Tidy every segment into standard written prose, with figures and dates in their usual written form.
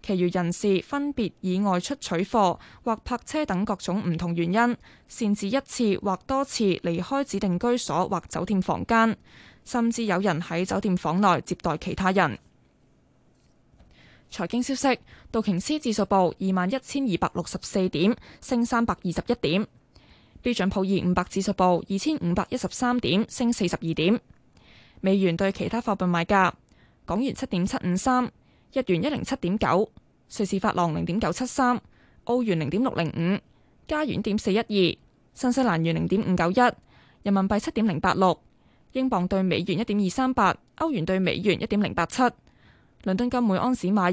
其餘人士分別以外出取貨或泊車等各種唔同原因，擅自一次或多次離開指定居所或酒店房間，甚至有人喺酒店房內接待其他人。財經消息，道瓊斯指數報21,264點，升321點；標準普爾500指數報2,513點，升42點。美元對其他貨幣賣價：港元7.753，日元107.9，瑞士法郎0.973，澳元0.605，加元1.412，新西蘭元0.591，人民幣7.086，英鎊對美元1.238，歐元對美元1.087。倫敦金每安士買入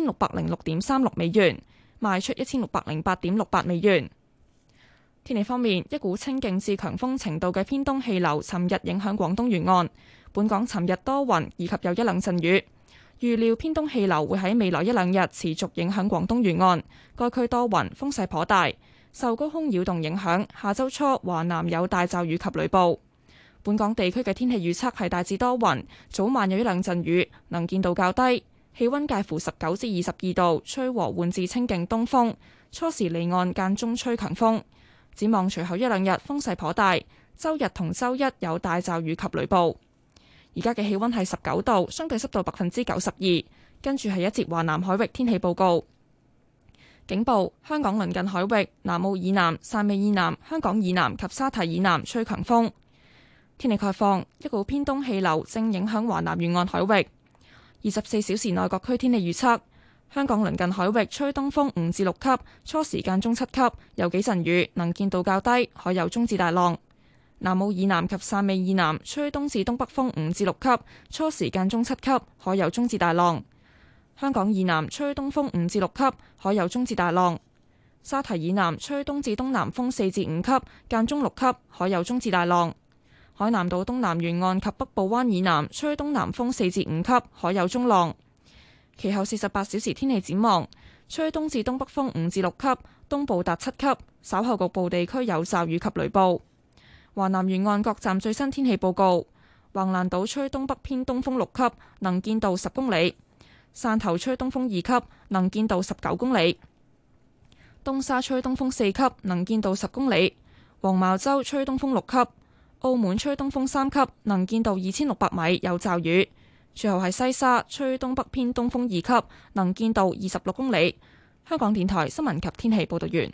1606.36美元，賣出1608.68美元。天氣方面，一股清勁至強風程度嘅偏東氣流尋日影響廣東沿岸，本港尋日多雲以及有一兩陣雨。預料偏東氣流會喺未來一兩日持續影響廣東沿岸，該區多雲，風勢頗大。受高空擾動影響，下周初華南有大驟雨及雷暴。本港地區嘅天氣預測係大致多雲，早晚有一兩陣雨，能見度較低，氣溫介乎19至22度，吹和緩至清勁東風，初時離岸間中吹強風。展望隨後一兩日風勢頗大，周日同周一有大驟雨及雷暴。而家嘅氣溫係19度，相對濕度92%。跟住係一節華南海域天氣報告。警報：香港鄰近海域、南澳以南、汕尾以南、香港以南及沙提以南吹強風。天氣概況：一股偏東氣流正影響華南沿岸海域。24小時內各區天氣預測：香港鄰近海域吹東風5至6級，初時間中7級，有幾陣雨，能見度較低，海有中至大浪。南澳以南及汕尾以南吹東至東北風5至6級，初時間中7級，海有中至大浪。香港以南吹東風5至6級，海有中至大浪。沙提以南吹東至東南風4至5級，間中6級，海有中至大浪。海南島東南沿岸及北部灣以南吹東南風4至5級，海有中浪。其後48小時天氣展望：吹東至東北風5至6級，東部達7級，稍後局部地區有驟雨及雷暴。華南沿岸各站最新天氣報告：橫瀾島吹東北偏東風6級，能見度10公里；汕頭吹東風2級，能見度19公里；東沙吹東風4級，能見度10公里；黃茅洲吹東風6級。澳門吹東風3級，能見度2600米，有驟雨。最後係西沙吹東北偏東風2級，能見度26公里。香港電台新聞及天氣報道完。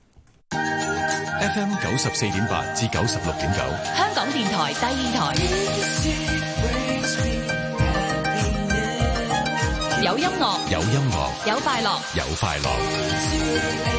FM 94.8至96.9， 香港電台第二台。有音樂， 有音樂， 有快樂， 有快樂。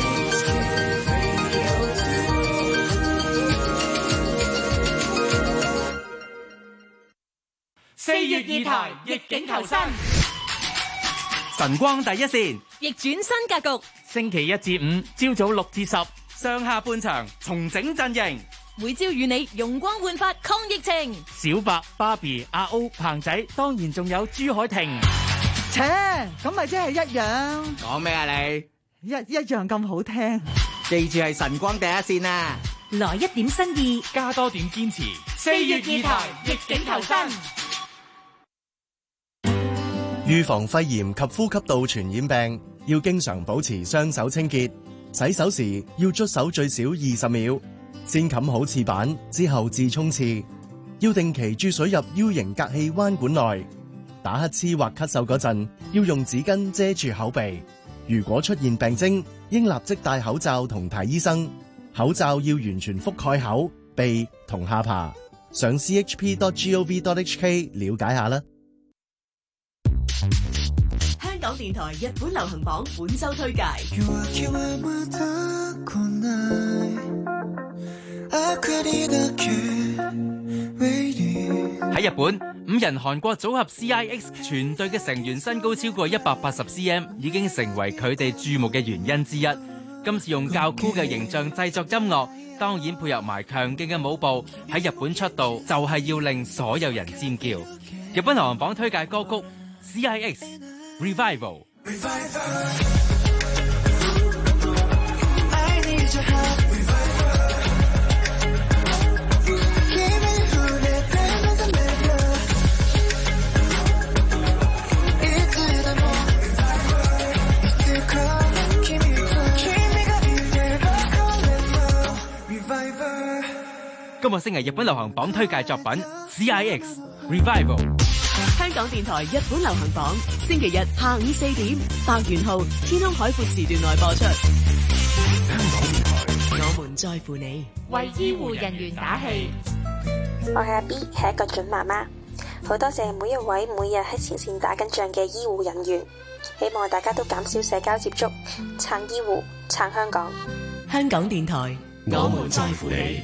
4月2台逆境求生，晨光第一線， 逆轉新格局。 星期一至五朝早6至10，上下半場重整陣營， 每朝與你容光煥發抗疫情。 小白、芭比、阿歐、彭仔，當然仲有朱海婷。 切，咁咪即係一樣。 講咩啊你？ 一樣咁好聽。 記住係晨光第一線啊！ 來一點新意， 加多點堅持。4月2台逆境求生。 預防肺炎及呼吸道傳染病，要經常保持雙手清潔。洗手時要捽手最少20秒，先冚好廁板之後至沖廁。要定期注水入 U 型隔氣彎管內。打乞嗤或咳嗽嗰陣，要用紙巾遮住口鼻。如果出現病徵，應立即戴口罩同睇醫生。口罩要完全覆蓋口、鼻同下巴。上 chp.gov.hk 了解下啦。 香港電台日本流行榜本周推介。 喺日本，5人韓國組合 CIX 全隊嘅成員身高超過180cm，已經成為佢哋注目嘅原因之一。今次用較酷嘅形象製作音樂，當然配合埋強勁嘅舞步，喺日本出道就係要令所有人尖叫。日本流行榜推介歌曲 CIX Revival。 今個星期日本流行榜推介作品 CIX Revival。 香港電台日本流行榜，星期日下午4點，百元號天空海闊時段內播出。 香港電台， 我們在乎你， 為醫護人員打氣。 我係阿 B，係一個準媽媽，好多謝每一位每日喺前線打緊仗嘅醫護人員，希望大家都減少社交接觸，撐醫護，撐香港。 香港電台， 我們在乎你。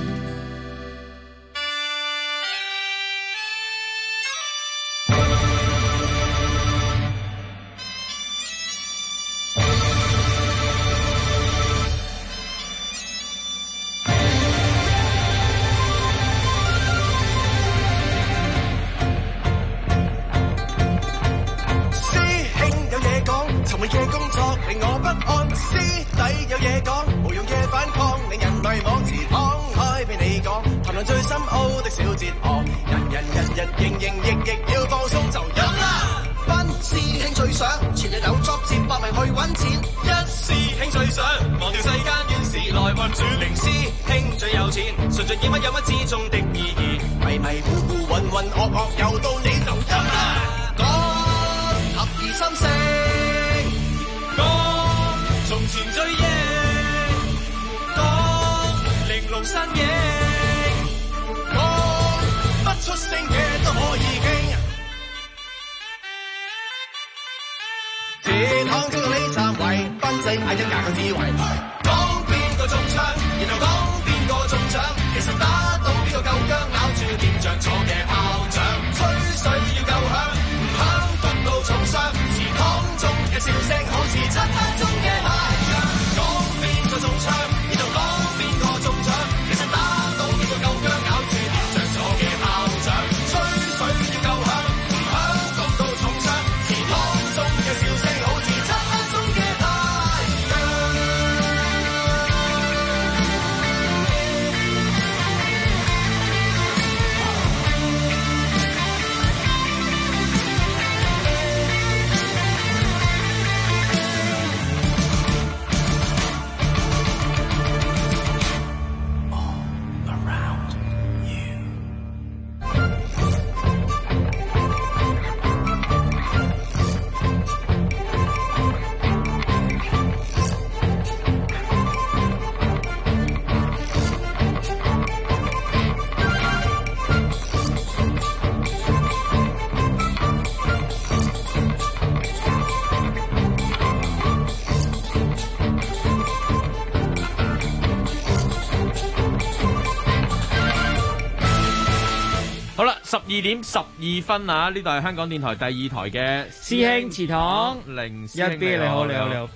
12:12啊！呢度係香港電台第二台嘅師兄祠堂， 零一 B 你好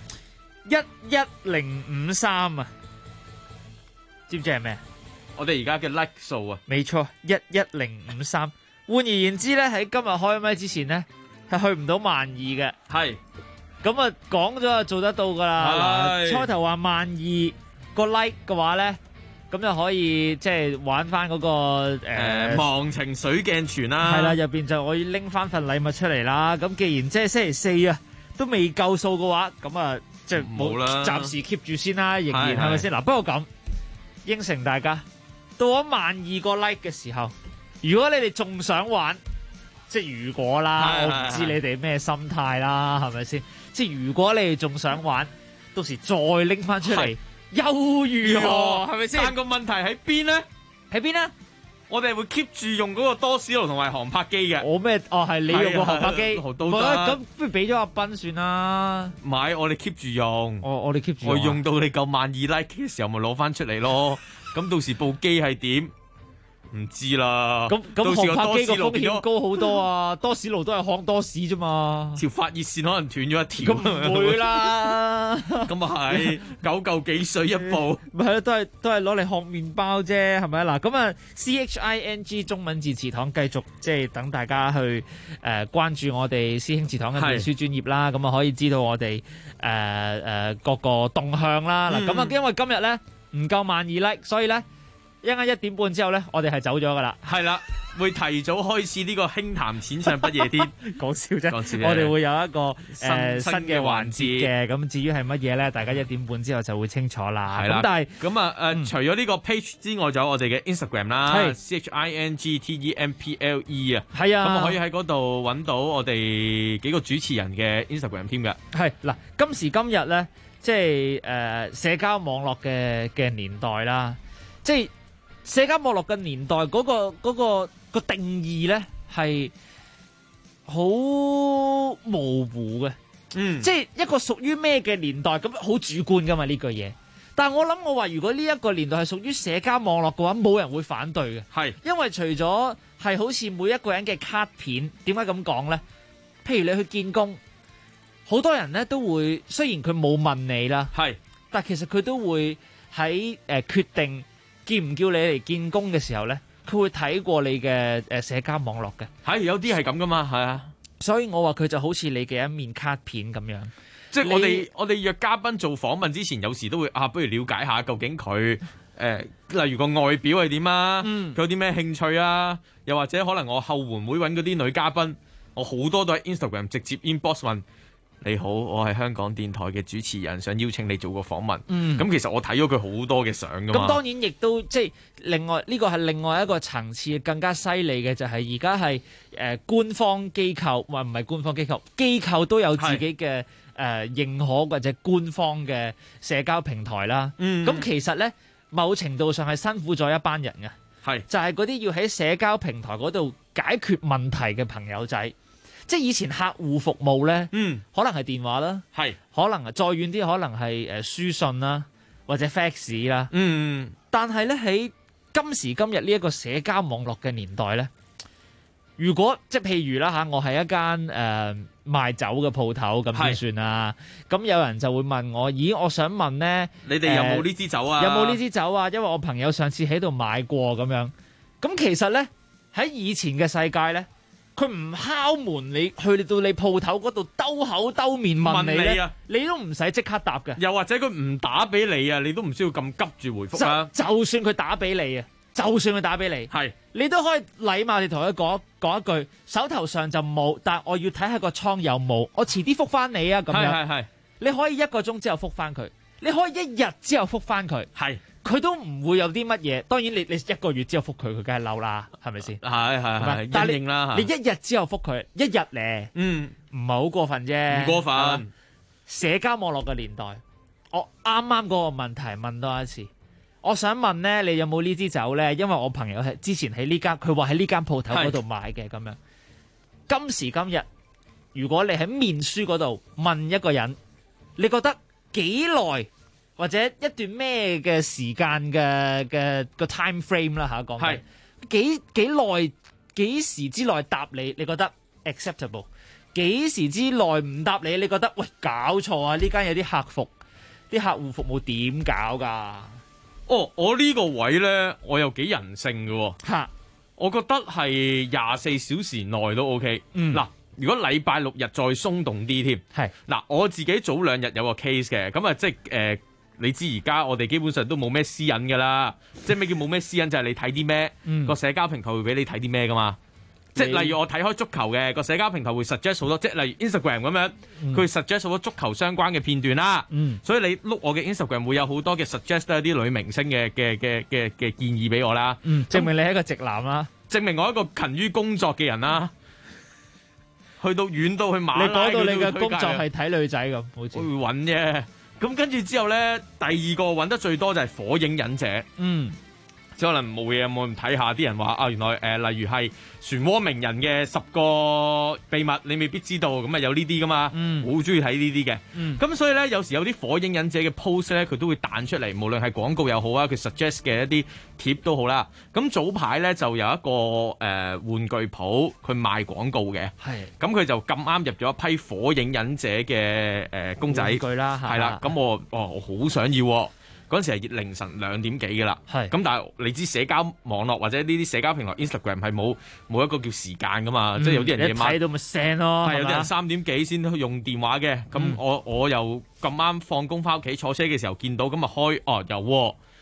11053啊！知唔知係咩？ 我哋而家嘅 like 數啊， 冇錯11053。換而言之咧，喺今日開麥之前咧，係去唔到12000嘅。 係咁啊，講咗就做得到噶啦。初頭話12000個 like 嘅話咧。咁就可以即係玩翻嗰個忘情水鏡泉啦， 係啦，入邊就可以拎翻份禮物出嚟啦。咁既然即係星期四啊，都未夠數嘅話，咁啊即係冇啦，暫時 keep 住先啦，仍然係咪先？嗱，不過咁應承大家，到咗12000個 like 嘅時候，如果你哋仲想玩，即係如果啦，我唔知你哋咩心態啦，係咪先？即係如果你哋仲想玩，到時再拎翻出嚟。又如何？係咪先？ 但個問題喺邊咧？ 喺邊咧？ 我哋會 keep 住用嗰個多士爐同埋航拍機嘅。 我咩？哦，係你用個航拍機。 都得。咁不如俾咗阿斌算啦。 買我哋 keep 住用。 我哋 keep 住。 我用到你夠12000 like 嘅時候，咪攞翻出嚟咯。咁到時部機係點？唔知啦。 咁航拍機個風險高好多啊！多士爐都係焊多士啫嘛。 條發熱線可能斷咗一條。 咁唔會啦。 咁啊係9嚿幾水一部。 咪係咯，都係攞嚟烘麵包啫，係咪啊？嗱，咁啊 CHING 中文字祠堂繼續即係等大家去關注我哋師兄祠堂嘅面書專頁啦，咁啊可以知道我哋各個動向啦。嗱，咁啊因為今日咧唔夠12000 like，所以咧。 一陣間1點半之後咧，我哋係走咗噶啦。 係啦，會提早開始呢個輕談淺唱不夜天。 講笑啫， 講笑啫。 我哋會有一個新嘅環環節嘅。咁至於係乜嘢咧，大家1點半之後就會清楚啦。 係啦， 咁但係咁啊除咗呢個 page 之外，仲有我哋嘅 Instagram 啦係 ，CHINGTEMPLE 啊。 係啊， 咁可以喺嗰度揾到我哋幾個主持人嘅 Instagram 添㗎。 係嗱，今時今日咧，即係社交網絡嘅年代啦，即係社交網絡嘅年代嗰個定義咧係好模糊嘅。即係一個屬於咩嘅年代，咁好主觀噶嘛呢句嘢。但係我話，如果呢一個年代係屬於社交網絡嘅話，冇人會反對嘅。 係， 因為除咗係好似每一個人嘅卡片，點解咁講呢？譬如你去見工，好多人呢都會，雖然佢冇問你啦， 係， 但其實佢都會喺決定叫唔叫你嚟見工嘅時候呢，佢會睇過你嘅社交網絡嘅。 係有啲係咁噶嘛，係啊。 所以我話佢就好似你嘅一面卡片咁樣， 即係我哋約嘉賓做訪問之前，有時都會不如了解下究竟佢例如個外表係點啊，佢有啲咩興趣啊，又或者可能我後援會揾嗰啲女嘉賓，我好多都喺 Instagram 直接 inbox 問你好，我係香港電台嘅主持人，想邀請你做個訪問。咁其實我睇咗佢好多嘅相噶嘛。 咁當然亦都即係另外呢個係另外一個層次更加犀利嘅，就係而家係官方機構，唔係官方機構，機構都有自己嘅認可或者官方嘅社交平台啦。咁其實咧，某程度上係辛苦咗一班人嘅，就係嗰啲要喺社交平台嗰度解決問題嘅朋友仔。即係以前客戶服務咧，可能係電話啦，可能再遠啲，可能係書信啦，或者 fax 啦。但係咧喺今時今日呢一個社交網絡嘅年代咧，如果即係譬如啦嚇，我係一間賣酒嘅鋪頭咁點算啊？咁有人就會問我：咦，我想問咧， 你哋有冇呢支酒啊？ 有冇呢支酒啊？因為我朋友上次喺度買過咁樣。咁其實咧喺以前嘅世界咧，佢唔敲門，你去到你鋪頭嗰度兜口兜面問你咧，你都唔使即刻答嘅。 又或者佢唔打俾你啊，你都唔需要咁急住回覆啦。 就算佢打俾你啊，你都可以禮貌地同佢講一句，手頭上就冇，但係我要睇下個倉有冇，我遲啲覆翻你啊咁樣。你可以1個鐘之後覆翻佢，你可以1日之後覆翻佢。佢都唔會有啲乜嘢。當然你1個月之後覆佢，佢梗係嬲啦，係咪先？ 係， 但係應啦。 你1日之後覆佢1日咧，唔係好過分啫。 唔過分。 社交網絡嘅年代，我啱啱嗰個問題問多一次，我想問咧，你有冇呢支酒咧？因為我朋友係之前喺呢間，佢話喺呢間鋪頭嗰度買嘅咁樣。今時今日，如果你喺面書嗰度問一個人，你覺得幾耐？或者一段咩嘅時間嘅個 time frame 啦嚇，講緊幾耐幾時之內答你，你覺得 acceptable？ 幾時之內唔答你，你覺得喂搞錯啊？呢間有啲啲客戶服務點搞㗎？ 我呢個位咧，我又幾人性嘅喎。我覺得係24小時內都 OK。嗱，如果禮拜6日再鬆動啲添。嗱，我自己早2日有個 case 嘅，咁啊即係你知而家我哋基本上都冇咩私隱㗎啦，即係咩叫冇咩私隱？就係你睇啲咩個社交平台會俾你睇啲咩㗎嘛。即係例如我睇開足球嘅個社交平台會 suggest 好多，即係例如 Instagram 咁樣，佢會 suggest 好多足球相關嘅片段啦。所以你碌我嘅 Instagram 會有好多嘅 suggest 一啲女明星嘅建議俾我啦。 證明你係一個直男啦， 證明我係一個勤於工作嘅人啦。去到遠到去馬拉， 你講到你嘅工作係睇女仔咁，好似會揾啫。咁跟住之後咧，第二個揾得最多就係火影忍者。即可能冇嘢，有冇人睇下啲人話啊？原來例如係漩渦鳴人嘅10個秘密，你未必知道，咁啊有呢啲噶嘛，好中意睇呢啲嘅。咁所以咧，有時有啲火影忍者嘅 post 咧，佢都會彈出嚟，無論係廣告又好啊，佢 suggest 嘅一啲貼都好啦。咁早排咧就有一個玩具鋪，佢賣廣告嘅，咁佢就咁啱入咗一批火影忍者嘅公仔玩具啦， 係啦。咁我好想要。嗰陣時係凌晨2點幾嘅啦，咁但係你知社交網絡或者呢啲社交平台 Instagram 係冇一個叫時間噶嘛，即係有啲人夜晚睇到咪 send 咯， 有啲人3點幾先用電話嘅，咁我又咁啱放工翻屋企坐車嘅時候見到，咁啊開有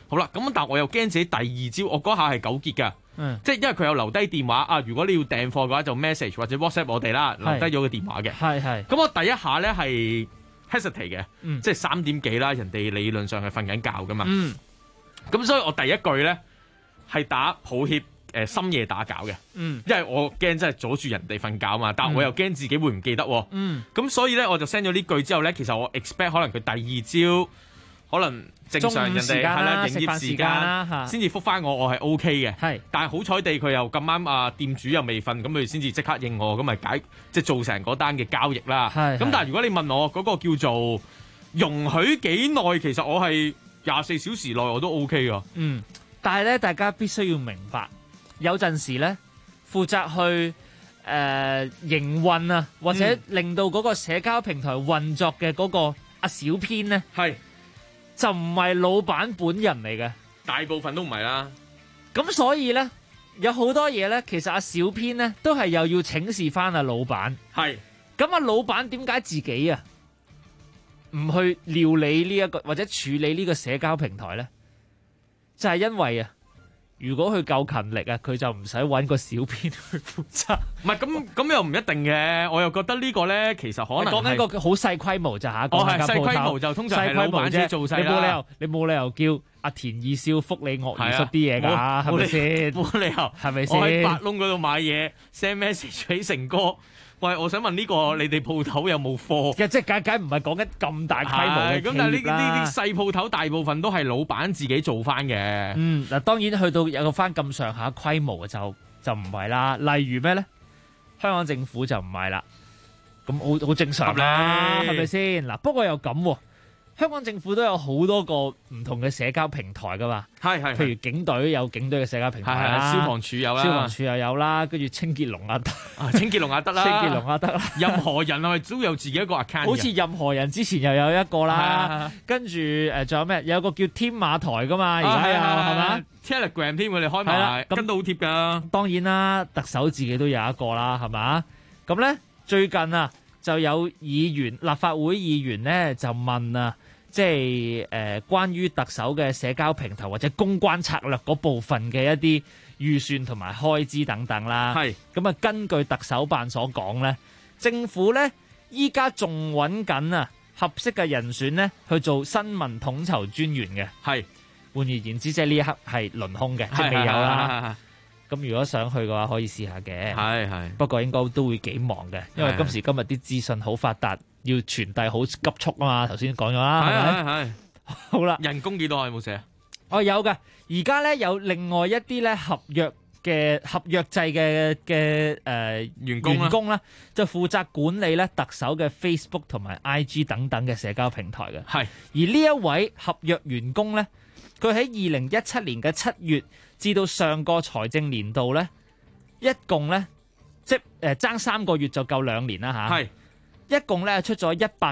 好啦，咁但我又驚自己第二朝，我嗰下係糾結㗎。即係因為佢有留低電話啊，如果你要訂貨嘅話就 message 或者 WhatsApp 我哋啦，留低咗個電話嘅。係。咁我第一下咧係 hesitate 嘅，即係3點幾啦，人哋理論上係瞓緊覺噶嘛。咁所以我第一句咧係打抱歉，深夜打攪嘅。因為我驚真係阻住人哋瞓覺嘛，但我又驚自己會唔記得。咁所以咧我就 send 咗呢句之後咧，其實我 expect 可能佢第二朝。可能正常人哋係啦，營業時間先至覆返我係 O K 嘅。但係好彩地佢又咁啱啊，店主又未瞓，咁佢先至即刻應我，咁咪即係做成嗰單嘅交易啦。咁但係如果你問我嗰個叫做容許幾耐，其實我係24小時內我都 O K 噶。 但係咧，大家必須要明白，有陣時咧負責去營運啊，或者令到嗰個社交平台運作嘅嗰個阿小編咧，就唔係老闆本人嚟嘅， 大部分都唔係啦。 咁所以咧，有好多嘢咧，其實阿小編咧都係又要請示翻阿老闆。咁阿老闆點解自己啊唔去料理呢一個或者處理呢個社交平台咧？就係因為啊，如果佢夠勤力啊，佢就唔使揾個小編去負責。 唔係咁又唔一定嘅，我又覺得呢個咧其實可能講緊個好細規模就嚇， 係細規模就通常係老闆自己做細啦。 你冇理由叫阿田二少覆你鱷魚恤啲嘢㗎，係咪先？ 冇理由， 係咪先？ 我喺八窿嗰度買嘢 send message 俾成哥。喂，我想問呢個你哋鋪頭有冇貨？ 即係梗唔係講緊咁大規模嘅企業啦。 咁但係呢啲細鋪頭大部分都係老闆自己做翻嘅。 嗱當然去到有翻咁上下規模就唔係啦。例如咩咧？香港政府就唔係啦。咁好正常啦，係咪先？嗱，不過又咁喎。香港政府都有好多個唔同嘅社交平台噶嘛，譬如警隊有警隊嘅社交平台啦， 消防處有啦， 消防處又有啦，跟住清潔龍得， 清潔龍得啦， 清潔龍得啦， 任何人係咪都有自己一個 account？ 好似任何人之前又有一個啦，跟住仲有咩？有個叫天馬台噶嘛，而家又係嘛 Telegram 添，佢哋開埋，跟到好貼噶。 當然啦，特首自己都有一個啦，係嘛？咁咧最近啊，就有議員、立法會議員咧就問啊。即係關於特首嘅社交平台或者公關策略嗰部分嘅一啲預算同埋開支等等啦。咁啊，根據特首辦所講咧，政府咧依家仲揾緊啊合適嘅人選咧去做新聞統籌專員嘅。換而言之，即係呢一刻係輪空嘅，即係未有啦。咁如果想去嘅話，可以試下嘅。不過應該都會幾忙嘅，因為今時今日啲資訊好發達。要傳遞好急速啊嘛，頭先講咗啦，係。好啦， 人工幾多啊？有冇寫？ 有㗎，而家咧有另外一啲咧合約制嘅員工啦，就負責管理咧特首嘅 Facebook 同埋 IG 等等嘅社交平台嘅。而呢一位合約員工咧，佢喺2017年嘅7月至到上個財政年度咧，一共咧即爭3個月就夠2年啦嚇。一共咧出咗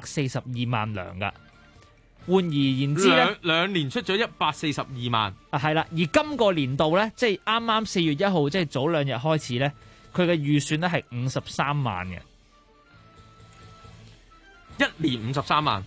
142萬糧噶，換而言之咧， 兩年出咗142萬啊，係啦。而今個年度咧，即係啱啱4月1號，即係早2日開始咧，佢嘅預算咧係53萬嘅， 一年53萬，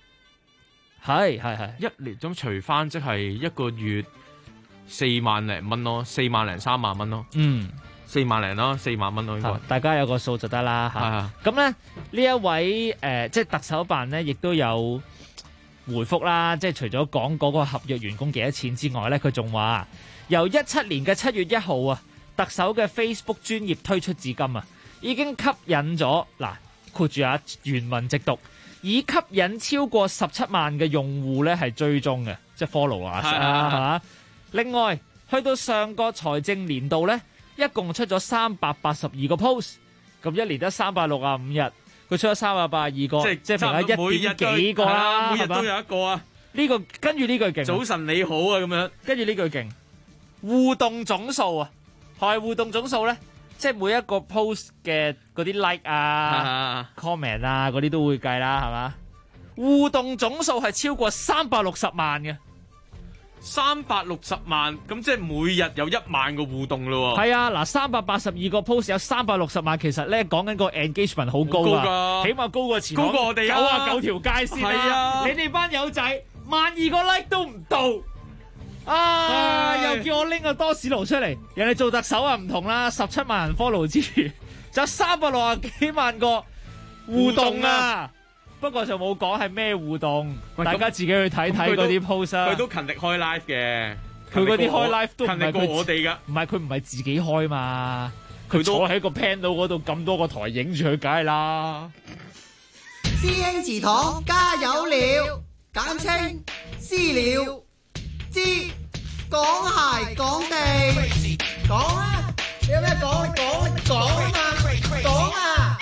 係一年咁除翻，即係一個月4萬零蚊咯，4萬零3萬蚊咯，4萬零咯，4萬蚊咯，應該大家有個數就得啦嚇。咁咧呢一位即係特首辦咧，亦都有回覆啦。即係除咗講嗰個合約員工幾多錢之外咧，佢仲話由17年嘅7月1號啊，特首嘅 Facebook 專頁推出至今啊，已經吸引咗括住原文直讀，已吸引超過17萬嘅用戶咧係追蹤嘅，即係 follow 啊，係嘛？另外去到上個財政年度咧，一共出咗382個 post， 咁一年得365日，佢出咗382個，即係平均1點幾個啦， 每日都有一個啊！ 跟住呢句勁， 早晨你好啊咁樣， 跟住呢句勁，互動總數啊，係互動總數咧，即係每一個 post 嘅嗰啲 like 啊、comment 啊嗰啲都會計啦，係嘛？互動總數係超過360萬嘅。 360萬，咁即係每日有1萬個互動咯喎。 係啊，嗱，382個 post 有360萬，其實咧講緊個 engagement 好高啊，起碼高過前高過我哋 99條街先啦。係啊，你哋班友仔12000個 like 都唔到， 又叫我拎個多士爐出嚟，人哋做特首啊唔同啦，17萬人 follow 之餘，就360幾萬個互動啊！不過就冇講係咩互動，大家自己去睇睇嗰啲 post 啊。 佢都勤力開 live 嘅， 佢嗰啲開 live 都唔係勤力過我哋噶。 唔係佢唔係自己開嘛，佢坐喺個 panel 嗰度咁多個台影住佢，梗係啦。 師兄祠堂加油了，簡稱私了。知講鞋講地，講啊！你有咩講？你講啊嘛！講啊！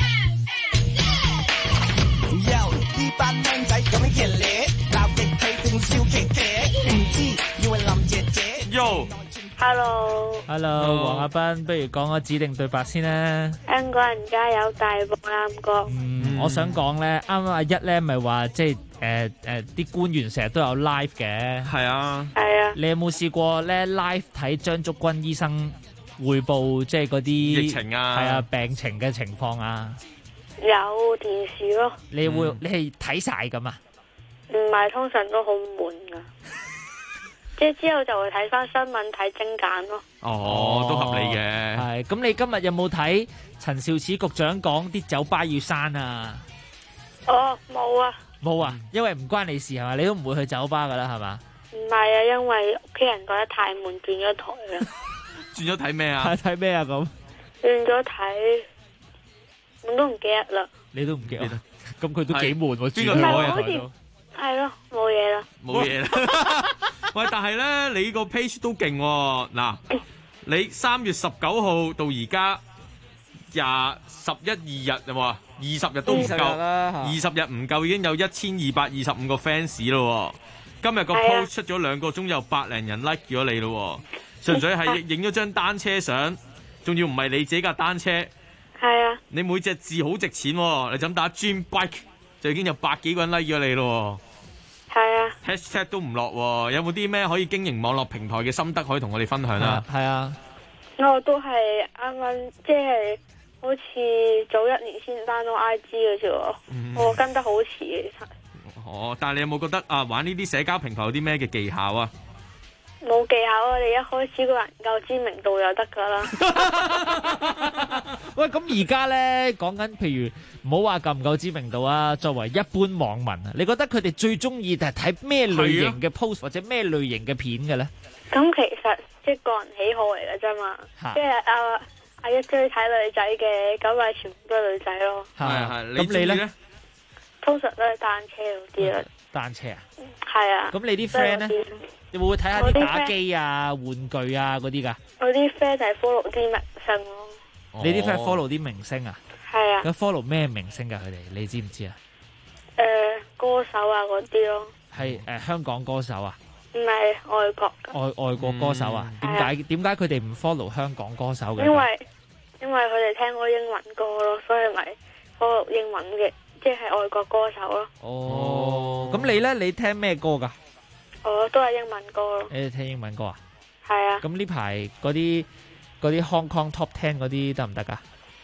呢班靚仔咁樣熱烈，鬧極佢正笑騎騎，唔知以為林姐姐。 Hello， 黃亞斌，不如講個指定對白先啦。 香港人加油，大步啱歌。 我想講咧，啱啱阿一咧咪話即係啲官員成日都有 live 嘅。 係啊。 你有冇試過咧 live 睇張竹君醫生匯報即係嗰啲疫情啊？ 係啊，病情嘅情況啊？ 有電視咯。 你係睇晒咁啊？ 唔係，通常都好悶噶。即係之後就會睇翻新聞，睇精簡咯。 哦，都合理嘅。 係咁，你今日有冇睇陳肇始局長講啲酒吧要閂啊？ 哦，冇啊。 冇啊，因為唔關你事係嘛？你都唔會去酒吧噶啦係嘛？ 唔係啊，因為屋企人覺得太悶，轉咗台啦。 轉咗睇咩啊？ 睇咩啊咁？ 轉咗睇，我都唔記得啦。 你都唔記得？咁佢都幾悶喎，轉咗台都。係咯，冇嘢啦。 冇嘢啦。喂，但係咧，你個 page 都勁喎。嗱，你3月19號到而家11日有冇啊？20日都唔夠，20日唔夠已經有1225個 fans 咯。今日個 post 出咗2個鐘，有100零人 like 咗你咯。純粹係影咗張單車相，仲要唔係你自己架單車。 係啊。 你每隻字好值錢喎，你就咁打 Dream Bike 就已經有100幾個人 like 咗你咯。 係啊。 #都唔落喎，有冇啲咩可以經營網絡平台嘅心得可以同我哋分享啊？ 係啊。 我都係啱啱即係好似早1年先 download IG 嘅啫喎，我跟得好遲其實。 哦，但係你有冇覺得啊，玩呢啲社交平台有啲咩嘅技巧啊？ 冇技巧啊！你一開始個人夠知名度就得噶啦。 喂，咁而家咧講緊，譬如唔好話夠唔夠知名度啊，作為一般網民啊，你覺得佢哋最中意係睇咩類型嘅 post 或者咩類型嘅片嘅咧？ 咁其實即係個人喜好嚟嘅啫嘛，即係阿一中意睇女仔嘅，咁咪全部都係女仔咯。 係， 咁你咧？ 通常都係單車嗰啲啦。單車啊？ 係啊。 咁你啲 friend 咧？你會唔會睇下啲打機啊、玩具啊嗰啲噶？ 我啲 friend 就係 follow 啲明星咯。 你啲 friend follow 啲明星啊？ 係啊。 咁 follow 咩明星噶佢哋？你知唔知啊？ 歌手啊嗰啲咯。 係香港歌手啊？ 唔係外國㗎。 外國歌手啊？點解佢哋唔 follow 香港歌手嘅？ 因為佢哋聽過英文歌咯，所以咪 follow 英文嘅，即係外國歌手咯。 哦，咁你咧？你聽咩歌噶？ 我都係英文歌咯。 你聽英文歌啊？ 係啊。 咁呢排嗰啲Hong Kong Top 10嗰啲得唔得噶？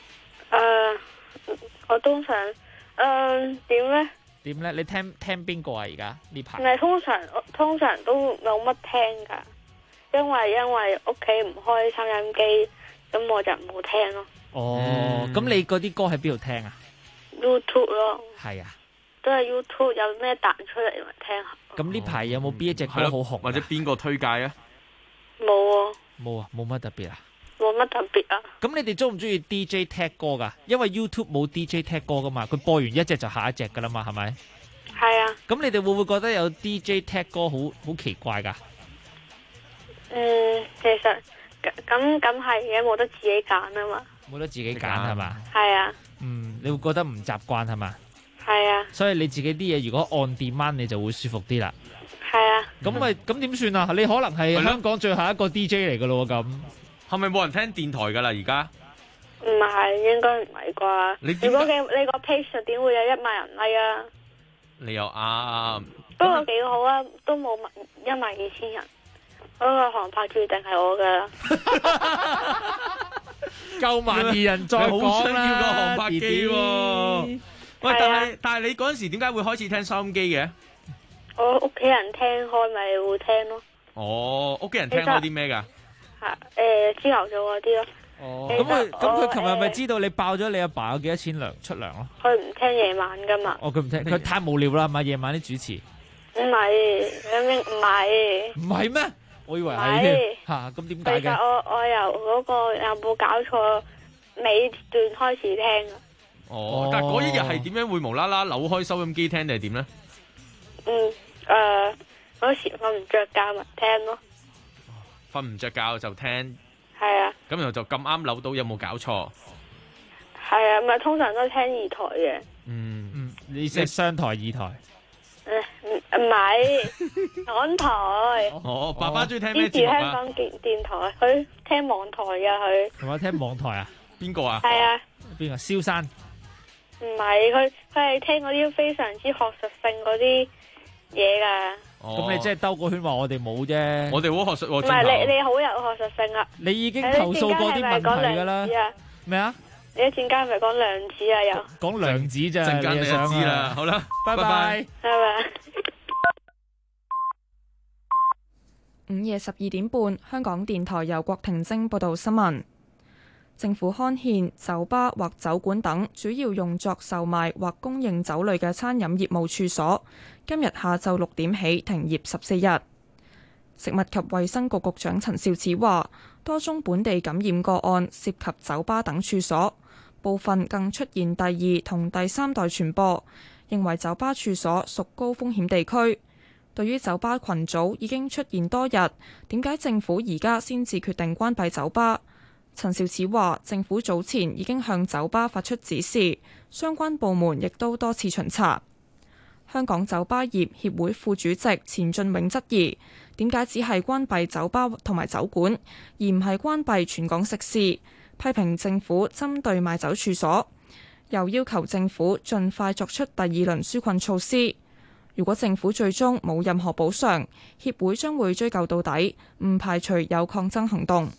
我通常點咧？ 點咧？你聽邊個啊？而家呢排？ 唔係通常都冇乜聽噶，因為屋企唔開收音機，咁我就唔好聽咯。 哦，咁你嗰啲歌喺邊度聽啊？ YouTube 咯。係啊。都係 YouTube 有咩彈出嚟咪聽下。 咁呢排有冇邊一隻歌好紅？ 或者邊個推介啊？ 冇啊。 冇啊，冇乜特別啊。 冇乜特別啊。咁你哋中唔中意 DJ tag 歌噶？因為 YouTube 冇 DJ tag 歌噶嘛，佢播完一隻就下一隻噶啦嘛，係咪？ 係啊。 咁你哋會唔會覺得有 DJ tag 歌好奇怪噶？ 其實咁係嘅，冇得自己揀啊嘛。 冇得自己揀係嘛？ 係啊。 你會覺得唔習慣係嘛？ 係啊。 所以你自己啲嘢如果按 demand 你就會舒服啲啦。 係啊。 咁點算啊？你可能係香港最後一個 DJ 嚟噶咯咁。 係咪冇人聽電台噶啦？而家唔係，應該唔係啩？如果你個 page 點會有1萬人 like 啊？ 你又啱。 不過幾好啊，都冇12000人。嗰個航拍注定係我噶。 夠12000人再講啦。 好想要個航拍機喎。喂，但係你嗰陣時點解會開始聽收音機嘅？ 我屋企人聽開咪會聽咯。 哦，屋企人聽開啲咩㗎？ 朝頭早嗰啲咯。 哦，咁佢琴日咪知道你爆咗你阿爸有幾多錢出糧咯？ 佢唔聽夜晚㗎嘛。 哦，佢唔聽，佢太無聊啦，係咪夜晚啲主持？ 唔係。 唔係咩？我以為係添嚇，咁點解嘅？ 其實我由嗰個有冇搞錯尾段開始聽啊。 哦，但係嗰一日係點樣會無啦啦扭開收音機聽定係點咧？ 嗰時瞓唔着覺咪聽咯。 瞓唔着覺就聽。 係啊。 咁然後就咁啱扭到，有冇搞錯？ 係啊，咪通常都聽二台嘅。 你即係雙台二台。 唔係港台。 哦，爸爸中意聽咩節目啊？支持香港電台，佢聽網台㗎佢。 係咪聽網台啊？ 邊個啊？ 係啊。 邊個？蕭山。 唔係，佢係聽嗰啲非常之學術性嗰啲嘢㗎。 咁你即係兜個圈話我哋冇啫。 我哋好學術喎。 唔係你好有學術性啊！ 你已經投訴過啲問題㗎啦。咩啊？ 你一陣間係咪講量子啊？又講量子咋？ 陣間你就知啦。好啦， 拜拜。 拜拜。 午夜12點半，香港電台由郭婷晶報道新聞。政府刊憲，酒吧或酒館等主要用作售賣或供應酒類嘅餐飲業務處所，今日下晝6點起停業14日。食物及衛生局局長陳肇始話，多宗本地感染個案涉及酒吧等處所，部分更出現第2同第3代傳播，認為酒吧處所屬高風險地區。對於酒吧群組已經出現多日，點解政府而家先至決定關閉酒吧？陳肇始話：政府早前已經向酒吧發出指示，相關部門亦都多次巡查。香港酒吧業協會副主席錢俊永質疑，點解只係關閉酒吧同埋酒館，而唔係關閉全港食肆？批評政府針對賣酒處所，又要求政府盡快作出第2輪紓困措施。如果政府最終冇任何補償，協會將會追究到底，唔排除有抗爭行動。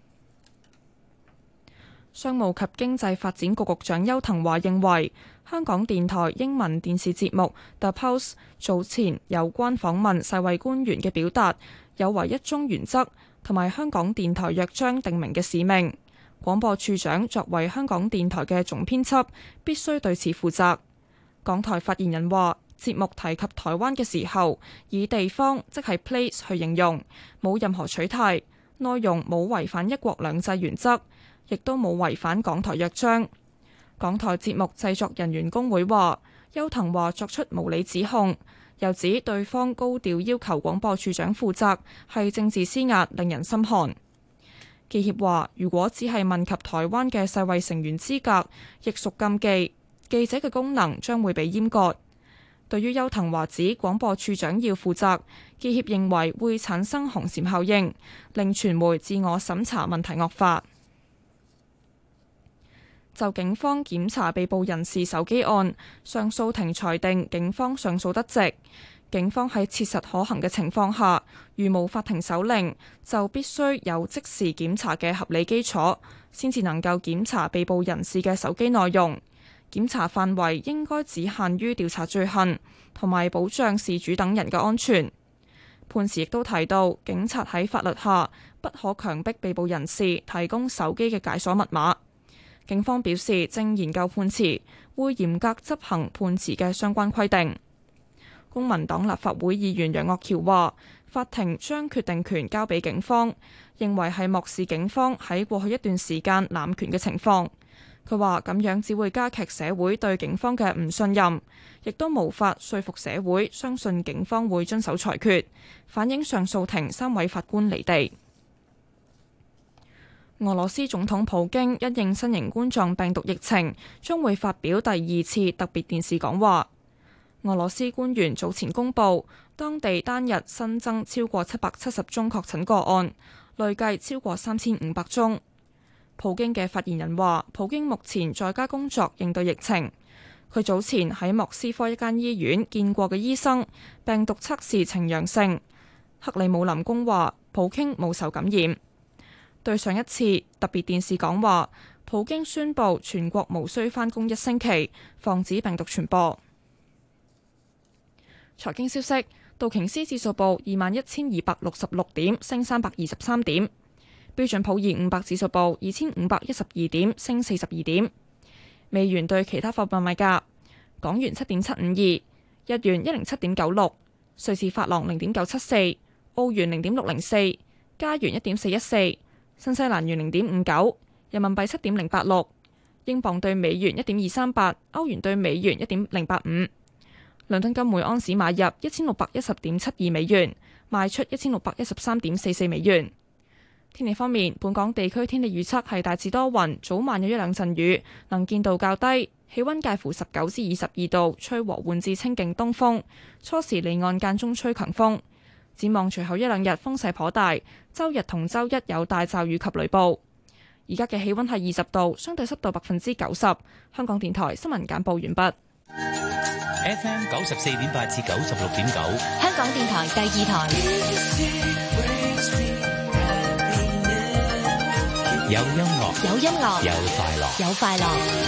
商務及經濟發展局局長邱騰華認為，香港電台英文電視節目 The Pulse 早前有關訪問世衛官員嘅表達，有違一中原則同埋香港電台約章定明嘅使命。廣播處長作為香港電台嘅總編輯，必須對此負責。港台發言人話，節目提及台灣嘅時候，以地方即係 place 去形容，冇任何取態，內容冇違反一國兩制原則，亦都冇違反港台約章。港台節目製作人員工會話，邱騰華作出無理指控，又指對方高調要求廣播處長負責，係政治施壓，令人心寒。記協話，如果只係問及台灣嘅世衛成員資格，亦屬禁忌，記者嘅功能將會被閹割。對於邱騰華指廣播處長要負責，記協認為會產生紅線效應，令傳媒自我審查問題惡化。就警方檢查被捕人士手機案，上訴庭裁定警方上訴得直。警方喺切實可行嘅情況下，如無法庭手令，就必須有即時檢查嘅合理基礎，先至能夠檢查被捕人士嘅手機內容。檢查範圍應該只限於調查罪行，同埋保障事主等人嘅安全。判詞亦都提到，警察喺法律下不可強迫被捕人士提供手機嘅解鎖密碼。警方表示正研究判詞，會嚴格執行判詞嘅相關規定。公民黨立法會議員楊岳橋話，法庭將決定權交俾警方，認為係漠視警方喺過去一段時間濫權嘅情況。佢話咁樣只會加劇社會對警方嘅唔信任，亦都無法說服社會相信警方會遵守裁決，反映上訴庭3位法官離地。俄羅斯總統普京因應新型冠狀病毒疫情，將會發表第2次特別電視講話。俄羅斯官員早前公布，當地單日新增超過770宗確診個案，累計超過3500宗。普京嘅發言人話，普京目前在家工作應對疫情。佢早前喺莫斯科一間醫院見過嘅醫生，病毒測試呈陽性。克里姆林宮話，普京冇受感染。對上一次特別電視講話，普京宣布全國無需返工1星期，防止病毒傳播。財經消息， 道瓊斯指數報21,266點，升323點。標準普爾500指數報2,512點，升42點。美元對其他貨幣賣價：港元7.752，日元107.96，瑞士法郎0.974，澳元0.604，加元1.414，新西蘭元0.59，人民幣7.086，英鎊對美元1.238，歐元對美元1.085。倫敦金每安士買入1610.72美元，賣出1613.44美元。天氣方面，本港地區天氣預測係大致多雲，早晚有一兩陣雨，能見度較低，氣溫介乎19至22度，吹和緩至清勁東風，初時離岸間中吹強風。展望隨後一兩日風勢頗大，周日同周一有大驟雨及雷暴。而家嘅氣溫係20度，相對濕度90%。香港電台新聞簡報完畢。 FM 94.8至96.9， 香港電台第2台。 有音樂， 有音樂， 有快樂， 有快樂。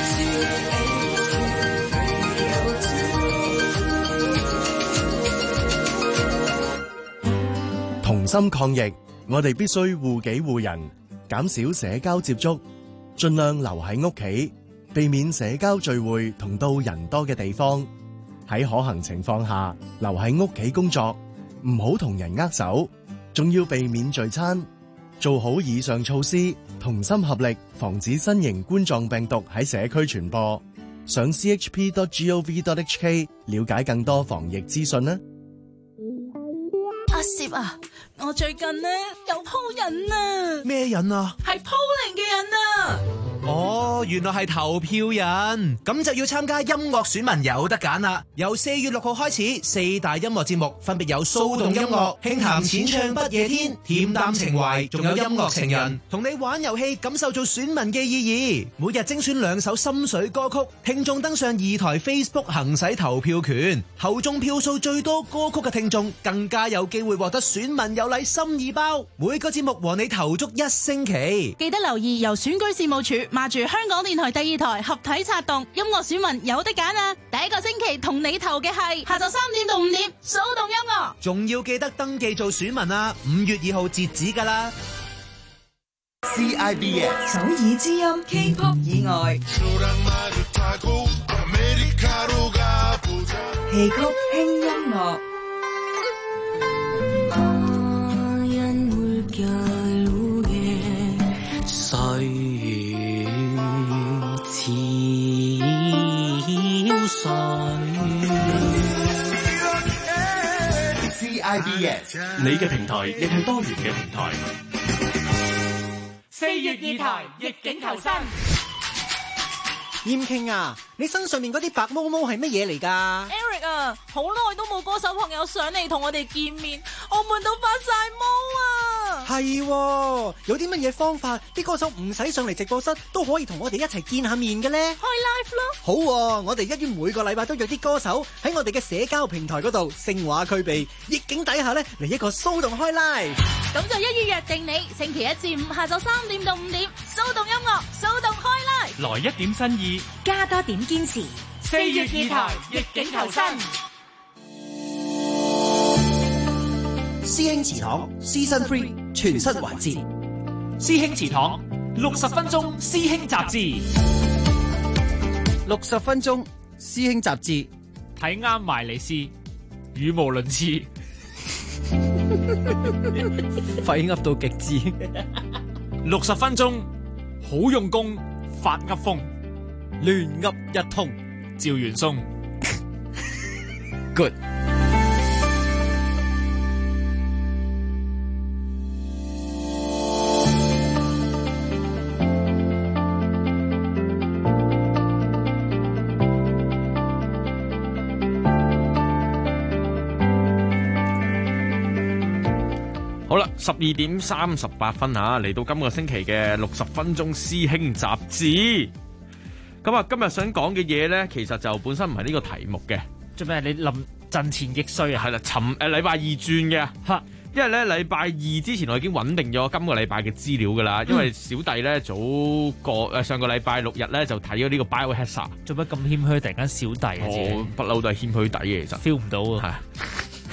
同心抗疫，我哋必須護己護人，減少社交接觸，盡量留喺屋企，避免社交聚會同到人多嘅地方。喺可行情況下，留喺屋企工作，唔好同人握手，仲要避免聚餐。做好以上措施，同心合力，防止新型冠狀病毒喺社區傳播。上 chp.gov.hk 了解更多防疫資訊啦。 阿攝啊，我最近呢有鋪癮啊！ 咩癮啊？ 係鋪零嘅癮啊！ 哦，原來係投票人，咁就要參加音樂選民有得揀啦。由4月6號開始，4大音樂節目分別有騷動音樂、輕談淺唱不夜天、恬淡情懷，仲有音樂情人，同你玩遊戲，感受做選民嘅意義。每日精選2首心水歌曲，聽眾登上2台 Facebook 行使投票權，投中票數最多歌曲嘅聽眾更加有機會獲得選民有禮心意包。每個節目和你投足1星期， 記得留意由選舉事務處碼住香港電台第2台合體策動，音樂選民有得揀啊！第一個星期同你投嘅係下晝3點到5點，騷動音樂， 仲要記得登記做選民啊！5月2號截止噶啦。 CIBS 首爾之音 K-pop 以外，戲曲輕音樂。 CIBS 你嘅平台亦係多元嘅平台。 4月2台逆境求生。 燕傾啊，你身上面嗰啲白毛毛係乜嘢嚟㗎 ？Eric 啊，好耐都冇歌手朋友上嚟同我哋見面，我悶到發晒毛啊！ 係喎，有啲乜嘢方法啲歌手唔使上嚟直播室都可以同我哋一齊見下面嘅呢？ 開 live 咯！ 好喎，我哋一於每個禮拜都約啲歌手喺我哋嘅社交平台嗰度聲畫俱備，逆境底下呢嚟一個騷動開 live。 咁就一於約定你星期1至5下晝3點到5點，騷動音樂，騷動開 live。 來一點新意， 加多點堅持。 4月2台逆境求生。 師兄祠堂 Season 3全新環節， 師兄祠堂60分鐘師兄雜誌 ，60分鐘師兄雜誌， 睇啱埋嚟試，語無倫次， 廢噏到極致 ，60分鐘好用功，發噏風， 亂噏一通， 趙元松 ，Good。 好啦，12點38分吓，嚟到今個星期嘅60分鐘師兄雜誌。咁啊，今日想講嘅嘢咧，其實就本身唔係呢個題目嘅。 做咩？你臨陣前易衰啊？ 係啦，禮拜二轉嘅。吓，因為咧禮拜二之前我已經穩定咗今個禮拜嘅資料噶啦。因為小弟咧上個禮拜6日咧就睇咗呢個 Biohazard。 做乜咁謙虛？突然間小弟啊？ 我不嬲都係謙虛底嘅，其實 feel 唔到啊。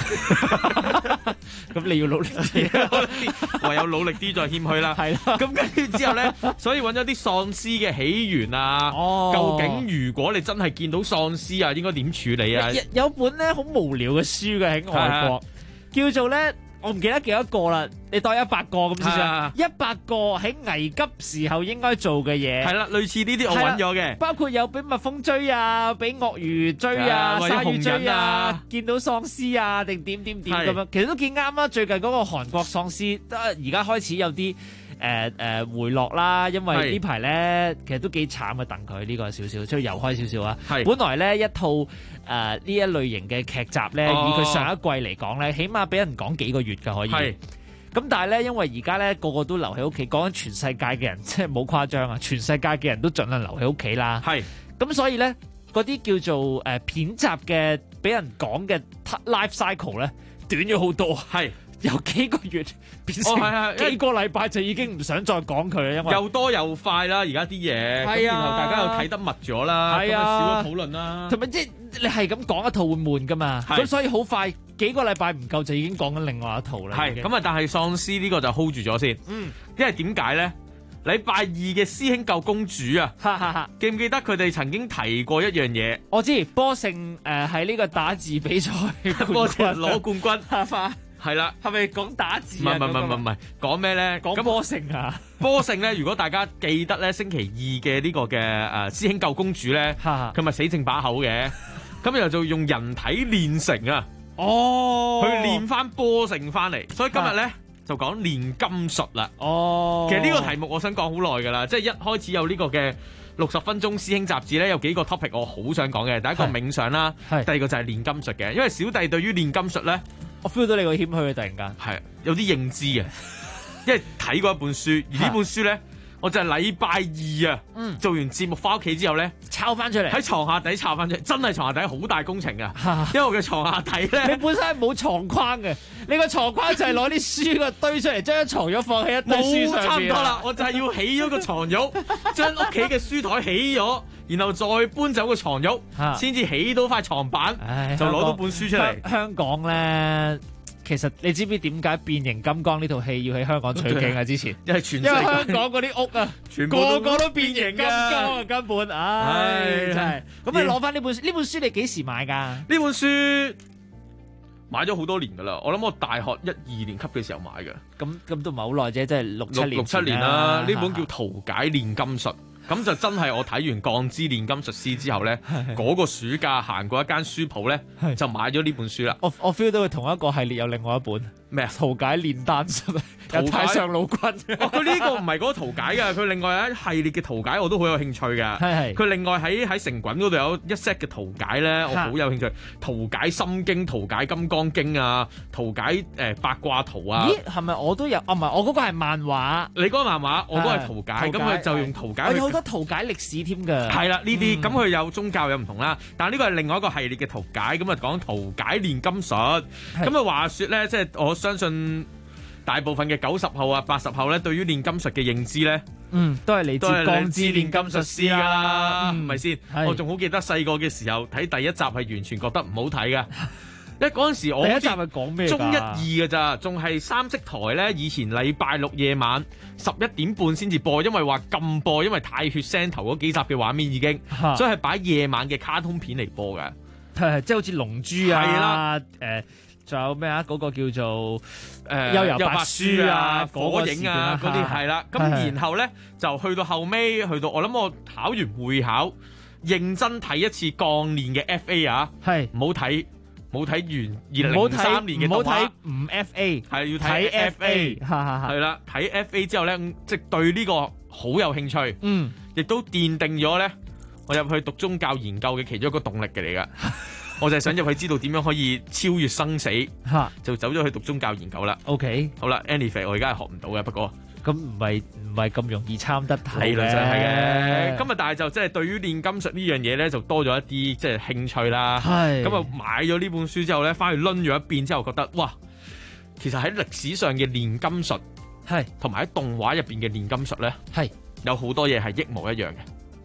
咁你要努力啲， 唯有努力啲再謙虛啦。 係啦， 咁跟住之後咧，所以揾咗啲喪屍嘅起源啊。究竟如果你真係見到喪屍啊，應該點處理啊？ 有本咧好無聊嘅書嘅喺外國，叫做咧。我唔記得幾多個啦，你當100個咁先算。100個喺危急時候應該做嘅嘢。 係啦，類似呢啲我揾咗嘅， 包括有俾蜜蜂追啊，俾鱷魚追啊，鯊魚追啊，見到喪屍啊，定點咁樣。其實都幾啱啦。最近嗰個韓國喪屍，而家開始有啲回落啦，因為呢排咧其實都幾慘嘅，等佢呢個少少，即係又開少少啊。本來咧一套呢一類型嘅劇集咧，以佢上一季嚟講咧，起碼俾人講幾個月㗎可以。咁但係咧，因為而家咧個個都留喺屋企，講緊全世界嘅人，即係冇誇張啊，全世界嘅人都盡量留喺屋企啦。咁所以咧，嗰啲叫做片集嘅俾人講嘅 life cycle 咧，短咗好多。由幾個月變成幾個禮拜就已經唔想再講佢啦，因為又多又快啦，而家啲嘢，咁然後大家又睇得密咗啦，咁少咗討論啦。 同埋即係你係咁講一套會悶噶嘛，咁所以好快幾個禮拜唔夠就已經講緊另外一套啦。 咁啊，但係喪屍呢個就 hold 住咗先，因為點解咧？禮拜二嘅師兄救公主啊，記唔記得佢哋曾經提過一樣嘢？ 我知波勝喺呢個打字比賽波勝攞冠軍。係啦， 係咪講打字？ 唔係，講咩咧？ 講波勝啊！ 波勝咧，如果大家記得咧，星期二嘅呢個嘅師兄救公主咧，佢咪死剩把口嘅，咁又就用人體煉成啊，去練翻波勝翻嚟，所以今日咧就講煉金術啦。其實呢個題目我想講好耐噶啦，即係一開始有呢個嘅60分鐘師兄雜誌咧，有幾個 topic 我好想講嘅，第一個冥想啦，第二個就係煉金術嘅，因為小弟對於煉金術咧。 我 feel 到你個謙虛啊！突然間係有啲認知嘅，因為睇過一本書，而呢本書咧，我就係禮拜二啊，做完節目翻屋企之後咧， 抄翻出嚟喺床下底抄翻出嚟，真係床下底好大工程啊！因為我嘅床下底咧， 你本身係冇床框嘅，你個床框就係攞啲書個堆出嚟，將床褥放喺一堆書上面。 差唔多啦，我就係要起咗個床褥，將屋企嘅書台起咗。然後再搬走個床褥，先至起到塊床板，就攞到本書出嚟。 香港咧，其實你知唔知點解變形金剛呢套戲要喺香港取景啊？之前因為香港嗰啲屋啊，個個都變形金剛啊，根本真係。咁你攞翻呢本書，你幾時買㗎？ 呢本書買咗好多年㗎啦，我諗我大學1、2年級嘅時候買嘅。 咁都唔係好耐啫，即係6、7年啦。呢本叫《圖解煉金術》。咁就真係我睇完《鋼之煉金術師》之後咧，嗰個暑假行過一間書鋪咧，就買咗呢本書啦。 我 feel 到佢同一個系列有另外一本咩啊？ 圖解煉丹術，有太上老君。 佢呢個唔係嗰個圖解嘅，佢另外有一系列嘅圖解我都好有興趣嘅。佢另外喺成滾嗰度有一 set 嘅圖解咧，我好有興趣。圖解心經、圖解金剛經啊，圖解八卦圖啊。 咦？係咪我都有？唔係，我嗰個係漫畫。 你嗰個漫畫，我嗰個係圖解。咁佢就用圖解。 有好多圖解歷史添㗎。 係啦，呢啲咁佢有宗教有唔同啦，但係呢個係另外一個系列嘅圖解，咁啊講圖解煉金術。咁啊話說咧，即係我相信大部分嘅90後啊、80後咧，對於煉金術嘅認知咧， 都係嚟自《鋼之煉金術師》啦， 唔係先？我仲好記得細個嘅時候睇第一集係完全覺得唔好睇㗎。因為嗰陣時我第一集係講咩？ 中1、2嘅咋，仲係三色台咧。以前禮拜六夜晚11點半先至播，因為話禁播，因為太血腥，頭嗰幾集嘅畫面已經，所以係擺夜晚嘅卡通片嚟播嘅。 即係好似龍珠啊，仲有咩啊？嗰個叫做幽遊白書啊、 火影啊嗰啲係啦。咁然後咧就去到後尾，去到我諗我考完會考，認真睇一次鋼煉嘅 FA 啊，唔好睇。冇睇完2003年嘅動畫，唔好睇唔 FA， 係要睇 FA， 係啦，睇 FA 之後咧，即係對呢個好有興趣，亦都奠定咗咧，我入去讀宗教研究嘅其中一個動力嘅嚟噶，我就係想入去知道點樣可以超越生死，就走咗去讀宗教研究啦。 OK， 好啦 ，anyway 我而家係學唔到嘅，不過。 咁唔係咁容易參得睇理論上係嘅。今日但係就即係對於煉金術呢樣嘢咧，就多咗一啲即係興趣啦。咁啊買咗呢本書之後咧，翻去攆咗一遍之後，覺得哇，其實喺歷史上嘅煉金術同埋喺動畫入邊嘅煉金術咧，有好多嘢係一模一樣嘅。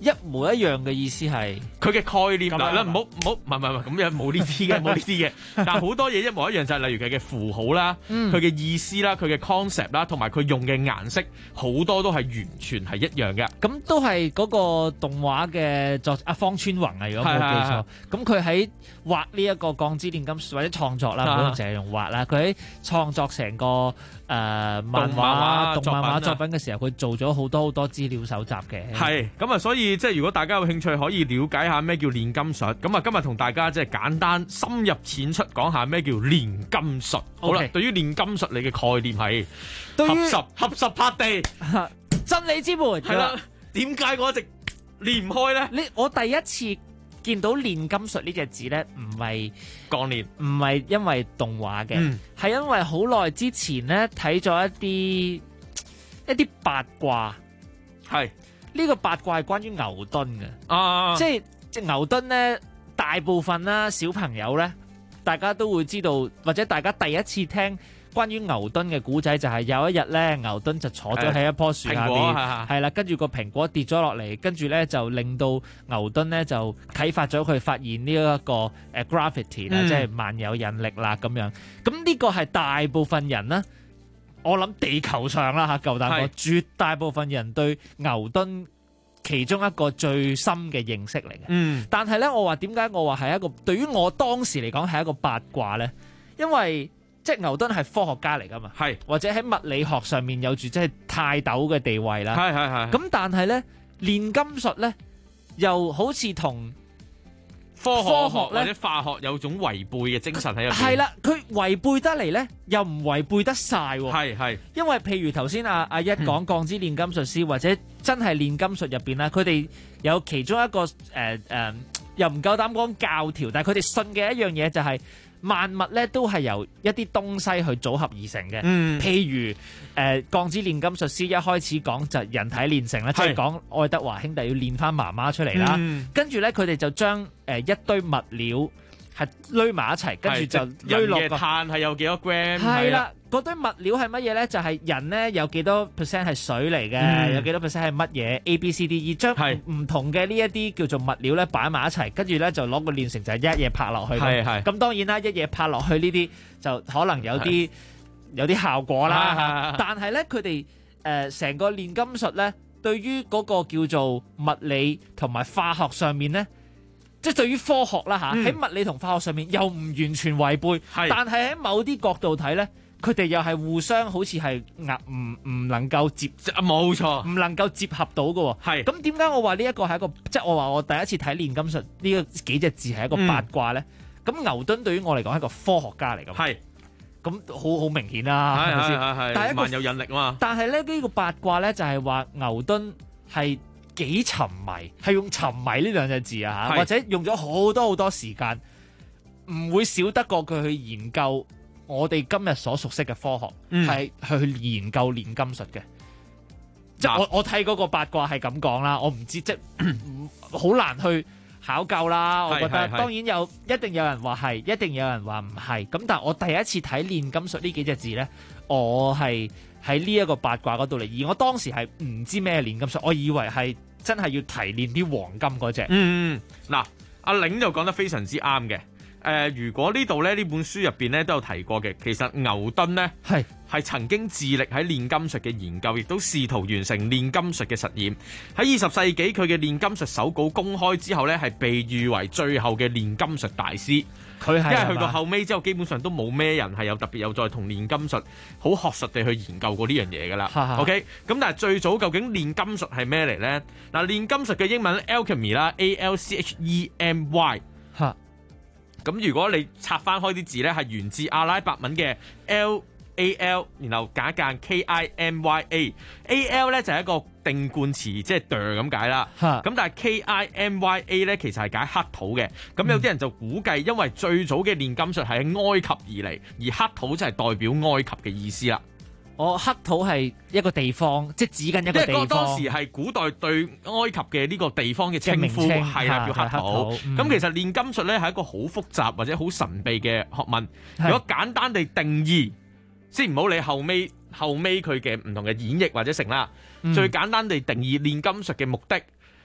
一模一樣嘅意思係佢嘅概念嗱，唔好唔係咁樣冇呢啲嘅，冇呢啲嘅。但係好多嘢一模一樣，就係例如佢嘅符號啦，佢嘅意思啦，佢嘅 concept 啦，同埋佢用嘅顏色好多都係完全係一樣嘅。 咁都係嗰個動畫嘅作者方川宏啊，如果冇記錯。咁佢喺畫呢一個鋼之煉金術或者創作啦，唔好淨係用畫啦。佢喺創作成個漫畫動漫畫作品嘅時候，佢做咗好多資料搜集嘅。 係咁啊，所以即係如果大家有興趣，可以了解下咩叫煉金術。咁啊，今日同大家即係簡單深入淺出講下咩叫煉金術。好啦，對於煉金術你嘅概念係合十拍地真理之門係啦。點解我一直練唔開咧？ 我第一次見到煉金術呢隻字咧，唔係鋼煉， 唔係因為動畫嘅，係因為好耐之前咧睇咗一啲八卦。 係呢個八卦係關於牛頓嘅，即係牛頓咧，大部分啦小朋友咧，大家都會知道，或者大家第一次聽關於牛頓嘅古仔就係有一日咧，牛頓就坐咗喺一棵樹下邊，係啦，跟住個蘋果跌咗落嚟，跟住咧就令到牛頓咧就啟發咗佢發現呢一個gravity 啦，即係萬有引力啦咁樣。咁呢個係大部分人啦，我諗地球上啦嚇，夠膽講，絕大部分人對牛頓其中一個最深嘅認識嚟嘅。但係咧，我話點解我話係一個對於我當時嚟講係一個八卦咧？因為即係牛頓係科學家嚟噶嘛，或者喺物理學上面有住即係泰斗嘅地位啦。咁但係咧，煉金術咧又好似同科學或者化學有種違背嘅精神喺入邊。係啦， 佢違背得嚟咧，又唔違背得晒。係，因為譬如頭先阿一講鋼之煉金術師，或者真係煉金術入邊啦，佢哋有其中一個又唔夠膽講教條，但係佢哋信嘅一樣嘢就係萬物咧都係由一啲東西去組合而成嘅。譬如鋼之煉金術師一開始講就人體煉成啦，即係講愛德華兄弟要煉翻媽媽出嚟啦。跟住咧佢哋就將一堆物料係攏埋一齊，跟住就攏落個碳係有幾多 gram？ 係啦，嗰堆物料係乜嘢咧？就係人咧有幾多 percent 係水嚟嘅，有幾多 percent 係乜嘢 A B C D E， 將唔同嘅呢一啲叫做物料咧擺埋一齊，跟住咧就攞個煉成就係一嘢拍落去。咁當然啦，一嘢拍落去呢啲就可能有啲效果啦。但係咧佢哋成個煉金術咧，對於嗰個叫做物理同埋化學上面咧，即係對於科學啦嚇，喺物理同化學上面又唔完全違背，但係喺某啲角度睇咧，佢哋又係互相好似係唔能夠冇錯， 唔能夠接合到嘅。係咁點解我話呢一個係一個，即係我話我第一次睇煉金術呢個幾隻字係一個八卦咧？咁牛頓對於我嚟講係一個科學家嚟㗎。係咁好明顯啦，係咪先？但係萬有引力啊嘛。 但係咧呢個八卦咧就係話牛頓係幾沉迷，係用沉迷呢兩隻字啊，或者用咗好多時間，唔會少得過佢去研究我哋今日所熟悉嘅科學，係去研究煉金術嘅。即係我睇嗰個八卦係咁講啦，我唔知即係好難去考究啦。我覺得當然一定有人話係，一定有人話唔係。咁但係我第一次睇煉金術呢幾隻字咧，我係喺呢一個八卦嗰度嚟，而我當時係唔知咩煉金術，我以為係真係要提煉啲黃金嗰隻。 嗱，阿玲就講得非常之啱嘅。如果呢度咧呢本書入邊咧都有提過嘅，其實牛頓咧係曾經致力喺煉金術嘅研究，亦都試圖完成煉金術嘅實驗。喺20世紀，佢嘅煉金術手稿公開之後咧，係被譽為最後嘅煉金術大師。因為去到後尾之後，基本上都冇咩人係有特別有再同煉金術好學術地去研究過呢樣嘢㗎啦。OK， 咁但係最早究竟煉金術係咩嚟咧？嗱，煉金術嘅英文 alchemy 啦 ，ALCHEMY。咁如果你拆翻開啲字咧，係源自阿拉伯文嘅 LAL， 然後加一間 KIMYA。AL 咧就係一個定冠詞，即係咁解啦。咁但係 KIMYA 咧其實係解黑土嘅。咁有啲人就估計，因為最早嘅煉金術係喺埃及而嚟，而黑土就係代表埃及嘅意思啦。 黑土係一個地方，即係指緊一個地方。因為當時係古代對埃及嘅呢個地方嘅稱呼係啦，叫黑土。咁其實煉金術咧係一個好複雜或者好神秘嘅學問。如果簡單地定義，先唔好理後尾佢嘅唔同嘅演繹或者成啦。最簡單地定義煉金術嘅目的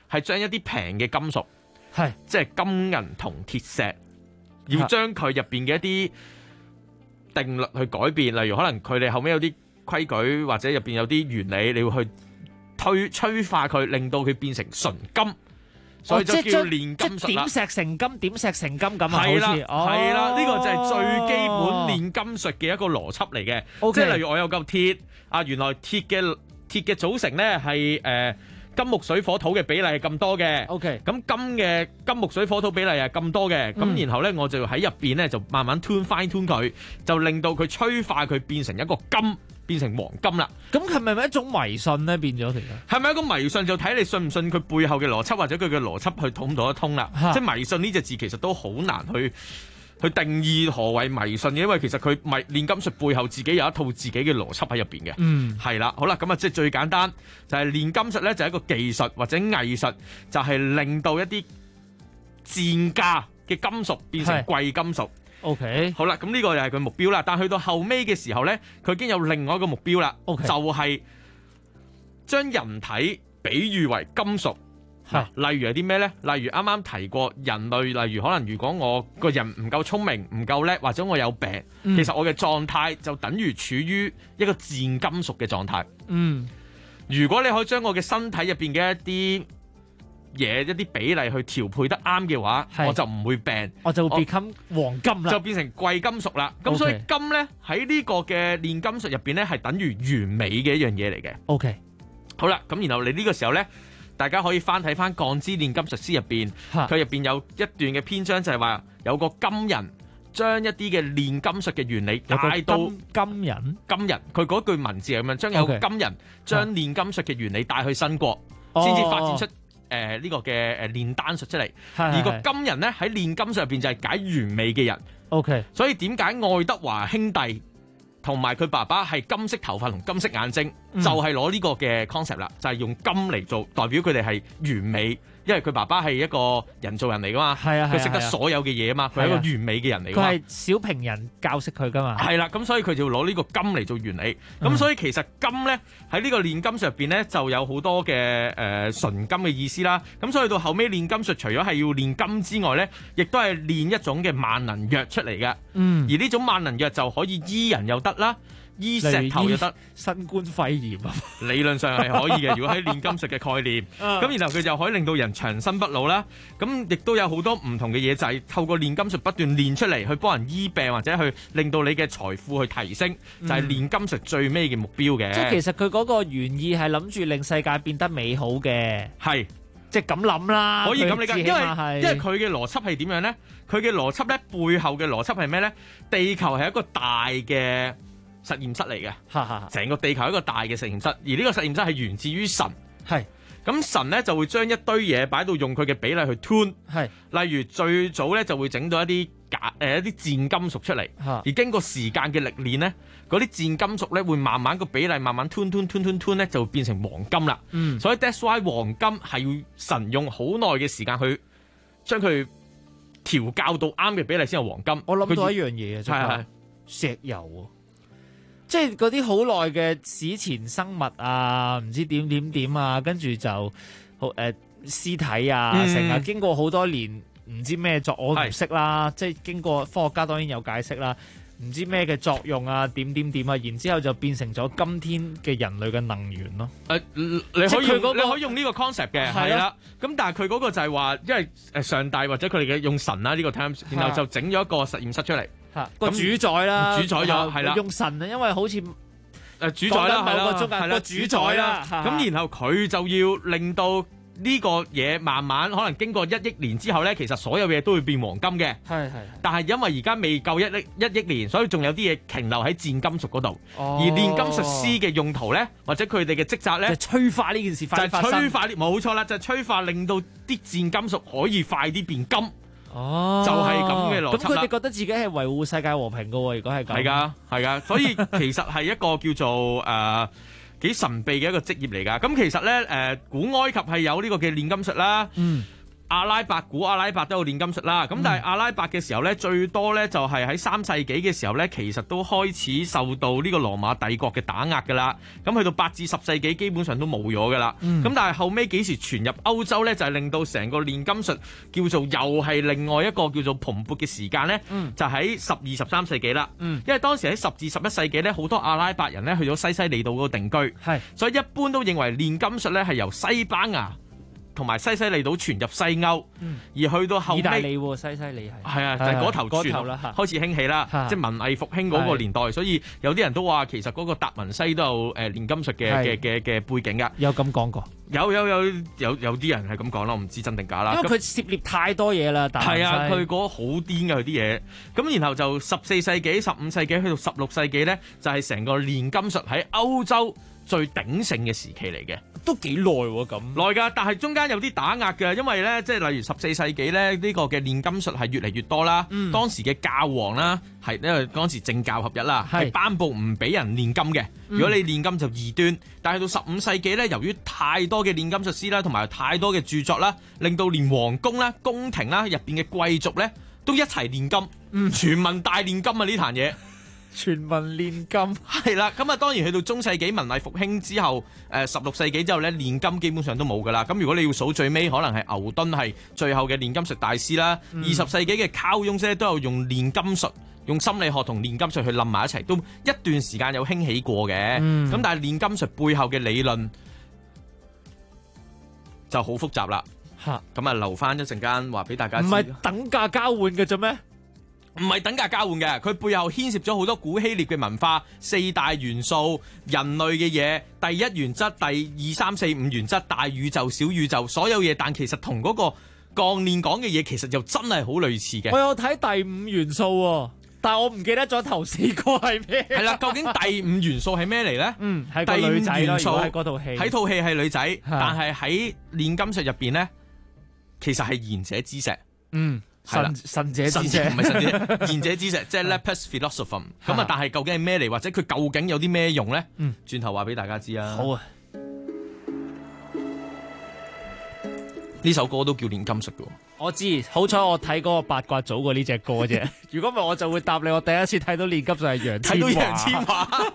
係將一啲平嘅金屬， 係即係金銀銅鐵石，要將佢入邊嘅一啲定律去改變，例如可能佢哋後尾有啲規矩或者入邊有啲原理，你要去催化佢，令到佢變成純金，所以就叫煉金術啦。 點石成金，點石成金咁啊！ 係啦，係啦，呢個就係最基本煉金術嘅一個邏輯嚟嘅。即係例如我有嚿鐵啊，原來鐵嘅組成咧係金木水火土嘅比例係咁多嘅。 OK， 咁金木水火土比例係咁多嘅。咁然後咧我就喺入邊咧就慢慢 fine tune 佢，就令到佢催化佢變成一個金。變成黃金啦， 咁係咪一種迷信咧？變咗其實係咪一個迷信就睇你信唔信佢背後嘅邏輯，或者佢嘅邏輯去統唔統得通啦？即係迷信呢隻字其實都好難去定義何謂迷信嘅，因為其實佢煉金術背後自己有一套自己嘅邏輯喺入邊嘅。係啦，好啦，咁啊即係最簡單就係煉金術咧，就係一個技術或者藝術，就係令到一啲賤價嘅金屬變成貴金屬。 OK， 好啦，咁呢個就係佢目標啦。但去到後尾嘅時候咧，佢已經有另外一個目標啦。就係將人體比喻為金屬。例如係啲咩咧？例如啱啱提過人類，例如可能如果我個人唔夠聰明、唔夠叻，或者我有病，其實我嘅狀態就等於處於一個賤金屬嘅狀態。如果你可以將我嘅身體入邊嘅一啲比例去調配得啱嘅話，我就唔會病， 我就會變黃金啦， 就變成貴金屬啦。咁所以金咧喺呢個嘅煉金術入邊咧係等於完美嘅一樣嘢嚟嘅。 OK， 好啦，咁然後你呢個時候咧，大家可以翻睇翻《鋼之煉金術師》入邊，佢入邊有一段嘅篇章就係話有個金人將一啲嘅煉金術嘅原理帶到金人， 佢嗰句文字係咁樣，將有個金人將煉金術嘅原理帶去新國，先至發展出呢個嘅煉丹術出嚟。而個金人咧喺煉金術入邊就係解完美嘅人。 OK， 所以點解愛德華兄弟同埋佢爸爸係金色頭髮同金色眼睛，就係攞呢個嘅 concept 啦，就係用金嚟做代表佢哋係完美。因為佢爸爸係一個人造人嚟噶嘛，佢識得所有嘅嘢啊嘛，佢係一個完美嘅人嚟噶嘛。 佢係小平人教識佢噶嘛。 係啦，咁所以佢就攞呢個金嚟做原理。咁所以其實金咧喺呢個煉金術入邊咧就有好多嘅純金嘅意思啦。咁所以到後尾煉金術除咗係要煉金之外咧，亦都係煉一種嘅萬能藥出嚟嘅。而呢種萬能藥就可以醫人又得啦。醫石頭又得， 新冠肺炎啊， 理論上係可以嘅。如果喺煉金術嘅概念，咁然後佢就可以令到人長生不老啦。咁亦都有好多唔同嘅嘢，就係透過煉金術不斷煉出嚟，去幫人醫病或者去令到你嘅財富去提升，就係煉金術最尾嘅目標嘅。 即係其實佢嗰個原意係諗住令世界變得美好嘅， 係即係咁諗啦。 可以咁理解，因為佢嘅邏輯係點樣咧？佢嘅邏輯咧背後嘅邏輯係咩咧？地球係一個大嘅實驗室嚟嘅，成個地球係一個大嘅實驗室，而呢個實驗室係源自於神。咁神咧就會將一堆嘢擺到用佢嘅比例去 tune。例如最早咧就會整到一啲一啲賤金屬出嚟，而經過時間嘅歷練咧，嗰啲賤金屬咧會慢慢個比例慢慢 tune 咧就會變成黃金啦。所以 that's why 黃金係要神用好耐嘅時間去將佢調校到啱嘅比例先有黃金。 我諗到一樣嘢啊，石油。即係嗰啲好耐嘅史前生物啊，唔知點啊，跟住就好屍體啊，成日經過好多年，唔知咩作，我唔識啦。即係經過科學家當然有解釋啦，唔知咩嘅作用啊，點啊，然之後就變成咗今天嘅人類嘅能源咯。 你可以用呢個 concept 嘅，係啦。咁但係佢嗰個就係話，因為上帝或者佢哋嘅用神啦呢個 terms，然後就整咗一個實驗室出嚟。 個主宰啦， 主宰咗係啦， 用神啊，因為好似主宰啦，係啦，主宰啦。咁然後佢就要令到呢個嘢慢慢可能經過1億年之後咧，其實所有嘢都會變黃金嘅。但係因為而家未夠一億年，所以仲有啲嘢停留喺賤金屬嗰度。而煉金術師嘅用途咧，或者佢哋嘅職責咧， 就催化呢件事快啲發生。 就係催化，冇錯啦，就係催化令到啲賤金屬可以快啲變金。就係咁嘅邏輯啦。咁佢哋覺得自己係維護世界和平噶喎，如果係咁。 係噶，所以其實係一個叫做幾神秘嘅一個職業嚟噶。咁其實咧，古埃及係有呢個嘅煉金術啦。 阿拉伯古阿拉伯都有煉金術啦，咁但係阿拉伯嘅時候咧，最多咧就係喺3世紀嘅時候咧，其實都開始受到呢個羅馬帝國嘅打壓噶啦。咁去到8至10世紀，基本上都冇咗噶啦。咁但係後尾幾時傳入歐洲咧，就係令到成個煉金術叫做又係另外一個叫做蓬勃嘅時間咧，就喺12、13世紀啦。因為當時喺10至11世紀咧，好多阿拉伯人咧去咗西西里島嗰度定居，所以一般都認為煉金術咧係由西班牙同埋西西里島傳入西歐，而去到後尾，意大利喎，西西里係啊，就係嗰頭傳啦，開始興起啦，即係文藝復興嗰個年代，所以有啲人都話其實嗰個達文西都有煉金術嘅背景噶。 有咁講過？有啲人係咁講啦，我唔知真定假啦。 因為佢涉獵太多嘢啦， 係啊，佢嗰好癲嘅佢啲嘢。咁然後就14世紀、15世紀去到16世紀咧，就係成個煉金術喺歐洲最鼎盛嘅時期嚟嘅。 都幾耐喎，咁耐㗎，但係中間有啲打壓嘅，因為咧，即係例如14世紀咧，呢個嘅煉金術係越嚟越多啦。當時嘅教皇啦，係因為當時政教合一啦，係頒布唔俾人煉金嘅。如果你煉金就異端，但係到15世紀咧，由於太多嘅煉金術師啦，同埋太多嘅著作啦，令到連皇宮啦、宮廷啦入邊嘅貴族咧都一齊煉金，全民大煉金啊！呢壇嘢。 全民煉金係啦，咁啊當然去到中世紀文藝復興之後，16世紀之後咧，煉金基本上都冇噶啦。咁如果你要數最尾，可能係牛頓係最後嘅煉金術大師啦。20世紀嘅卡翁斯都有用煉金術，用心理學同煉金術去冧埋一齊，都一段時間有興起過嘅。咁但係煉金術背後嘅理論就好複雜啦。咁啊留翻一陣間話俾大家知。 唔係等價交換嘅啫咩？ 唔係等價交換嘅，佢背後牽涉咗好多古希臘嘅文化、4大元素、人類嘅嘢、第一原則、第2、3、4、5原則、大宇宙、小宇宙，所有嘢，但其實同嗰個鋼鍊講嘅嘢其實就真係好類似嘅。 我有睇第5元素喎，但係我唔記得咗頭4個係咩。 係啦，究竟第5元素係咩嚟咧？ 係個女仔咯，如果喺嗰套戲， 喺套戲係女仔，但係喺煉金術入邊咧，其實係賢者之石。 神者之石， 唔係神者，賢者之石，即係 Lapis Philosophum。咁啊，但係究竟係咩嚟，或者佢究竟有啲咩用咧？轉頭話俾大家知啊。 好啊， 呢首歌都叫煉金術嘅。 我知，好彩我睇嗰個八卦組過呢隻歌啫。如果唔係，我就會答你。我第一次睇到煉金術係楊千嬅。睇到楊千嬅。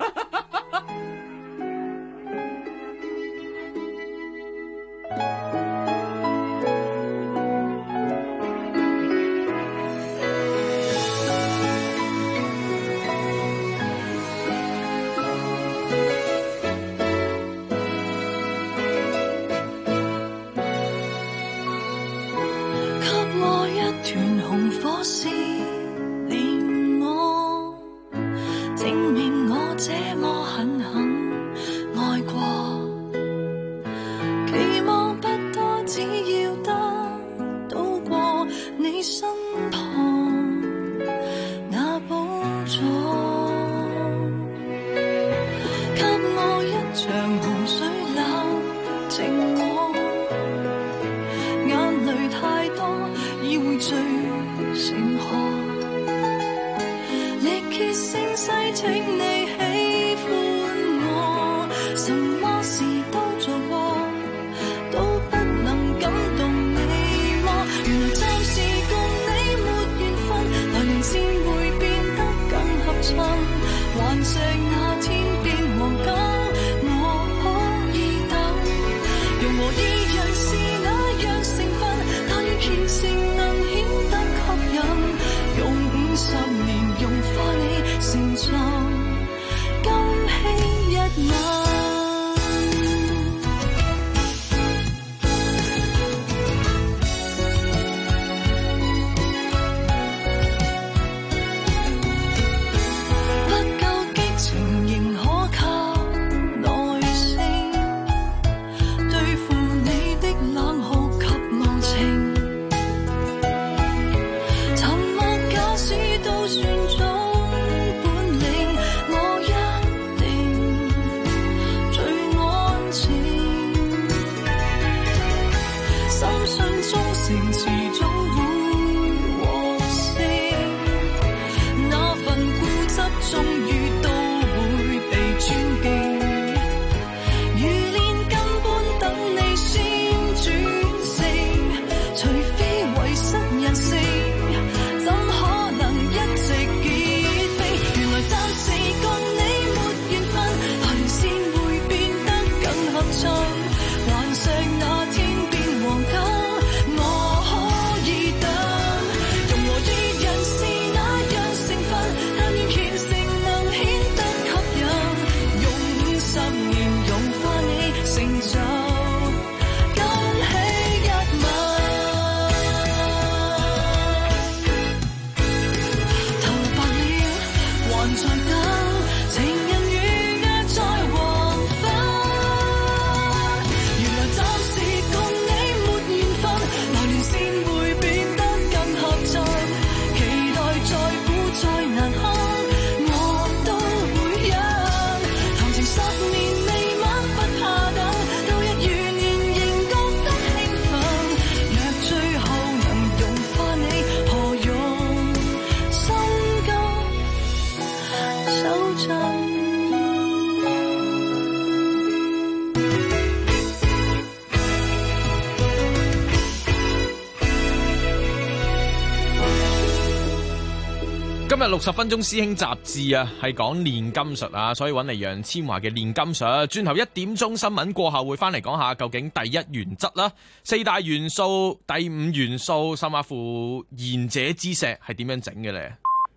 如煉金般等你先轉性，除在等，情人預約在黃昏。原來暫時共你沒緣分，來連線會變得更合襯。期待再苦再難堪，我都會忍。談情10年未晚不怕等，到日如年仍覺得興奮。若最後能融化你，何用心急手震。 今日60分鐘師兄雜誌啊，係講煉金術啊，所以揾嚟楊千嬅嘅煉金術。轉頭1點鐘新聞過後會翻嚟講下究竟第一原則啦、4大元素、第5元素，甚至乎賢者之石係點樣整嘅呢？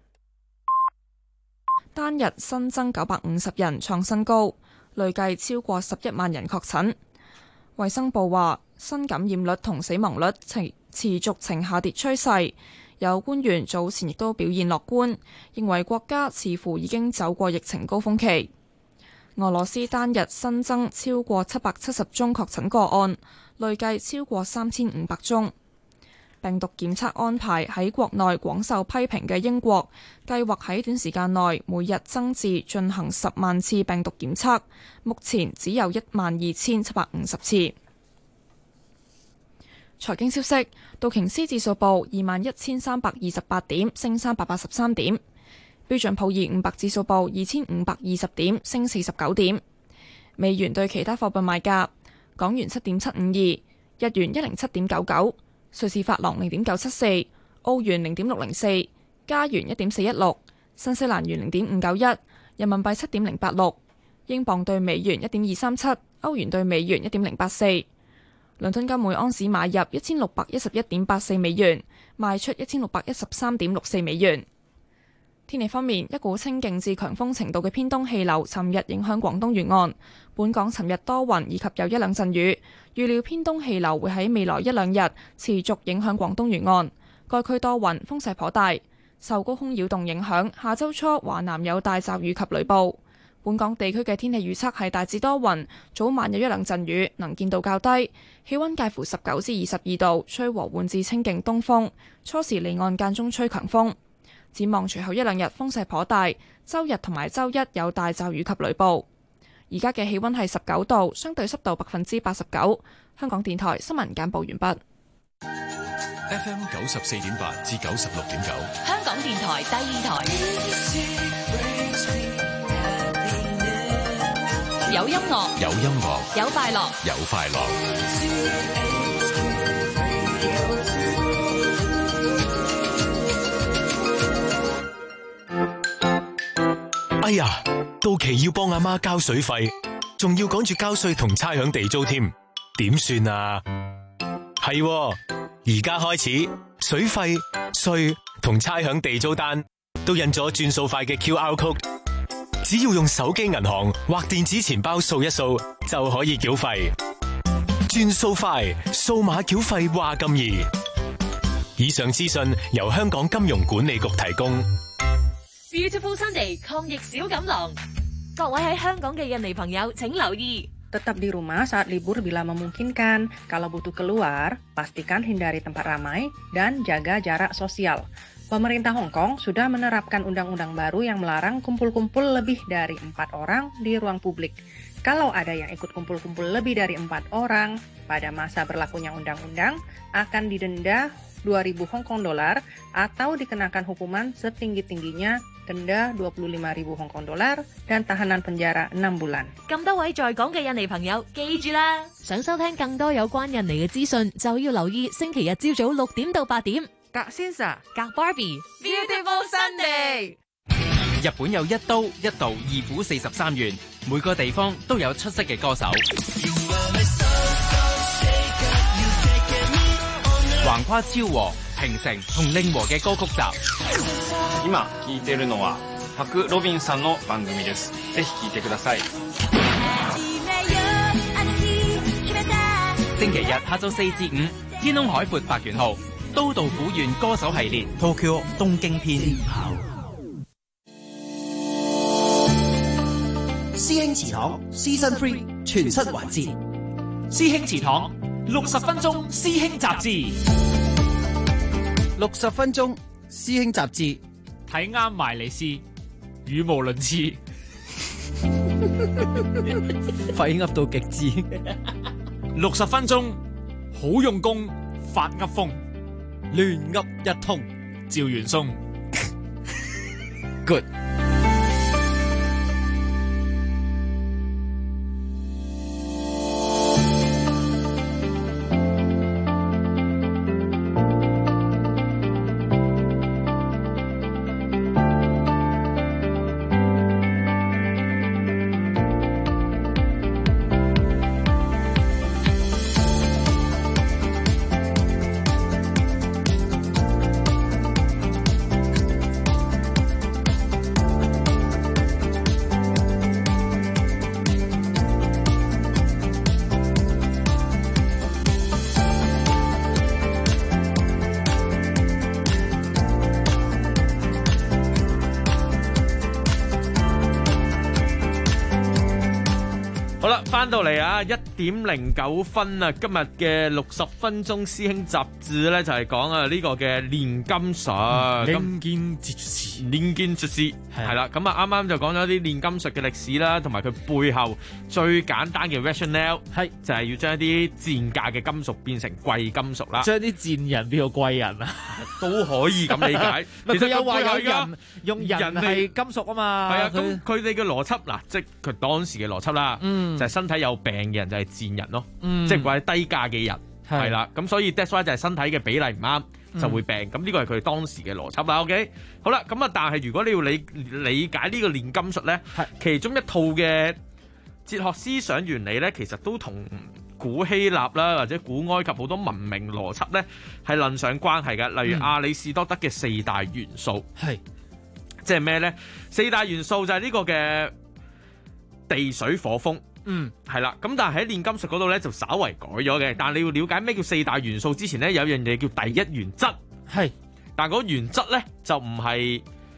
單日新增950人創新高，累計超過11萬人確診。衛生部話，新感染率同死亡率持續呈下跌趨勢。有官員早前亦都表現樂觀，認為國家似乎已經走過疫情高峰期。俄羅斯單日新增超過770宗確診個案，累計超過3500宗。病毒檢測安排喺國內廣受批評嘅英國，計劃喺短時間內每日增至進行10萬次病毒檢測，目前只有12750次。財經消息，道瓊斯指數報21,328點，升383點；標準普爾500指數報2,520點，升49點。美元對其他貨幣賣價：港元7.752，日元107.99，瑞士法郎0.974，澳元0.604，加元1.416，新西蘭元0.591，人民幣7.086，英鎊對美元1.237，歐元對美元1.084。倫敦金每盎司買入1611.84美元，賣出1613.64美元。天氣方面，一股清勁至強風程度嘅偏東氣流尋日影響廣東沿岸，本港尋日多雲以及有一兩陣雨，預料偏東氣流會喺未來1、2日持續影響廣東沿岸，該區多雲，風勢頗大。受高空擾動影響，下周初華南有大驟雨及雷暴。本港地區嘅天氣預測係大致多雲，早晚有一兩陣雨，能見度較低，氣溫介乎19至22度，吹和緩至清勁東風，初時離岸間中吹強風。展望隨後一兩日風勢頗大，周日同埋周一有大驟雨及雷暴。而家嘅氣溫係19度，相對濕度89%。香港電台新聞簡報完畢。 FM 94.8至96.9， 香港電台第2台。有音樂， 有音樂， 有快樂， 有快樂。哎呀，到期要幫阿媽交水費，仲要趕住交稅同差餉地租添，點算啊？係，而家開始，水費、稅同差餉地租單都印咗轉數快嘅 QR code。只要用手機銀行或電子錢包掃一掃就可以繳費，轉數快，數碼繳費話咁易。以上資訊由香港金融管理局提供。 Beautiful Sunday 抗疫小錦囊，各位喺香港嘅印尼朋友請留意。 Tetap di rumah saat libur bila memungkinkan. Kalau butuh keluar, pastikan hindari tempat ramai dan jaga jarak sosial. Pemerintah Hong Kong sudah menerapkan undang-undang baru yang melarang kumpul-kumpul lebih dari 4 orang di ruang publik. Kalau ada yang ikut kumpul-kumpul lebih dari 4 orang pada masa berlakunya undang-undang, akan didenda 2.000 Hong Kong dollar atau dikenakan hukuman setinggi-tingginya denda 25.000 Hong Kong dollar dan tahanan penjara 6 bulan。 咁多位在港嘅印尼朋友，記住啦！想收聽更多有關印尼嘅資訊，就要留意星期日朝早6點到8點。 Kak Sinsa， Kak Barbie，Beautiful Sunday。 日本有一刀一道二虎43元，每個地方都有出色嘅歌手。橫跨昭和、平成同令和嘅歌曲集。 今聴いているのはパク・ロビンさんの番組です。ぜひ聴いてください。 星期日下晝4至5，天空海闊百元號，都道府縣歌手系列 Tokyo 東京篇。 兄祠堂 Season 3全新環節， 師兄祠堂60分鐘師兄雜誌 ，60分鐘師兄雜誌， 睇啱埋你試，語無倫次， 廢噏到極致。 60分鐘好用功，發噏風， 亂噏一通， 趙元松 ，good。 翻到嚟啊，1:09啊！今日嘅60分鐘師兄雜誌咧就係講啊呢個嘅煉金術， 煉金術係啦。咁啊啱啱就講咗啲煉金術嘅歷史啦，同埋佢背後最簡單嘅 rationale 係就係要將一啲賤價嘅金屬變成貴金屬啦。 將啲賤人變做貴人啊， 都可以咁理解。 其實有話有人用人係金屬啊嘛。 係啊，咁佢哋嘅邏輯嗱，即係佢當時嘅邏輯啦，就係身體有病嘅人就係賤人咯，即係或者低價嘅人係啦，咁所以 that's why 就係身體嘅比例唔啱就會病，咁呢個係佢哋當時嘅邏輯啦。OK， 好啦，咁啊，但係如果你要理解呢個煉金術咧，其中一套嘅哲學思想原理咧，其實都同古希臘啦或者古埃及好多文明邏輯咧係論上關係嘅，例如亞里士多德嘅4大元素係即係咩咧？4大元素就係呢個嘅地水火風。係啦，咁但係喺煉金術嗰度咧就稍為改咗嘅，但係你要了解咩叫4大元素之前咧，有樣嘢叫第一原則，係，但係嗰原則咧就唔係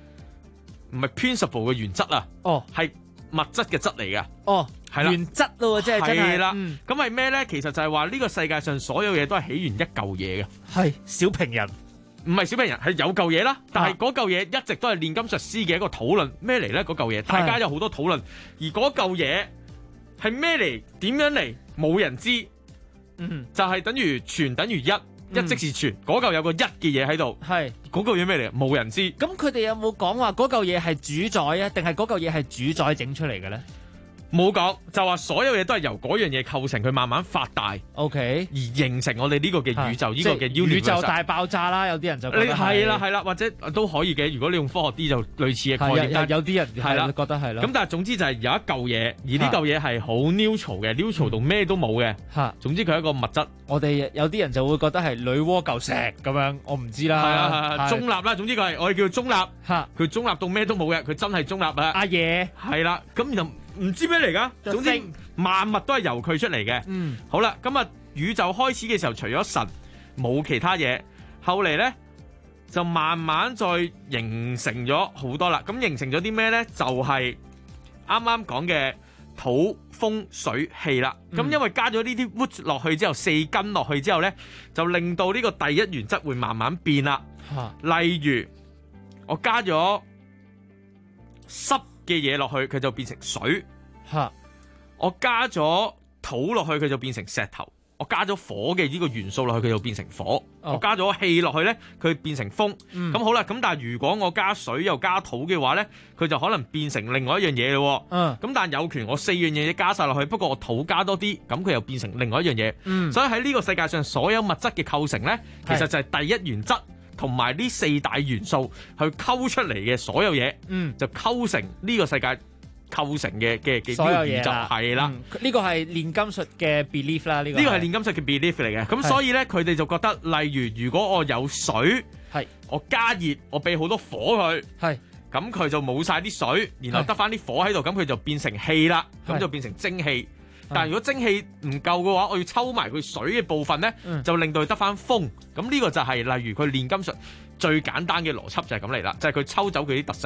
principle 嘅原則啊，係物質嘅質嚟嘅，係啦，原則咯，即係真係啦，咁係咩咧？其實就係話呢個世界上所有嘢都係起源一嚿嘢嘅，係小平人。唔係小病人，係有嚿嘢啦，但係嗰嚿嘢一直都係煉金術師嘅一個討論，咩嚟咧？嗰嚿嘢，大家有好多討論，而嗰嚿嘢係咩嚟？點樣嚟？冇人知，就係等於全等於一，一即是全，嗰嚿有個一嘅嘢喺度，係嗰嚿嘢咩嚟？冇人知。 咁佢哋有冇講話嗰嚿嘢係主宰啊？定係嗰嚿嘢係主宰整出嚟嘅咧？ 冇講，就話所有嘢都係由嗰樣嘢構成，佢慢慢發大 ，OK， 而形成我哋呢個嘅宇宙，呢個嘅宇宙大爆炸啦。有啲人就覺得係啦，或者都可以嘅。如果你用科學啲，就類似嘅概念。 有啲人係啦，覺得係啦。 咁但係總之就係有一嚿嘢，而呢嚿嘢係好 neutral 嘅 ，neutral 到咩都冇嘅。嚇，總之佢係一個物質。 我哋有啲人就會覺得係女媧嚿石咁樣，我唔知啦。 係啊，中立啦。總之佢係我哋叫中立。嚇，佢中立到咩都冇嘅，佢真係中立啊。 阿爺係啦，咁就。唔知咩嚟噶，總之萬物都係由佢出嚟嘅。好啦，咁啊，宇宙開始嘅時候，除咗神冇其他嘢，後嚟咧就慢慢再形成咗好多啦。咁形成咗啲咩咧？就係啱啱講嘅土、風、水、氣啦。咁因為加咗呢啲 wood 落去之後，4根落去之後咧，就令到呢個第一原則會慢慢變啦。例如我加咗濕嘅嘢落去，佢就變成水。吓，我加咗土落去，佢就變成石頭。我加咗火嘅呢個元素落去，佢就變成火。我加咗氣落去咧，佢變成風。咁好啦，咁但係如果我加水又加土嘅話咧，佢就可能變成另外一樣嘢咯。咁但係有權我4樣嘢加晒落去，不過我土加多啲，咁佢又變成另外一樣嘢。所以喺呢個世界上所有物質嘅構成咧，其實就係第一原則。同埋呢4大元素去溝出嚟嘅所有嘢，就構成呢個世界構成嘅所有嘢就係啦。 呢個係煉金術嘅 belief 啦，呢個係煉金術嘅 belief 嚟嘅。咁所以咧，佢哋就覺得，例如果我有水，我加熱，我俾好多火佢，咁佢就冇晒啲水，然後得翻啲火喺度，咁佢就變成氣啦，咁就變成蒸氣。但係如果蒸氣唔夠嘅話，我要抽埋佢水嘅部分咧，就令到佢得翻風。咁呢個就係例如佢煉金術最簡單嘅邏輯就係咁嚟啦，就係佢抽走佢啲特性，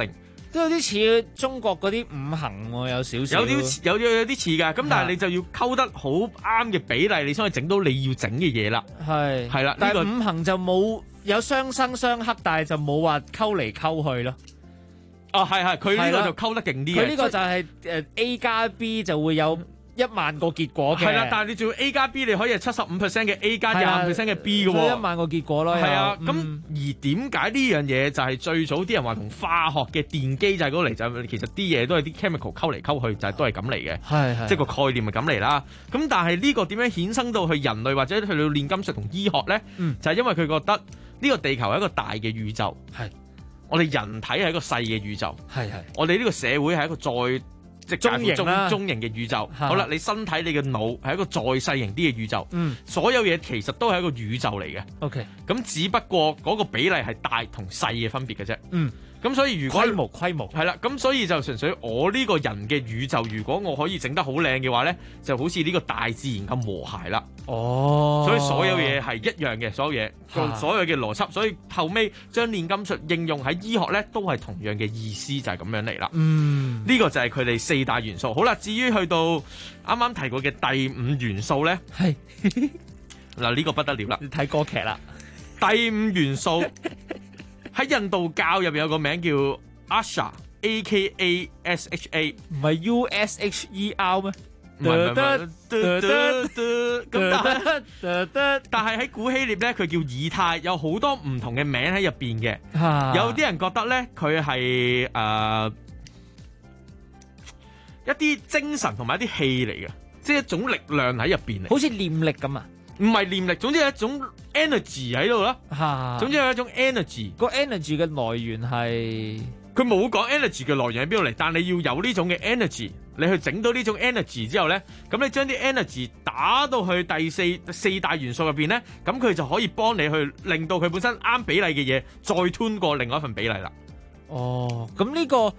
都有啲似中國嗰啲五行喎，有少少。 有啲似㗎，咁但係你就要溝得好啱嘅比例，你先可以整到你要整嘅嘢啦。係啦， 但係五行就冇有相生相克，但係就冇話溝嚟溝去咯。 哦，係，佢呢個就溝得勁啲嘅。 佢呢個就係A 加 B 就會有10000個結果嘅。 係啦，但係你仲要 A 加 B， 你可以係75% 嘅 A 加25% 嘅 B 嘅喎。 10000個結果咯。 係啊，咁而點解呢樣嘢就係最早啲人話同化學嘅電機就係嗰嚟，就其實啲嘢都係啲 chemical 溝嚟溝去，就係都係咁嚟嘅。係即係個概念係咁嚟啦。咁但係呢個點樣衍生到去人類或者去到煉金術同醫學咧？就係因為佢覺得呢個地球係一個大嘅宇宙。係。我哋人體係一個細嘅宇宙。係。我哋呢個社會係一個再中型嘅宇宙。好啦，你身體你嘅腦係一個再細型啲嘅宇宙。所有嘢其實都係一個宇宙嚟嘅。OK， 咁只不過嗰個比例係大同細嘅分別嘅啫。咁所以如果規模係啦，咁所以就純粹我呢個人嘅宇宙，如果我可以整得好靚嘅話咧，就好似呢個大自然咁和諧啦。所以所有嘢係一樣嘅，所有嘢所有嘅邏輯，所以後尾將煉金術應用喺醫學咧，都係同樣嘅意思，就係咁樣嚟啦。呢個就係佢哋4大元素。好啦，至於去到啱啱提過嘅第5元素咧，係嗱呢個不得了啦， 你睇歌劇啦。 第5元素。喺印度教入邊有個名叫 Asha，AKASHA， 唔係 USHER 咩？ 但係喺古希臘咧，佢叫以太，有好多唔同嘅名喺入邊嘅。有啲人覺得咧，佢係一啲精神同埋一啲氣嚟嘅，即係一種力量喺入邊嚟， 好似念力咁啊。 唔係念力，總之係一種 energy 喺度啦。總之係一種 energy。 個 energy 嘅來源係佢冇講 energy 嘅來源喺邊度嚟，但你要有呢種嘅 energy，你去整到呢種 energy 之後咧，咁你將啲 energy 打到去第四大元素入邊咧，咁佢就可以幫你去令到佢本身啱比例嘅嘢再 tune 過另外一份比例啦。 哦，咁呢個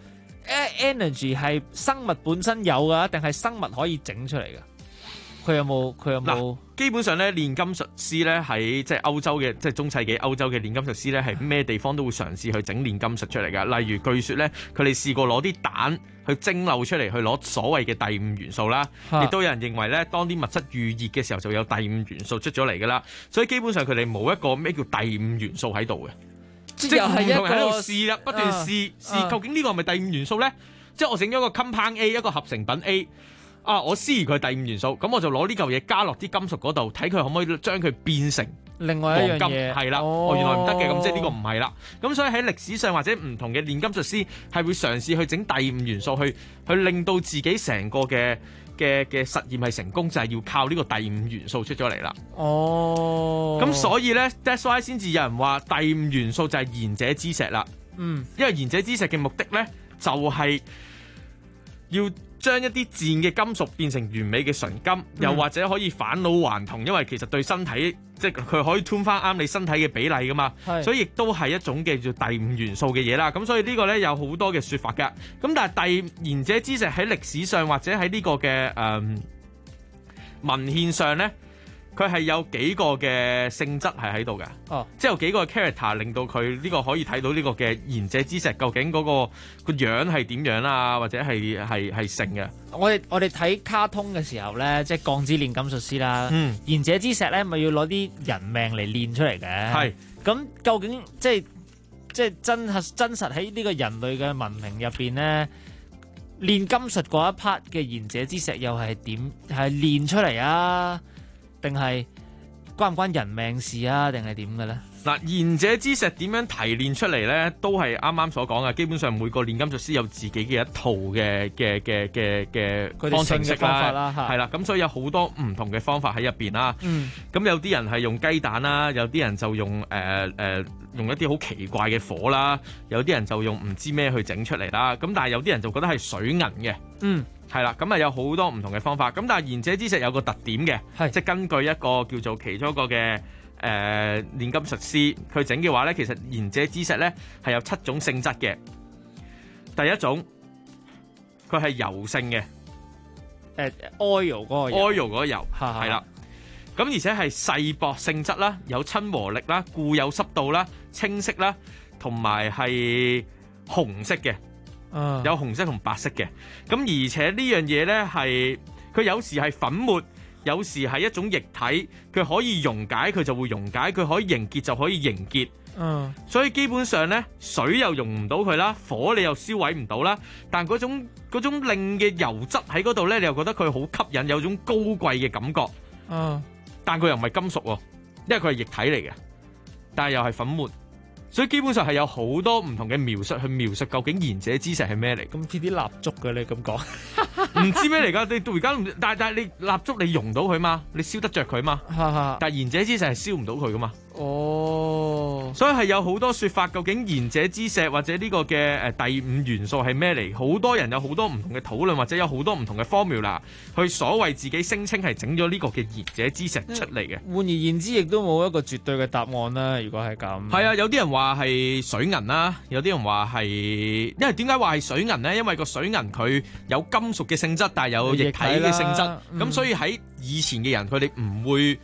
energy 係生物本身有㗎，定係生物可以整出嚟㗎？佢有冇？ 基本上咧，煉金術師咧喺即係歐洲嘅，即係中世紀歐洲嘅煉金術師咧，係咩地方都會嘗試去整煉金術出嚟㗎。例如據說咧，佢哋試過攞啲蛋去蒸餾出嚟，去攞所謂嘅第5元素啦。亦都有人認為咧，當啲物質預熱嘅時候，就有第5元素出咗嚟㗎啦。所以基本上佢哋冇一個咩叫第5元素喺度嘅，即係唔同人喺度試啦，不斷試究竟呢個係咪第5元素咧？即係我整咗個 compound A， 一個合成品 A。我思疑佢第5元素，咁我就攞呢嚿嘢加落啲金屬嗰度，睇佢可唔可以將佢變成另外一樣嘢。 係啦，原來唔得嘅，咁即係呢個唔係啦。咁所以喺歷史上或者唔同嘅煉金術師係會嘗試去整第5元素，去令到自己成個嘅實驗係成功，就係要靠呢個第5元素出咗嚟啦。咁所以咧 that's why 先至有人話第5元素就係賢者之石啦。因為賢者之石嘅目的咧，就係要將一啲賤嘅金屬變成完美嘅純金，又或者可以返老還童，因為其實對身體即係佢可以 tune 翻啱你身體嘅比例噶嘛，所以亦都係一種叫做第5元素嘅嘢啦。咁所以呢個咧有好多嘅說法噶。咁但係賢者之石喺歷史上或者喺呢個嘅文獻上咧，佢係有幾個嘅性質係喺度嘅，即係有幾個 character 令到佢呢個可以睇到呢個嘅賢者之石究竟嗰個樣係點樣啊，或者係成嘅。 我哋睇卡通嘅時候咧，即係鋼之煉金術師啦，賢者之石咧咪要攞啲人命嚟煉出嚟嘅。係咁，究竟即係真實喺呢個人類嘅文明入邊咧，煉金術嗰一 part 嘅賢者之石又係點係煉出嚟啊？定係關唔關人命事啊？定係點嘅咧？ 嗱，賢者之石點樣提煉出嚟咧？都係啱啱所講嘅。基本上每個煉金術師有自己嘅一套嘅方程式啦，係啦。咁所以有好多唔同嘅方法喺入邊啦。咁有啲人係用雞蛋啦，有啲人就用用一啲好奇怪嘅火啦，有啲人就用唔知咩去整出嚟啦。咁但係有啲人就覺得係水銀嘅。係啦，咁啊有好多唔同嘅方法，咁但係賢者之石有個特點嘅，即係根據一個叫做其中一個嘅煉金術師佢整嘅話咧，其實賢者之石咧係有7種性質嘅。第一種，佢係油性嘅 ，oil 嗰個油， 係啦，咁而且係細薄性質啦，有親和力啦，固有濕度啦，清晰啦，同埋係紅色嘅。 有紅色同白色嘅。咁而且呢樣嘢呢，係佢有時係粉末，有時係一種液體，佢可以溶解佢就會溶解，佢可以凝結就可以凝結。所以基本上呢，水又溶唔到佢啦，火你又燒毀唔到啦，但嗰種令嘅油質喺嗰度呢，你又覺得佢好吸引，有種高貴嘅感覺。但佢又唔係金屬喎，因為佢係液體嚟嘅，但係又係粉末。所以基本上係有好多唔同嘅描述去描述究竟賢者之石係咩嚟。 咁似啲蠟燭嘅，你咁講， 唔知咩嚟㗎？你到而家唔，但係你蠟燭你溶到佢嘛？你燒得着佢嘛？但係賢者之石係燒唔到佢㗎嘛？所以係有好多說法，究竟賢者之石或者呢個嘅第五元素係咩嚟？好多人有好多唔同嘅討論，或者有好多唔同嘅 formula 去所謂自己聲稱係整咗呢個嘅賢者之石出嚟嘅。 換而言之，亦都冇一個絕對嘅答案啦。如果係咁， 係啊，有啲人話係水銀啦，有啲人話係，因為點解話係水銀呢？因為個水銀佢有金屬嘅性質，但係有液體嘅性質，咁所以喺以前嘅人佢哋唔會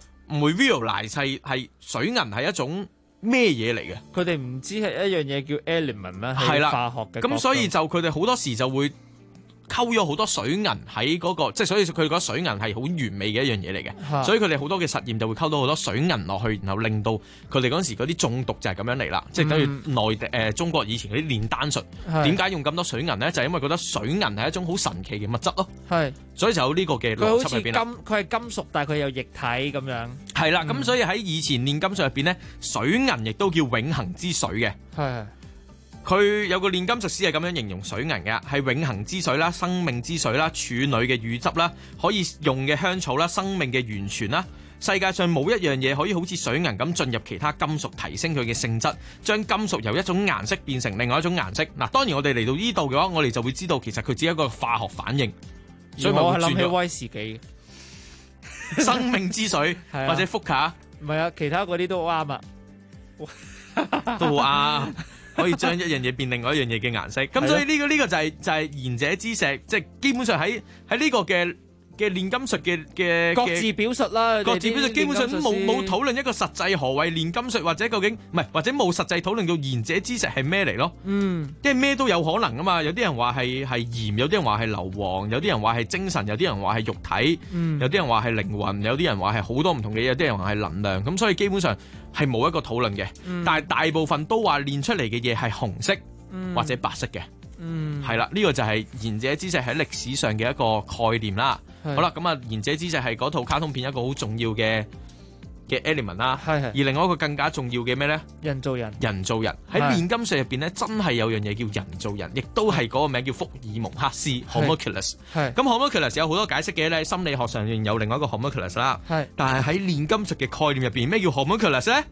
realize 係水銀係一種咩嘢嚟嘅？ 佢哋唔知係一樣嘢叫 element 啦， 係啦， 化學嘅。 咁所以就佢哋好多時就會溝咗好多水銀喺嗰個，即係所以佢覺得水銀係好完美嘅一樣嘢嚟嘅。所以佢哋好多嘅實驗就會溝到好多水銀落去，然後令到佢哋嗰陣時嗰啲中毒就係咁樣嚟啦。即係等於中國以前嗰啲煉丹術，點解用咁多水銀咧？就係因為覺得水銀係一種好神奇嘅物質咯。所以就有呢個嘅邏輯入邊啦。 佢係金屬，但係佢有液體咁樣。 係啦，咁所以喺以前煉金術入邊咧，水銀亦都叫永恆之水嘅。佢有個煉金術師係咁樣形容水銀嘅，係永恆之水啦、生命之水啦、處女嘅乳汁啦、可以用嘅香草啦、生命嘅源泉啦。世界上冇一樣嘢可以好似水銀咁進入其他金屬，提升佢嘅性質，將金屬由一種顏色變成另外一種顏色。嗱，當然我哋嚟到呢度嘅話，我哋就會知道其實佢只係一個化學反應。 所以我係諗起威士忌生命之水或者福卡， 唔係啊，其他嗰啲都好啱啊， 都好啱。可以將一樣嘢變另外一樣嘢嘅顏色，咁所以呢個就係賢者之石，即係基本上喺呢個嘅煉金術嘅各自表述啦， 各自表述基本上都冇討論一個實際何謂煉金術，或者究竟唔係，或者冇實際討論到賢者之石係咩嚟咯。即係咩都有可能噶嘛。有啲人話係鹽，有啲人話係硫磺，有啲人話係精神，有啲人話係肉體，有啲人話係靈魂，有啲人話係好多唔同嘅嘢，有啲人話係能量。咁所以基本上係冇一個討論嘅，但係大部分都話煉出嚟嘅嘢係紅色或者白色嘅。係啦，呢個就係賢者之石喺歷史上嘅一個概念啦。好啦，咁啊，賢者之石係嗰套卡通片一個好重要嘅 element 啦。而另外一個更加重要嘅咩咧？ 人造人喺煉金術入邊咧，真係有樣嘢叫人造人，亦都係嗰個名叫福爾蒙克斯 （Homunculus）。咁 Homunculus 有好多解釋嘅咧，心理學上有另外一個 Homunculus 啦。但係喺煉金術嘅概念入邊，咩叫 Homunculus 咧？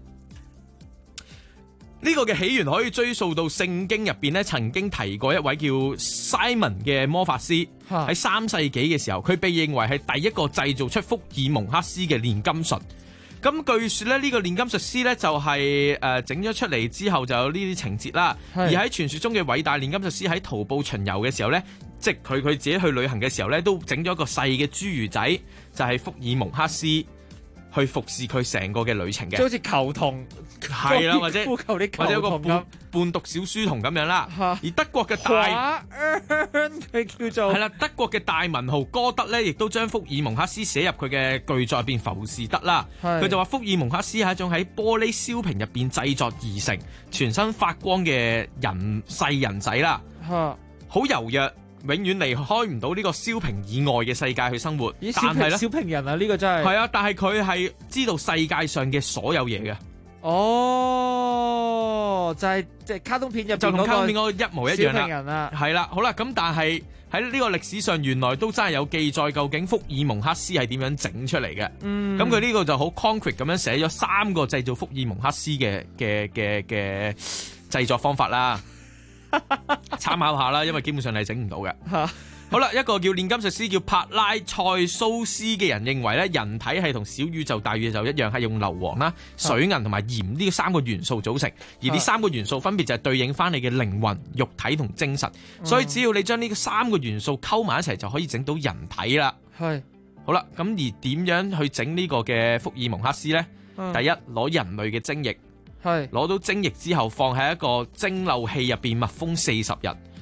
呢個嘅起源可以追溯到聖經入邊咧，曾經提過一位叫 Simon 嘅魔法師，喺3世紀嘅時候，佢被認為係第一個製造出福爾蒙克斯嘅煉金術。咁據說咧，呢個煉金術師咧就係整咗出嚟之後就有呢啲情節啦。而喺傳說中嘅偉大煉金術師喺徒步巡遊嘅時候咧，即係佢自己去旅行嘅時候咧，都整咗一個細嘅侏儒仔，就係福爾蒙克斯，去服侍佢成個嘅旅程嘅， 即好似球童係啦，或者一個伴讀小書童咁樣啦。而德國嘅佢叫做係啦，德國嘅大文豪歌德咧，亦都將福爾蒙克斯寫入佢嘅巨作入邊浮士德啦。佢就話福爾蒙克斯係一種喺玻璃燒瓶入邊製作而成、全身發光嘅細人仔啦，好柔弱。永遠離開唔到呢個燒瓶以外嘅世界去生活，但係咧燒瓶人啊，呢個真係係啊！但係佢係知道世界上嘅所有嘢嘅。 就係即係卡通片入邊就同卡通片嗰個一模一樣啦。 係啦，好啦，咁但係喺呢個歷史上原來都真係有記載，究竟福爾蒙克斯係點樣整出嚟嘅？咁佢呢個就好 concrete 咁樣寫咗3個製造福爾蒙克斯嘅製作方法啦。參考下啦，因為基本上你係整唔到嘅。好啦，一個叫煉金術師叫帕拉塞蘇斯嘅人認為咧，人體係同小宇宙大宇宙一樣，係用硫磺啦、水銀同埋鹽呢3個元素組成，而呢3個元素分別就係對應翻你嘅靈魂、肉體同精神。所以只要你將呢3個元素溝埋一齊，就可以整到人體啦。好啦，咁而點樣去整呢個嘅福爾蒙克斯呢？第一，攞人類嘅精液。攞到精液之後，放喺一個蒸餾器入邊密封40日，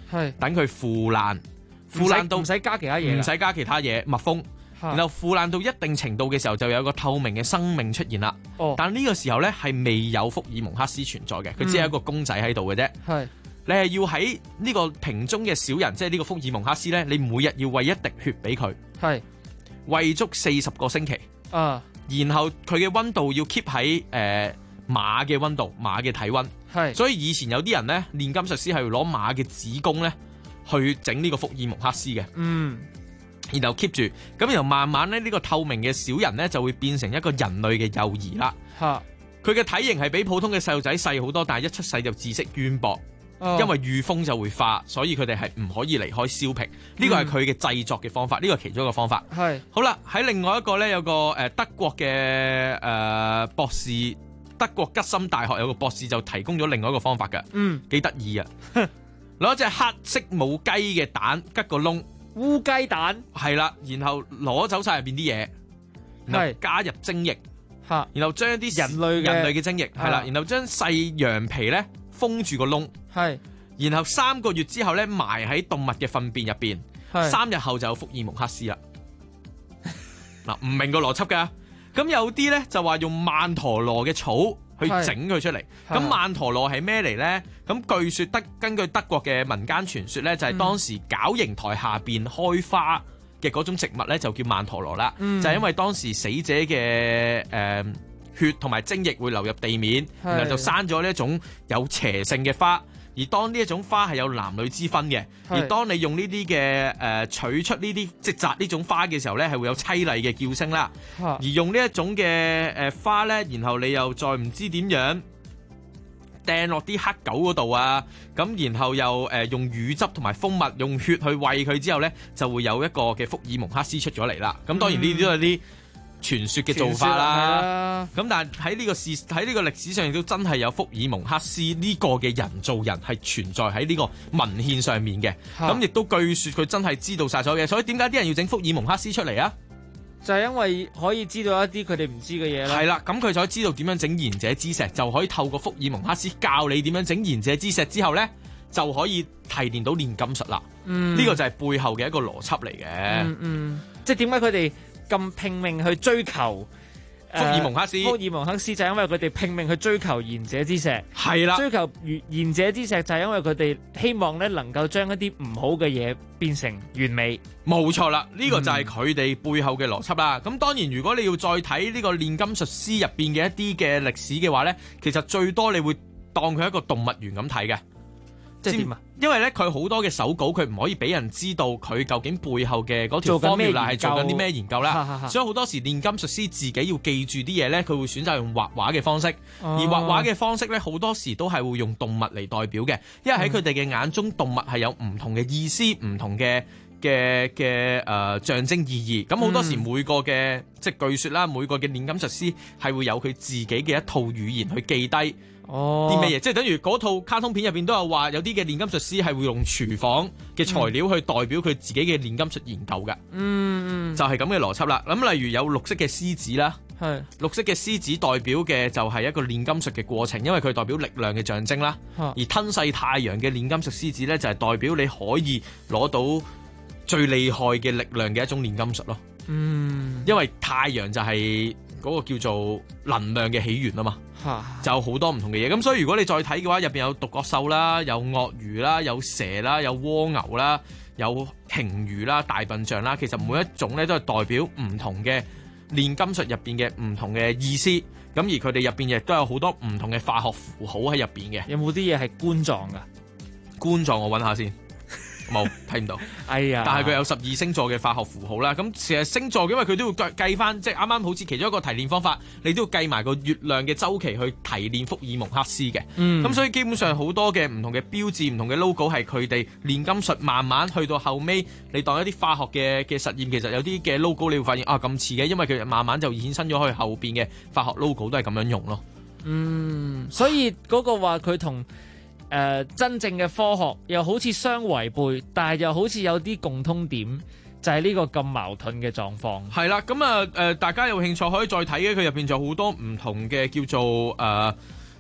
等佢腐爛到唔使加其他嘢， 唔使加其他嘢密封。然後腐爛到一定程度嘅時候，就有個透明嘅生命出現啦。但呢個時候呢，係未有福爾蒙克斯存在嘅，佢只係一個公仔喺度嘅啫。你係要喺呢個瓶中嘅小人，即係呢個福爾蒙克斯呢，你每日要餵一滴血俾佢，餵足40個星期。然後佢嘅溫度要 keep 喺馬嘅溫度，馬嘅體溫。所以以前有啲人呢，煉金術師係攞馬嘅子宮呢去整呢個福爾蒙克斯嘅。然後 keep 住，咁然後慢慢咧呢個透明嘅小人咧就會變成一個人類嘅幼兒啦。佢嘅體型係比普通嘅細路仔細好多，但係一出世就知識淵博，因為遇風就會化，所以佢哋係唔可以離開燒瓶。呢個係佢嘅製作嘅方法，呢個係其中一個方法。好啦，喺另外一個咧有個德國嘅博士，德國吉森大學有個博士就提供咗另外一個方法㗎，幾得意啊！攞隻黑色母雞嘅蛋吉個窿。 烏雞蛋係啦，然後攞走晒入邊啲嘢，然後加入精液，然後將啲人類嘅精液係啦，然後將細羊皮咧封住個窿，然後3個月之後咧埋喺動物嘅糞便入邊，3日後就有福爾蒙克斯啦。嗱，唔明個邏輯噶，咁有啲咧就話用曼陀羅嘅草去整佢出嚟，咁曼陀羅係咩嚟呢？咁據說根據德國嘅民間傳說呢，就係當時絞刑台下邊開花嘅嗰種植物呢，就叫曼陀羅啦。就係因為當時死者嘅血同埋精液會流入地面，然後就生咗呢一種有邪性嘅花。而當呢一種花係有男女之分嘅，而當你用呢啲嘅取出呢啲即摘呢種花嘅時候呢，係會有淒厲嘅叫聲啦。而用呢一種嘅花呢，然後你又再唔知點樣掟落啲黑狗嗰度啊，咁然後又用乳汁同埋蜂蜜用血去餵佢之後呢，就會有一個嘅福爾蒙克斯出咗嚟啦。咁當然呢啲都係啲傳說嘅做法啦，咁但係喺呢個歷史上亦都真係有福爾蒙克斯呢個嘅人造人係存在喺呢個文獻上面嘅，咁亦都據說佢真係知道晒所有嘢，所以點解啲人要整福爾蒙克斯出嚟啊？ 就係因為可以知道一啲佢哋唔知嘅嘢啦。係啦，咁佢就可以知道點樣整賢者之石，就可以透過福爾蒙克斯教你點樣整賢者之石之後呢，就可以提煉到煉金術啦。呢個就係背後嘅一個邏輯嚟嘅。 即係點解佢哋咁拼命去追求福爾蒙克斯？ 福爾蒙克斯就係因為佢哋拼命去追求賢者之石。 係啦， 追求賢者之石就係因為佢哋希望咧能夠將一啲唔好嘅嘢變成完美。冇錯啦，呢個就係佢哋背後嘅邏輯啦。咁當然，如果你要再睇呢個煉金術師入邊嘅一啲嘅歷史嘅話呢，其實最多你會當佢一個動物園咁睇嘅。 即係點啊？ 因為咧佢好多嘅手稿佢唔可以俾人知道佢究竟背後嘅嗰條 formula 係做緊啲咩研究啦，所以好多時煉金術師自己要記住啲嘢咧，佢會選擇用畫畫嘅方式，而畫畫嘅方式咧好多時都係會用動物嚟代表嘅，因為喺佢哋嘅眼中動物係有唔同嘅意思、唔同嘅象徵意義。咁好多時每個嘅即係據說啦，每個嘅煉金術師係會有佢自己嘅一套語言去記低。啲咩嘢？即係等於嗰套卡通片入邊都有話，有啲嘅煉金術師係會用廚房嘅材料去代表佢自己嘅煉金術研究嘅。就係咁嘅邏輯啦。咁例如有綠色嘅獅子啦，綠色嘅獅子代表嘅就係一個煉金術嘅過程，因為佢代表力量嘅象徵啦。而吞噬太陽嘅煉金術獅子咧，就係代表你可以攞到最厲害嘅力量嘅一種煉金術咯。因為太陽就係嗰個叫做能量嘅起源啊嘛。就有好多唔同嘅嘢，咁所以如果你再睇嘅話，入邊有獨角獸啦，有鱷魚啦，有蛇啦，有蝸牛啦，有鯨魚啦，大笨象啦，其實每一種咧都係代表唔同嘅煉金術入邊嘅唔同嘅意思，咁而佢哋入邊亦都有好多唔同嘅化學符號喺入邊嘅。 有冇啲嘢係冠狀噶？ 冠狀我揾下先。冇睇唔到， 哎呀！ 但係佢有12星座嘅化學符號啦。咁其實星座因為佢都要計翻，即係啱啱好似其中一個提煉方法，你都要計埋個月亮嘅週期去提煉福爾蒙克斯嘅。咁所以基本上好多嘅唔同嘅標誌、唔同嘅 logo 係佢哋煉金術慢慢去到後尾，你當一啲化學嘅實驗，其實有啲嘅 logo 你會發現啊咁似嘅，因為佢慢慢就衍生咗去後邊嘅化學 logo 都係咁樣用咯。 所以嗰個話佢同真正嘅科學又好似相違背，但係又好似有啲共通點，就係呢個咁矛盾嘅狀況。 係啦，咁大家有興趣可以再睇嘅，佢入邊就好多唔同嘅叫做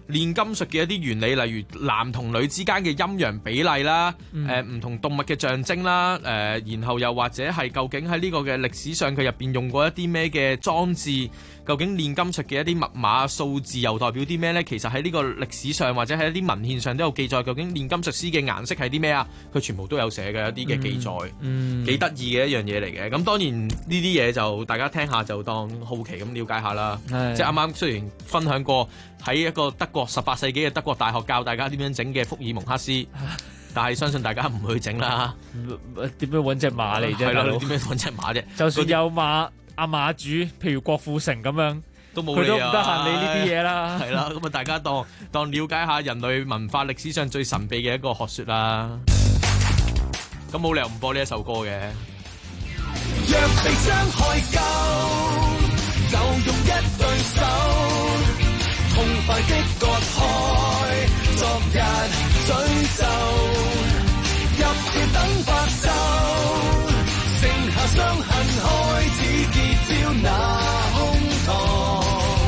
煉金術嘅一啲原理，例如男同女之間嘅陰陽比例啦，唔同動物嘅象徵啦，然後又或者係究竟喺呢個嘅歷史上佢入邊用過一啲咩嘅裝置，究竟煉金術嘅一啲密碼數字又代表啲咩呢？其實喺呢個歷史上或者喺一啲文獻上都有記載，究竟煉金術師嘅顏色係啲咩啊？佢全部都有寫嘅一啲嘅記載，幾得意嘅一樣嘢嚟嘅。咁當然呢啲嘢就大家聽下就當好奇咁了解下啦。即係啱啱雖然分享過喺一個德國18世紀嘅德國大學教大家點樣整嘅福爾蒙克斯，但係相信大家唔會去整啦。 點樣揾隻馬嚟啫？ 係啦，你點樣揾隻馬啫？ 就算有馬，阿馬主，譬如郭富城咁樣， 都冇佢都唔得閒理呢啲嘢啦。 係啦，咁啊大家當了解下人類文化歷史上最神秘嘅一個學説啦。咁冇理由唔播呢一首歌嘅。 若被傷害夠，就用一對手，痛快的割開昨日詛咒，入夜等發咒，剩下傷痕開始結焦那胸膛，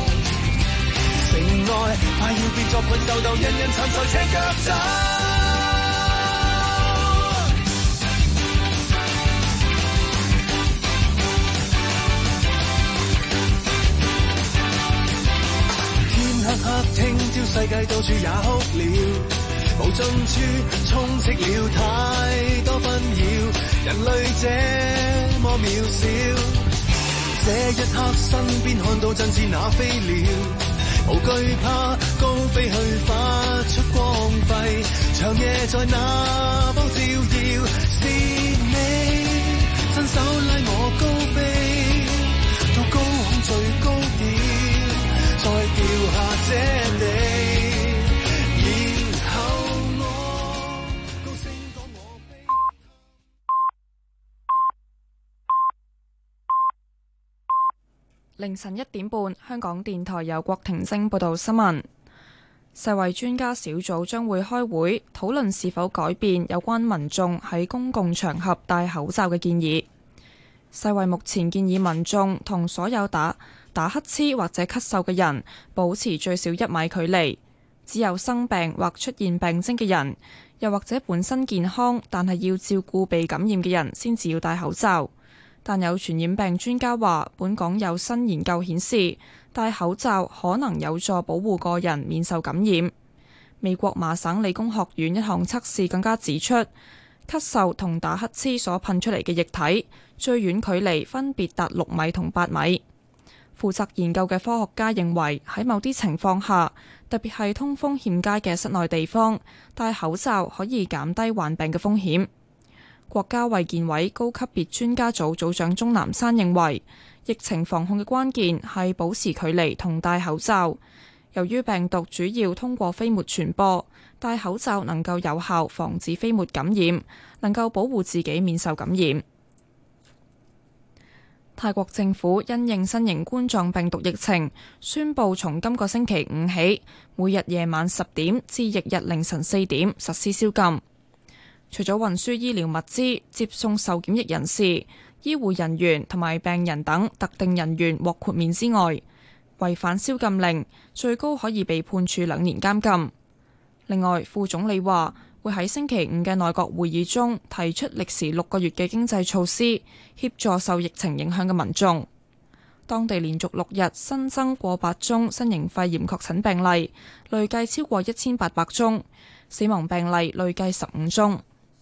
城內快要變作困鬥鬥，人人尋仇赤腳走。黑聽朝世界到處也哭了，無盡處充斥了太多紛擾，人類這麼渺小，這一刻身邊看到真似那飛鳥，無懼怕高飛去發出光輝，長夜在那方照耀，是你伸手拉我高飛到高空最高點，再掉下這地，然後我高聲講我飛。 凌晨1點半，香港電台由郭婷晶報道新聞。世衛專家小組將會開會討論是否改變有關民眾喺公共場合戴口罩嘅建議。世衛目前建議民眾同所有打乞嗤或者咳嗽嘅人保持最少1米距離，只有生病或出現病徵嘅人，又或者本身健康但係要照顧被感染嘅人先至要戴口罩。但有傳染病專家話，本港有新研究顯示，戴口罩可能有助保護個人免受感染。美國麻省理工學院一項測試更加指出，咳嗽同打乞嗤所噴出嚟嘅液體最遠距離分別達6米同8米。負責研究嘅科學家認為，喺某啲情況下，特別係通風欠佳嘅室內地方，戴口罩可以減低患病嘅風險。國家衛健委高級別專家組組長鍾南山認為，疫情防控嘅關鍵係保持距離同戴口罩。由於病毒主要通過飛沫傳播，戴口罩能夠有效防止飛沫感染，能夠保護自己免受感染。泰國政府因應新型冠狀病毒疫情，宣布從今個星期5起，每日夜晚10點至翌日凌晨4點實施宵禁。除咗運輸醫療物資、接送受檢疫人士、醫護人員同埋病人等特定人員獲豁免之外，違反宵禁令，最高可以被判處2年監禁。另外，副總理話會喺星期5嘅內閣會議中提出歷時6個月嘅經濟措施，協助受疫情影響嘅民眾。當地連續6日新增過百宗新型肺炎確診病例，累計超過1800宗，死亡病例累計15宗。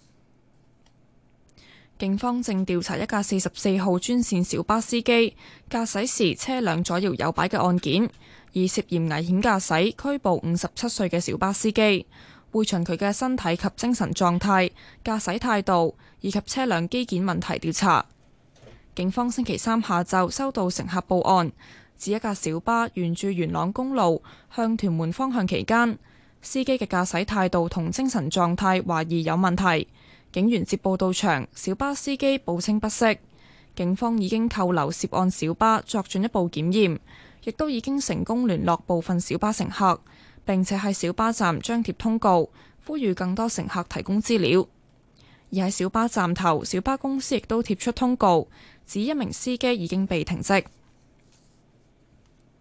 警方正調查一架44號專線小巴司機駕駛時車輛左搖右擺嘅案件，以涉嫌危險駕駛拘捕57歲嘅小巴司機，會循佢嘅身體及精神狀態、駕駛態度以及車輛機件問題調查。警方星期3下晝收到乘客報案，指一架小巴沿住元朗公路向屯門方向期間，司機嘅駕駛態度同精神狀態懷疑有問題。警員接報到場，小巴司機報稱不適。警方已經扣留涉案小巴作進一步檢驗，亦都已經成功聯絡部分小巴乘客，並且喺小巴站張貼通告，呼籲更多乘客提供資料。而喺小巴站頭，小巴公司亦都貼出通告，指一名司機已經被停職。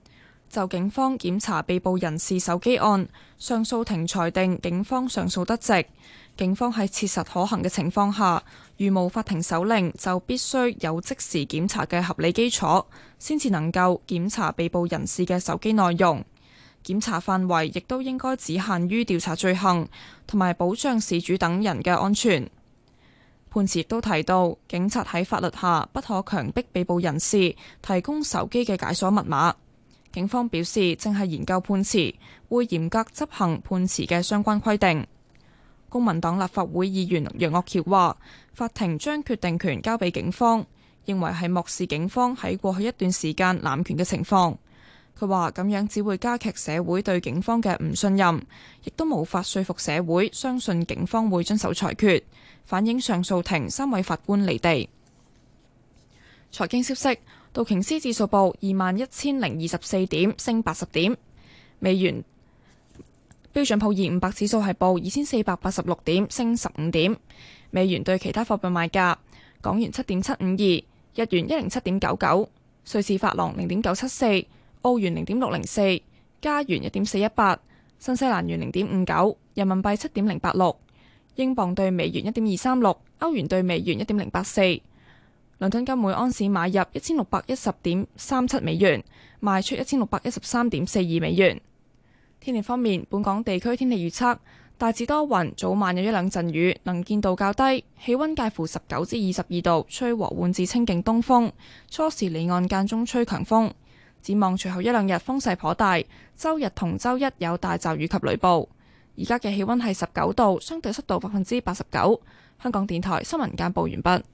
就警方檢查被捕人士手機案，上訴庭裁定警方上訴得直。警方喺切實可行嘅情況下，如無法庭手令，就必須有即時檢查嘅合理基礎，先至能夠檢查被捕人士嘅手機內容。檢查範圍亦都應該只限於調查罪行，同埋保障事主等人嘅安全。判詞亦都提到，警察喺法律下不可強迫被捕人士提供手機嘅解鎖密碼。警方表示正係研究判詞，會嚴格執行判詞嘅相關規定。公民黨立法會議員楊岳橋話，法庭將決定權交俾警方，認為係漠視警方喺過去一段時間濫權嘅情況。佢話咁樣只會加劇社會對警方嘅唔信任，亦都無法說服社會相信警方會遵守裁決，反映上訴庭3位法官離地。財經消息，道瓊斯指數報21,024點，升80點。美元標準普爾500指數係報2486點，升15點。美元對其他貨幣賣價，港元7.752，日元107.99，瑞士法郎0.974，澳元0.604，加元1.418，新西蘭元0.59，人民幣7.086，英鎊對美元1.236，歐元對美元1.084。倫敦金每安士買入1610.37美元，賣出1613.42美元。天氣方面，本港地區天氣預測大致多雲，早晚有一兩陣雨，能見度較低，氣溫介乎19至22度，吹和緩至清勁東風，初時離岸間中吹強風。展望隨後一兩日風勢頗大，周日同周一有大驟雨及雷暴。而家嘅氣溫係19度，相對濕度89%。香港電台新聞簡報完畢。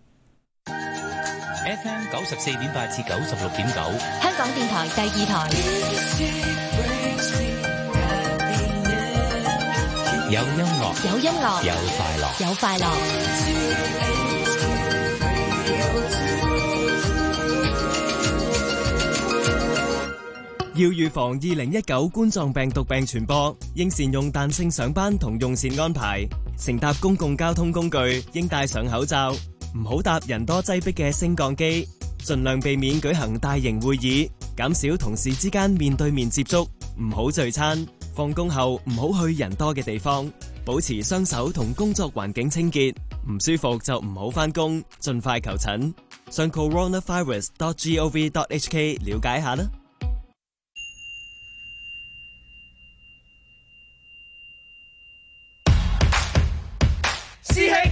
FM 94.8至96.9， 香港電台第2台。 有音樂， 有音樂， 有快樂， 有快樂。 要預防2019冠狀病毒病傳播，應善用彈性上班同用膳安排。乘搭公共交通工具應戴上口罩，唔好搭人多擠迫嘅升降機，盡量避免舉行大型會議，減少同事之間面對面接觸，唔好聚餐。放工後唔好去人多嘅地方，保持雙手同工作環境清潔。唔舒服就唔好返工，盡快求診。上 coronavirus.gov.hk 了解下啦。 師兄，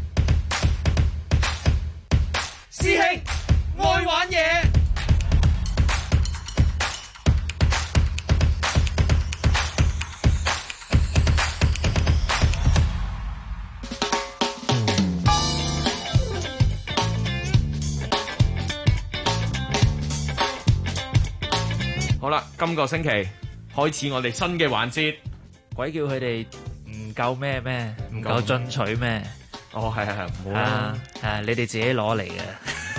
師兄，愛玩嘢。 好啦，今個星期開始我哋新嘅環節， 鬼叫佢哋唔夠咩，唔夠進取咩？ 哦，係，唔好啦， 你哋自己攞嚟嘅。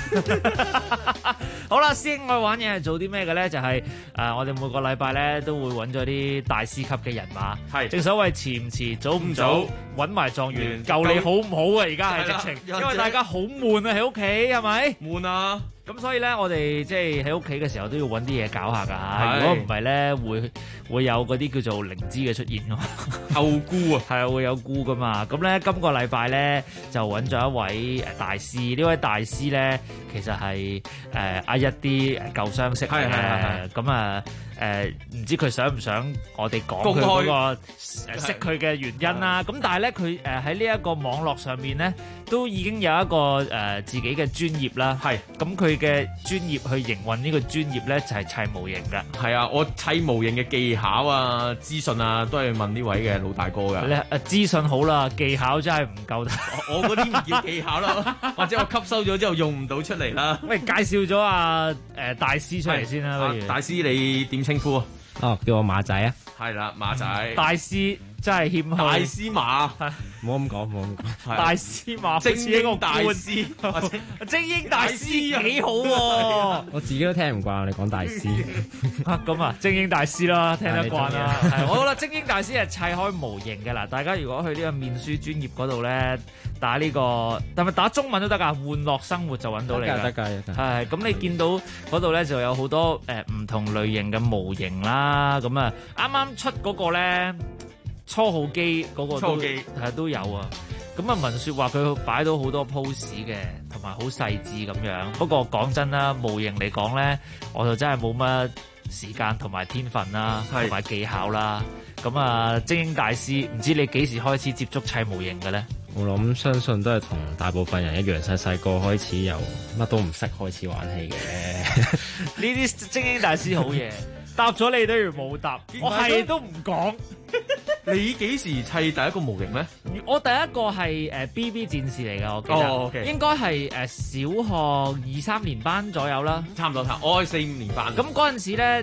好啦，師兄愛玩嘢係做啲咩嘅咧？就係我哋每個禮拜咧都會揾咗啲大師級嘅人馬，係正所謂遲唔遲早唔早，揾埋狀元救你好唔好啊？而家係直情，因為大家好悶啊，喺屋企係咪？ 悶啊！ 咁所以咧，我哋即係喺屋企嘅時候都要揾啲嘢搞下㗎。如果唔係咧，會有嗰啲叫做靈芝嘅出現㗎嘛。 後菇啊， 係啊，會有菇㗎嘛。咁咧，今個禮拜咧就揾咗一位大師。呢位大師咧其實係一啲舊相識嘅。咁啊唔知佢想唔想我哋講佢嗰個識佢嘅原因啦。咁但係咧，佢喺呢一個網絡上面咧，都已經有一個自己嘅專業啦。係咁佢嘅專業去營運呢個專業咧，就係砌模型嘅。 係啊，我砌模型嘅技巧啊、資訊啊，都係問呢位嘅老大哥㗎。 你資訊好啦，技巧真係唔夠。 我嗰啲唔叫技巧啦，或者我吸收咗之後用唔到出嚟啦。 喂，介紹咗大師出嚟先啦，不如。 大師你點稱呼啊？ 哦，叫我馬仔啊。 係啦，馬仔。 大師真係謙虛。 大司馬， 唔好咁講，唔好咁講。 大司馬， 精英大師， 精英大師幾好喎！ 我自己都聽唔慣你講大師。 咁啊，精英大師啦，聽得慣啦。係，我覺得精英大師係砌開模型嘅啦。大家如果去呢個面書專頁嗰度咧，打呢個，係咪打中文都得㗎？玩樂生活就揾到你㗎。 得㗎。 係，咁你見到嗰度咧就有好多唔同類型嘅模型啦。咁啊，啱啱出嗰個咧。初號機嗰個都有啊，咁啊文説話佢擺到好多 pose 嘅，同埋好細緻咁樣。不過講真啦，模型嚟講咧，我就真係冇乜時間同埋天分啦，同埋技巧啦。咁啊，精英大師，唔知你幾時開始接觸砌模型嘅咧？ 我諗相信都係同大部分人一樣，細個開始由乜都唔識開始玩起嘅。 呢啲精英大師好嘢。答咗你都要冇答，我係都唔講。 你幾時砌第一個模型咧？ 我第一個係BB 戰士嚟㗎，我記得。 OK 應該係小學2-3年班左右啦。 差唔多，我係4-5年班。 咁嗰陣時咧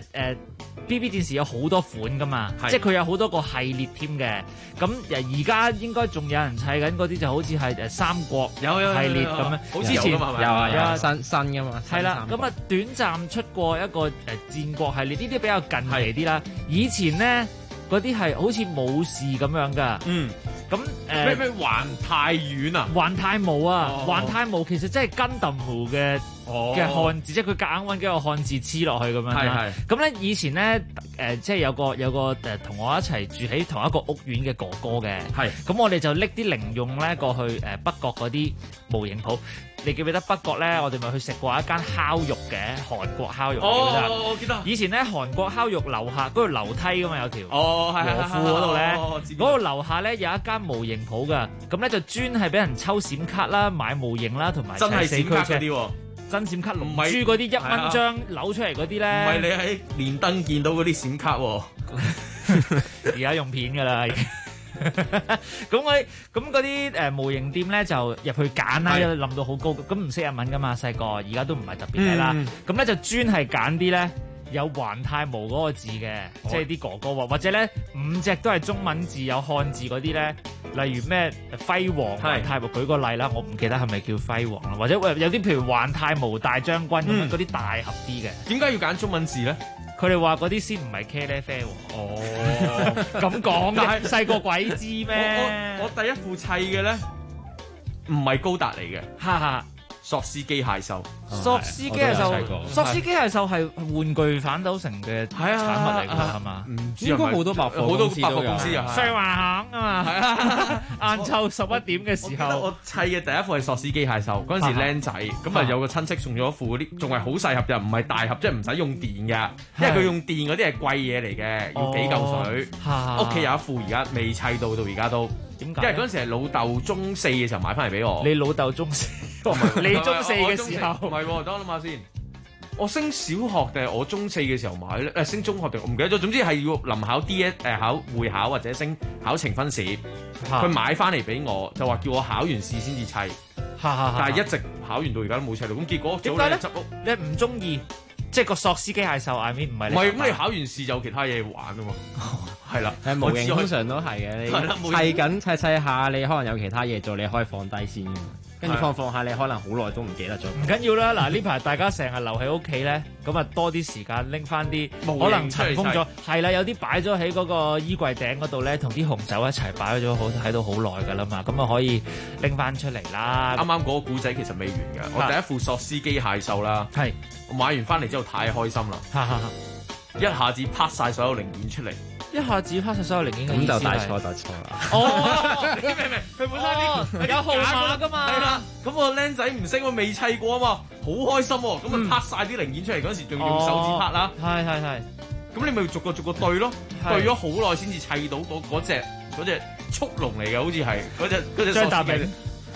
BB 戰士有好多款㗎嘛，即係佢有好多個系列添嘅。咁而家應該仲有人砌緊嗰啲，就好似係三國系列咁樣。好之前有新㗎嘛。 係啦，咁啊短暫出過一個戰國系列，呢啲比較近期啲啦。以前咧嗰啲係好似武士咁樣㗎。咁咩環太遠啊？ 環太無啊！環太無其實真係跟鄧湖嘅漢字，即係佢夾硬揾幾個漢字黐落去咁樣啦。咁咧以前咧即係有個同我一齊住喺同一個屋苑嘅哥哥嘅。咁我哋就拎啲零用咧過去北角嗰啲模型鋪。你記唔記得北角咧？我哋咪去食過一間烤肉嘅韓國烤肉。 我記得。 以前咧韓國烤肉樓下嗰條樓梯㗎嘛，有條和富嗰度咧，嗰度樓下咧有一間模型鋪㗎。咁咧就專係俾人抽閃卡啦、買模型啦，同埋真係閃卡嗰啲喎。 真閃卡龍珠嗰啲1蚊張扭出嚟嗰啲咧。 唔係你喺連登見到嗰啲閃卡喎。 而家用片㗎啦。咁嗰啲模型店咧就入去揀啦，因為冧到好高，咁唔識日文噶嘛，細個而家都唔係特別叻啦。咁咧就專係揀啲咧有環太無嗰個字嘅，即係啲哥哥喎，或者咧5隻都係中文字有漢字嗰啲咧，例如咩輝煌環太無，舉個例啦，我唔記得係咪叫輝煌啦，或者有啲譬如環太無大將軍咁樣嗰啲大盒啲嘅。 點解要揀中文字咧？ 佢哋話嗰啲先唔係茄喱啡喎。咁講嘅，細個鬼知咩？ 我第一副砌嘅咧，唔係高達嚟嘅， 哈哈， 索斯機械獸。 索斯機械獸，索斯機械獸係玩具反斗城嘅產物嚟㗎，係嘛？ 應該好多百貨公司有。 瑞華行啊嘛，係啊！晏晝11點嘅時候， 我砌嘅第一副係索斯機械獸，嗰陣時僆仔，咁啊有個親戚送咗一副嗰啲，仲係好細盒嘅，唔係大盒，即係唔使用電㗎，因為佢用電嗰啲係貴嘢嚟嘅，要幾嚿水。屋企有一副，而家未砌到而家都。點解？因為嗰陣時係老豆中4嘅時候買翻嚟俾我。 你老豆中4，你中4嘅時候。 唔係喎，等我諗下先。我升小學定係我中4嘅時候買咧？升中學定我唔記得咗。總之係要臨考 DSE 考會考或者考呈分試，佢買翻嚟俾我，就話叫我考完試先至砌。但係一直考完到而家都冇砌到。咁結果點解咧？執屋你唔中意？即係個索斯機械獸，I mean 唔係你。 唔係咁，你考完試就有其他嘢玩啊嘛。係啦， 模型通常都係嘅。你砌緊砌下，你可能有其他嘢做，你可以放低先。跟住放下，你可能好耐都唔記得咗。 唔緊要啦，嗱呢排大家成日留喺屋企咧，咁啊多啲時間拎翻啲可能塵封咗，係啦，有啲擺咗喺嗰個衣櫃頂嗰度咧，同啲紅酒一齊擺咗喺度好耐㗎啦嘛，咁啊可以拎翻出嚟啦。 啱啱嗰個古仔其實未完㗎，我第一副索斯機械獸啦， 係我買完翻嚟之後太開心啦，一下子拍晒所有零件出嚟。 一下子拍晒所有零件嘅意思係？ 咁就大錯啦！ 哦，你明？佢本身有號碼㗎嘛？ 係啦，咁我僆仔唔識，我未砌過啊嘛，好開心喎！咁啊拍晒啲零件出嚟嗰時，仲用手指拍啦。 係。 咁你咪逐個對咯，對咗好耐先至砌到嗰隻速龍嚟嘅，好似係嗰隻張達明。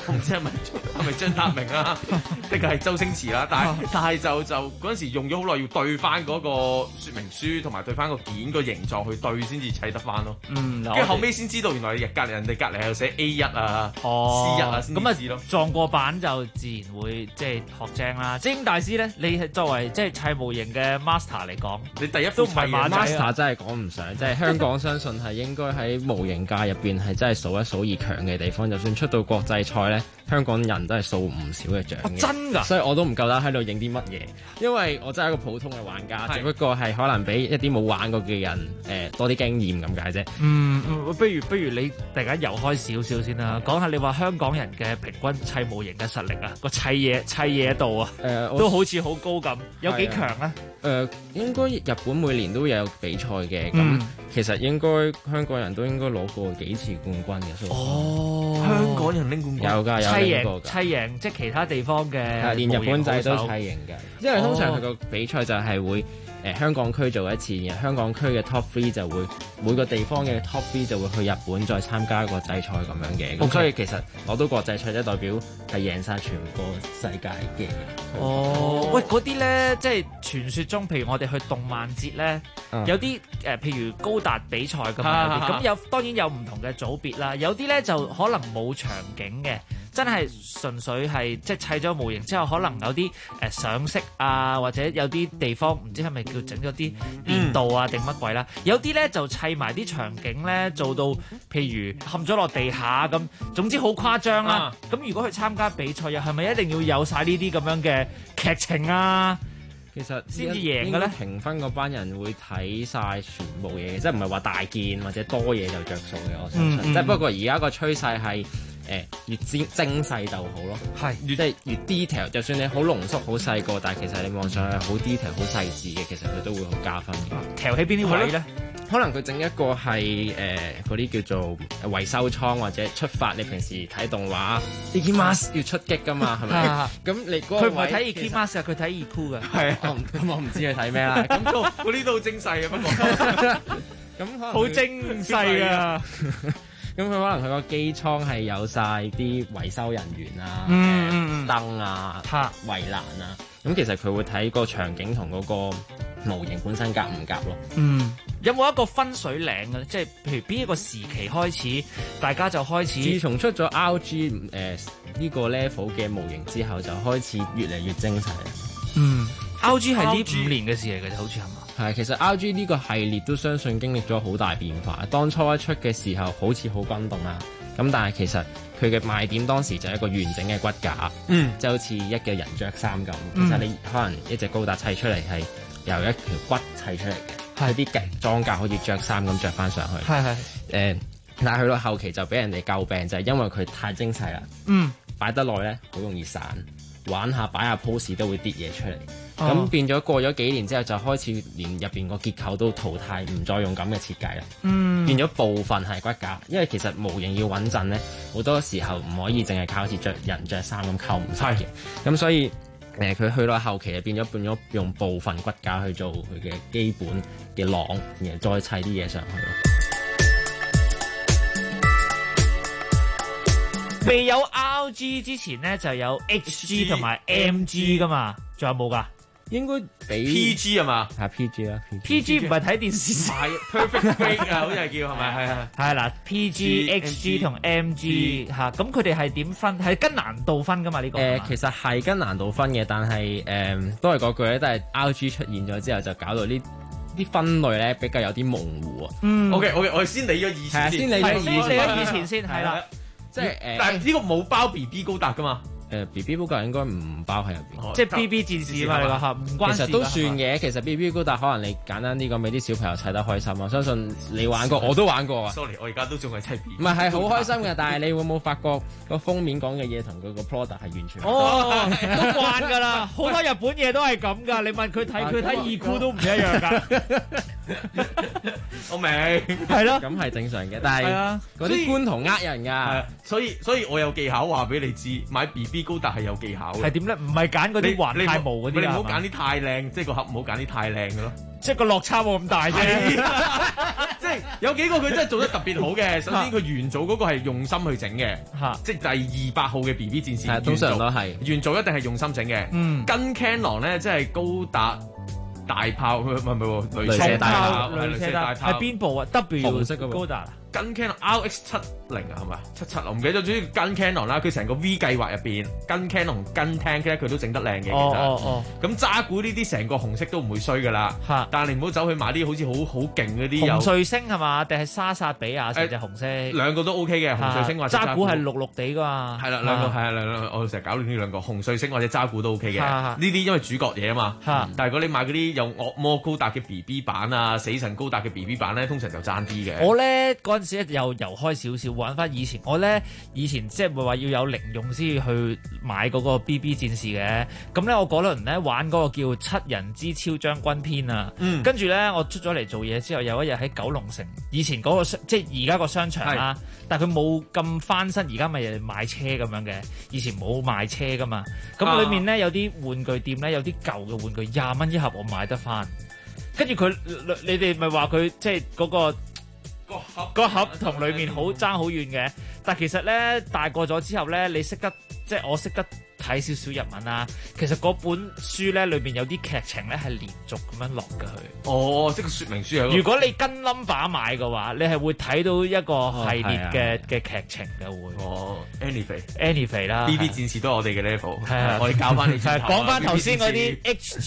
我唔知係咪張達明啊，定係周星馳啦。但係就嗰陣時用咗好耐，要對翻嗰個說明書同埋對翻個件個形狀去對先至砌得翻咯。跟住後尾先知道原來人哋隔離係有寫 A1 啊、C1 啊先知咯。 撞過板就自然會即係學精啦。精英大師咧，你係作為即係砌模型嘅 master 嚟講， 你第一都唔係 master 真係講唔上，即係香港相信係應該喺模型界入邊係真係數一數二強嘅地方。就算出到國際賽咧，香港人都係掃唔少嘅獎嘅。 真㗎！ 所以我都唔夠膽喺度影啲乜嘢，因為我真係一個普通嘅玩家，只不過係可能比一啲冇玩過嘅人多啲經驗咁解啫。 不如你突然間遊開少少先啦，講下你話香港人嘅平均砌模型嘅實力啊，個砌嘢度啊，都好似好高咁，有幾強啊？ 應該日本每年都有比賽嘅，咁其實應該香港人都應該攞過幾次冠軍嘅。 香港人拎冠軍有㗎， 砌贏即係其他地方嘅， 連日本仔都砌贏嘅。因為通常佢個比賽就係會香港區做一次，然後香港區嘅 top 3就會每個地方嘅 top 3就會去日本再參加國際賽咁樣嘅。咁所以其實攞到國際賽即代表係贏晒全個世界嘅。 喂，嗰啲咧即係傳說中，譬如我哋去動漫節咧，有啲譬如高達比賽咁樣，咁當然有唔同嘅組別啦。有啲咧就可能冇場景嘅。真係純粹係即係砌咗模型之後，可能有啲上色啊，或者有啲地方唔知係咪叫整咗啲電鍍啊定乜鬼啦。有啲咧就砌埋啲場景咧，做到譬如冚咗落地下咁，總之好誇張啦。咁如果去參加比賽，又係咪一定要有晒呢啲咁樣嘅劇情啊？ 其實先至贏嘅咧， 評分嗰班人會睇晒全部嘢，即係唔係話大件或者多嘢就着數嘅。我相信，即係不過而家個趨勢係。越精細就好咯，即係越 detail。就算你好濃縮、好細個，但係其實你望上去好 detail、好細緻嘅，其實佢都會好加分嘅。 調喺邊啲位咧？ 可能佢整一個係嗰啲叫做維修倉或者出發。你平時睇動畫 Ikimas 要出擊㗎嘛，係咪？咁你嗰個位佢唔係睇 Ikimas 啊，佢睇 Iku 㗎。 係咁我唔知佢睇咩啦。咁嗰啲都好精細嘅，不過咁好精細啊！ 咁佢可能佢個機艙係有晒啲維修人員啊、燈啊、圍欄啊，咁其實佢會睇個場景同嗰個模型本身夾唔夾咯。 有冇一個分水嶺嘅？即係譬如邊一個時期開始，大家就開始。 自從出咗 RG 呢個 level 嘅模型之後，就開始越嚟越精細啦。 RG 係呢5年嘅事嚟嘅，好似係嘛？ 係，其實 RG 呢個系列都相信經歷咗好大變化。當初一出嘅時候好似好轟動啦，咁但係其實佢嘅賣點當時就係一個完整嘅骨架，即係好似一個人着衫咁。其實你可能一隻高達砌出嚟係由一條骨砌出嚟嘅，係啲裝甲好似着衫咁着翻上去。但係去到後期就俾人哋詬病，就係因為佢太精細啦，擺得耐咧好容易散，玩下擺下 pose 都會跌嘢出嚟。咁變咗過咗幾年之後，就開始連入邊個結構都淘汰，唔再用咁嘅設計啦。變咗部分係骨架，因為其實模型要穩陣咧，好多時候唔可以淨係靠似人着衫咁扣唔晒嘅。咁所以佢去到後期就變咗用部分骨架去做佢嘅基本嘅廊，然後再砌啲嘢上去咯。 未有 RG 之前咧，就有 HG 同埋 MG 噶嘛，仲有冇㗎？ 應該俾 PG 係嘛？ 係 PG 啦。 PG 唔係睇電視買 Perfect Break 啊，好似係叫係咪？係啦 ，PG、HG 同 MG 嚇，咁佢哋係點分？係跟難度分噶嘛？呢個其實係跟難度分嘅，但係都係嗰句咧，都係 RG 出現咗之後，就搞到呢啲分類咧比較有啲模糊啊。 OK，我哋先理咗以前先， 先理咗以前先，係啦。 即係但係呢個冇包 BB 高達噶嘛 ？BB 高達應該唔包喺入邊， 即係 BB 戰士嘛？你話嚇唔關事。 其實都算嘅，其實 BB 高達可能你簡單啲講俾啲小朋友砌得開心啊！相信你玩過，我都玩過啊。 Sorry，我而家都仲係砌 BB。 唔係好開心嘅，但係你會冇發覺個封面講嘅嘢同佢個 product 係完全都慣㗎啦！好多日本嘢都係咁㗎。你問佢睇二酷都唔一樣㗎。 我明係咯， 咁係正常嘅，但係嗰啲官圖呃人㗎， 所以我有技巧話俾你知，買 BB 高達係有技巧嘅。 係點咧？唔係揀嗰啲環太毛嗰啲， 你唔好揀啲太靚，即係個盒唔好揀啲太靚嘅咯。 即係個落差冇咁大啫。 即係有幾個佢真係做得特別好嘅。首先佢元祖嗰個係用心去整嘅，即係第200號嘅 BB 戰士。 通常都係元祖一定係用心整嘅。跟 Canon 咧，即係高達大炮，唔係鐳射大炮， 鐳射大炮係邊部啊 ？W 紅色高達。 跟 Canon RX70啊，係咪77？我唔記得咗，總之跟 Canon 啦，佢成個 V 計劃入邊，跟 Canon 同跟 Tank 咧，佢都整得靚嘅。其實，咁渣古呢啲成個紅色都唔會衰噶啦。但係你唔好走去買啲好似好勁嗰啲。 紅彗星係嘛？定係莎薩比亞成隻紅色？ 兩個都 OK 嘅，紅彗星或者渣古係綠綠地噶嘛？ 係啦，兩個係啊，兩個我成日搞亂呢兩個，紅彗星或者渣古都 OK 嘅。呢啲因為主角嘢啊嘛。但係如果你買嗰啲有惡魔高達嘅 BB 版啊，死神高達嘅 BB 版咧，通常就爭啲嘅。我咧嗰陣時又遊開少少，玩翻以前。我咧以前即係話要有零用先去買嗰個 BB 戰士嘅。咁咧我嗰輪咧玩嗰個叫《七人之超將軍篇》啊。跟住咧我出咗嚟做嘢之後，有一日喺九龍城，以前嗰個即係而家個商場啦，但係佢冇咁翻新，而家咪賣車咁樣嘅。以前冇賣車噶嘛。咁裏面咧有啲玩具店咧有啲舊嘅玩具，20蚊一盒我買得翻。跟住佢，你哋咪話佢即係嗰個盒同裏面好爭好遠嘅，但其實咧大個咗之後咧，你識得即係我識得睇少少日文啦。其實嗰本書咧裏面有啲劇情咧係連續咁樣落嘅佢。 哦，即係個說明書。 如果你跟 number 買嘅話，你係會睇到一個系列嘅劇情嘅會。 哦 ，anyway 啦 ，BB 戰士都係我哋嘅 level。係啊，我哋教翻你。 講翻頭先嗰啲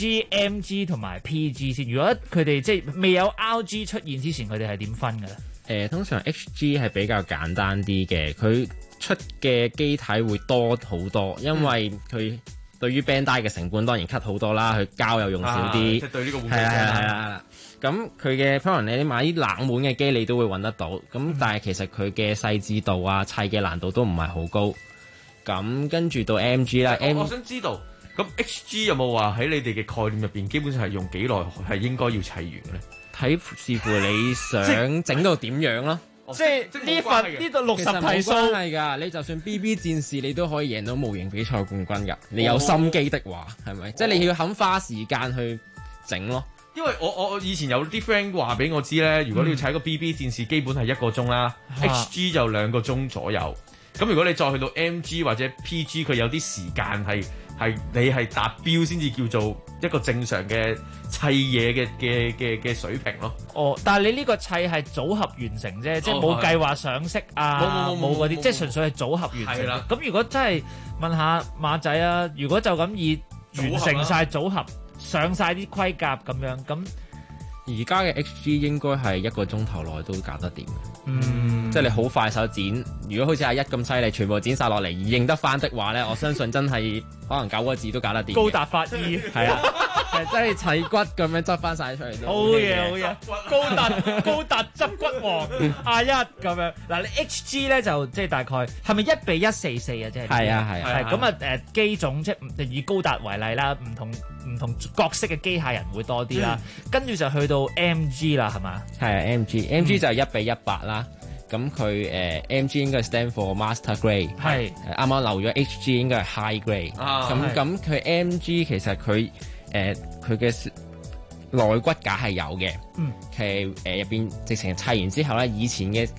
HG、MG 同埋 PG 先。如果佢哋即係未有 RG 出現之前，佢哋係點分㗎咧？ 通常 HG 係比較簡單啲嘅，佢出嘅機體會多好多，因為佢對於 Bandai 嘅成本當然 cut 好多啦，佢膠又用少啲， 即係對呢個玩具係啦。咁佢嘅可能你買啲冷門嘅機，你都會揾得到。咁但係其實佢嘅細緻度啊、砌嘅難度都唔係好高。咁跟住到 MG 啦， 我想知道咁 HG 有冇話喺你哋嘅概念入邊，基本上係用幾耐係應該要砌完嘅咧？ 睇視乎你想整到點樣咯。 即係呢份呢度60題數係㗎，你就算 BB 戰士你都可以贏到模型比賽冠軍㗎。你有心機的話，係咪？即係你要肯花時間去整咯。 因為我以前有啲 friend 話俾我知咧，如果你要砌個 BB 戰士，基本係1個鐘啦，HG 就2個鐘左右。咁如果你再去到 MG 或者 PG，佢有啲時間係你係達標先至叫做一個正常嘅砌嘢嘅水平咯。 哦，但係你呢個砌係組合完成啫，即係冇計劃上色啊，冇嗰啲，即係純粹係組合完成。咁如果真係問下馬仔啊，如果就咁以完成晒組合上晒啲盔甲咁樣，咁而家嘅 HG 應該係1個鐘頭內都搞得掂嘅。即係你好快手剪，如果好似阿一咁犀利，全部剪晒落嚟而認得翻的話咧，我相信真係可能9個字都搞得掂。 高達法醫係啊，真係砌骨咁樣執翻晒出嚟都。 好嘢好嘢，高達執骨王阿一咁樣。嗱你 HG 咧就即係大概係咪1:144啊？即係係啊係啊。 咁啊機種即係以高達為例啦，唔同角色嘅機械人會多啲啦。跟住就去到 MG 啦，係嘛？係啊 MG 就係1:100啦。咁佢MG 應該係 stand for Master Grade， 係啱啱漏咗 HG 應該係 High Grade。咁佢 MG 其實佢嘅內骨架係有嘅，係入邊直情砌完之後咧，以前嘅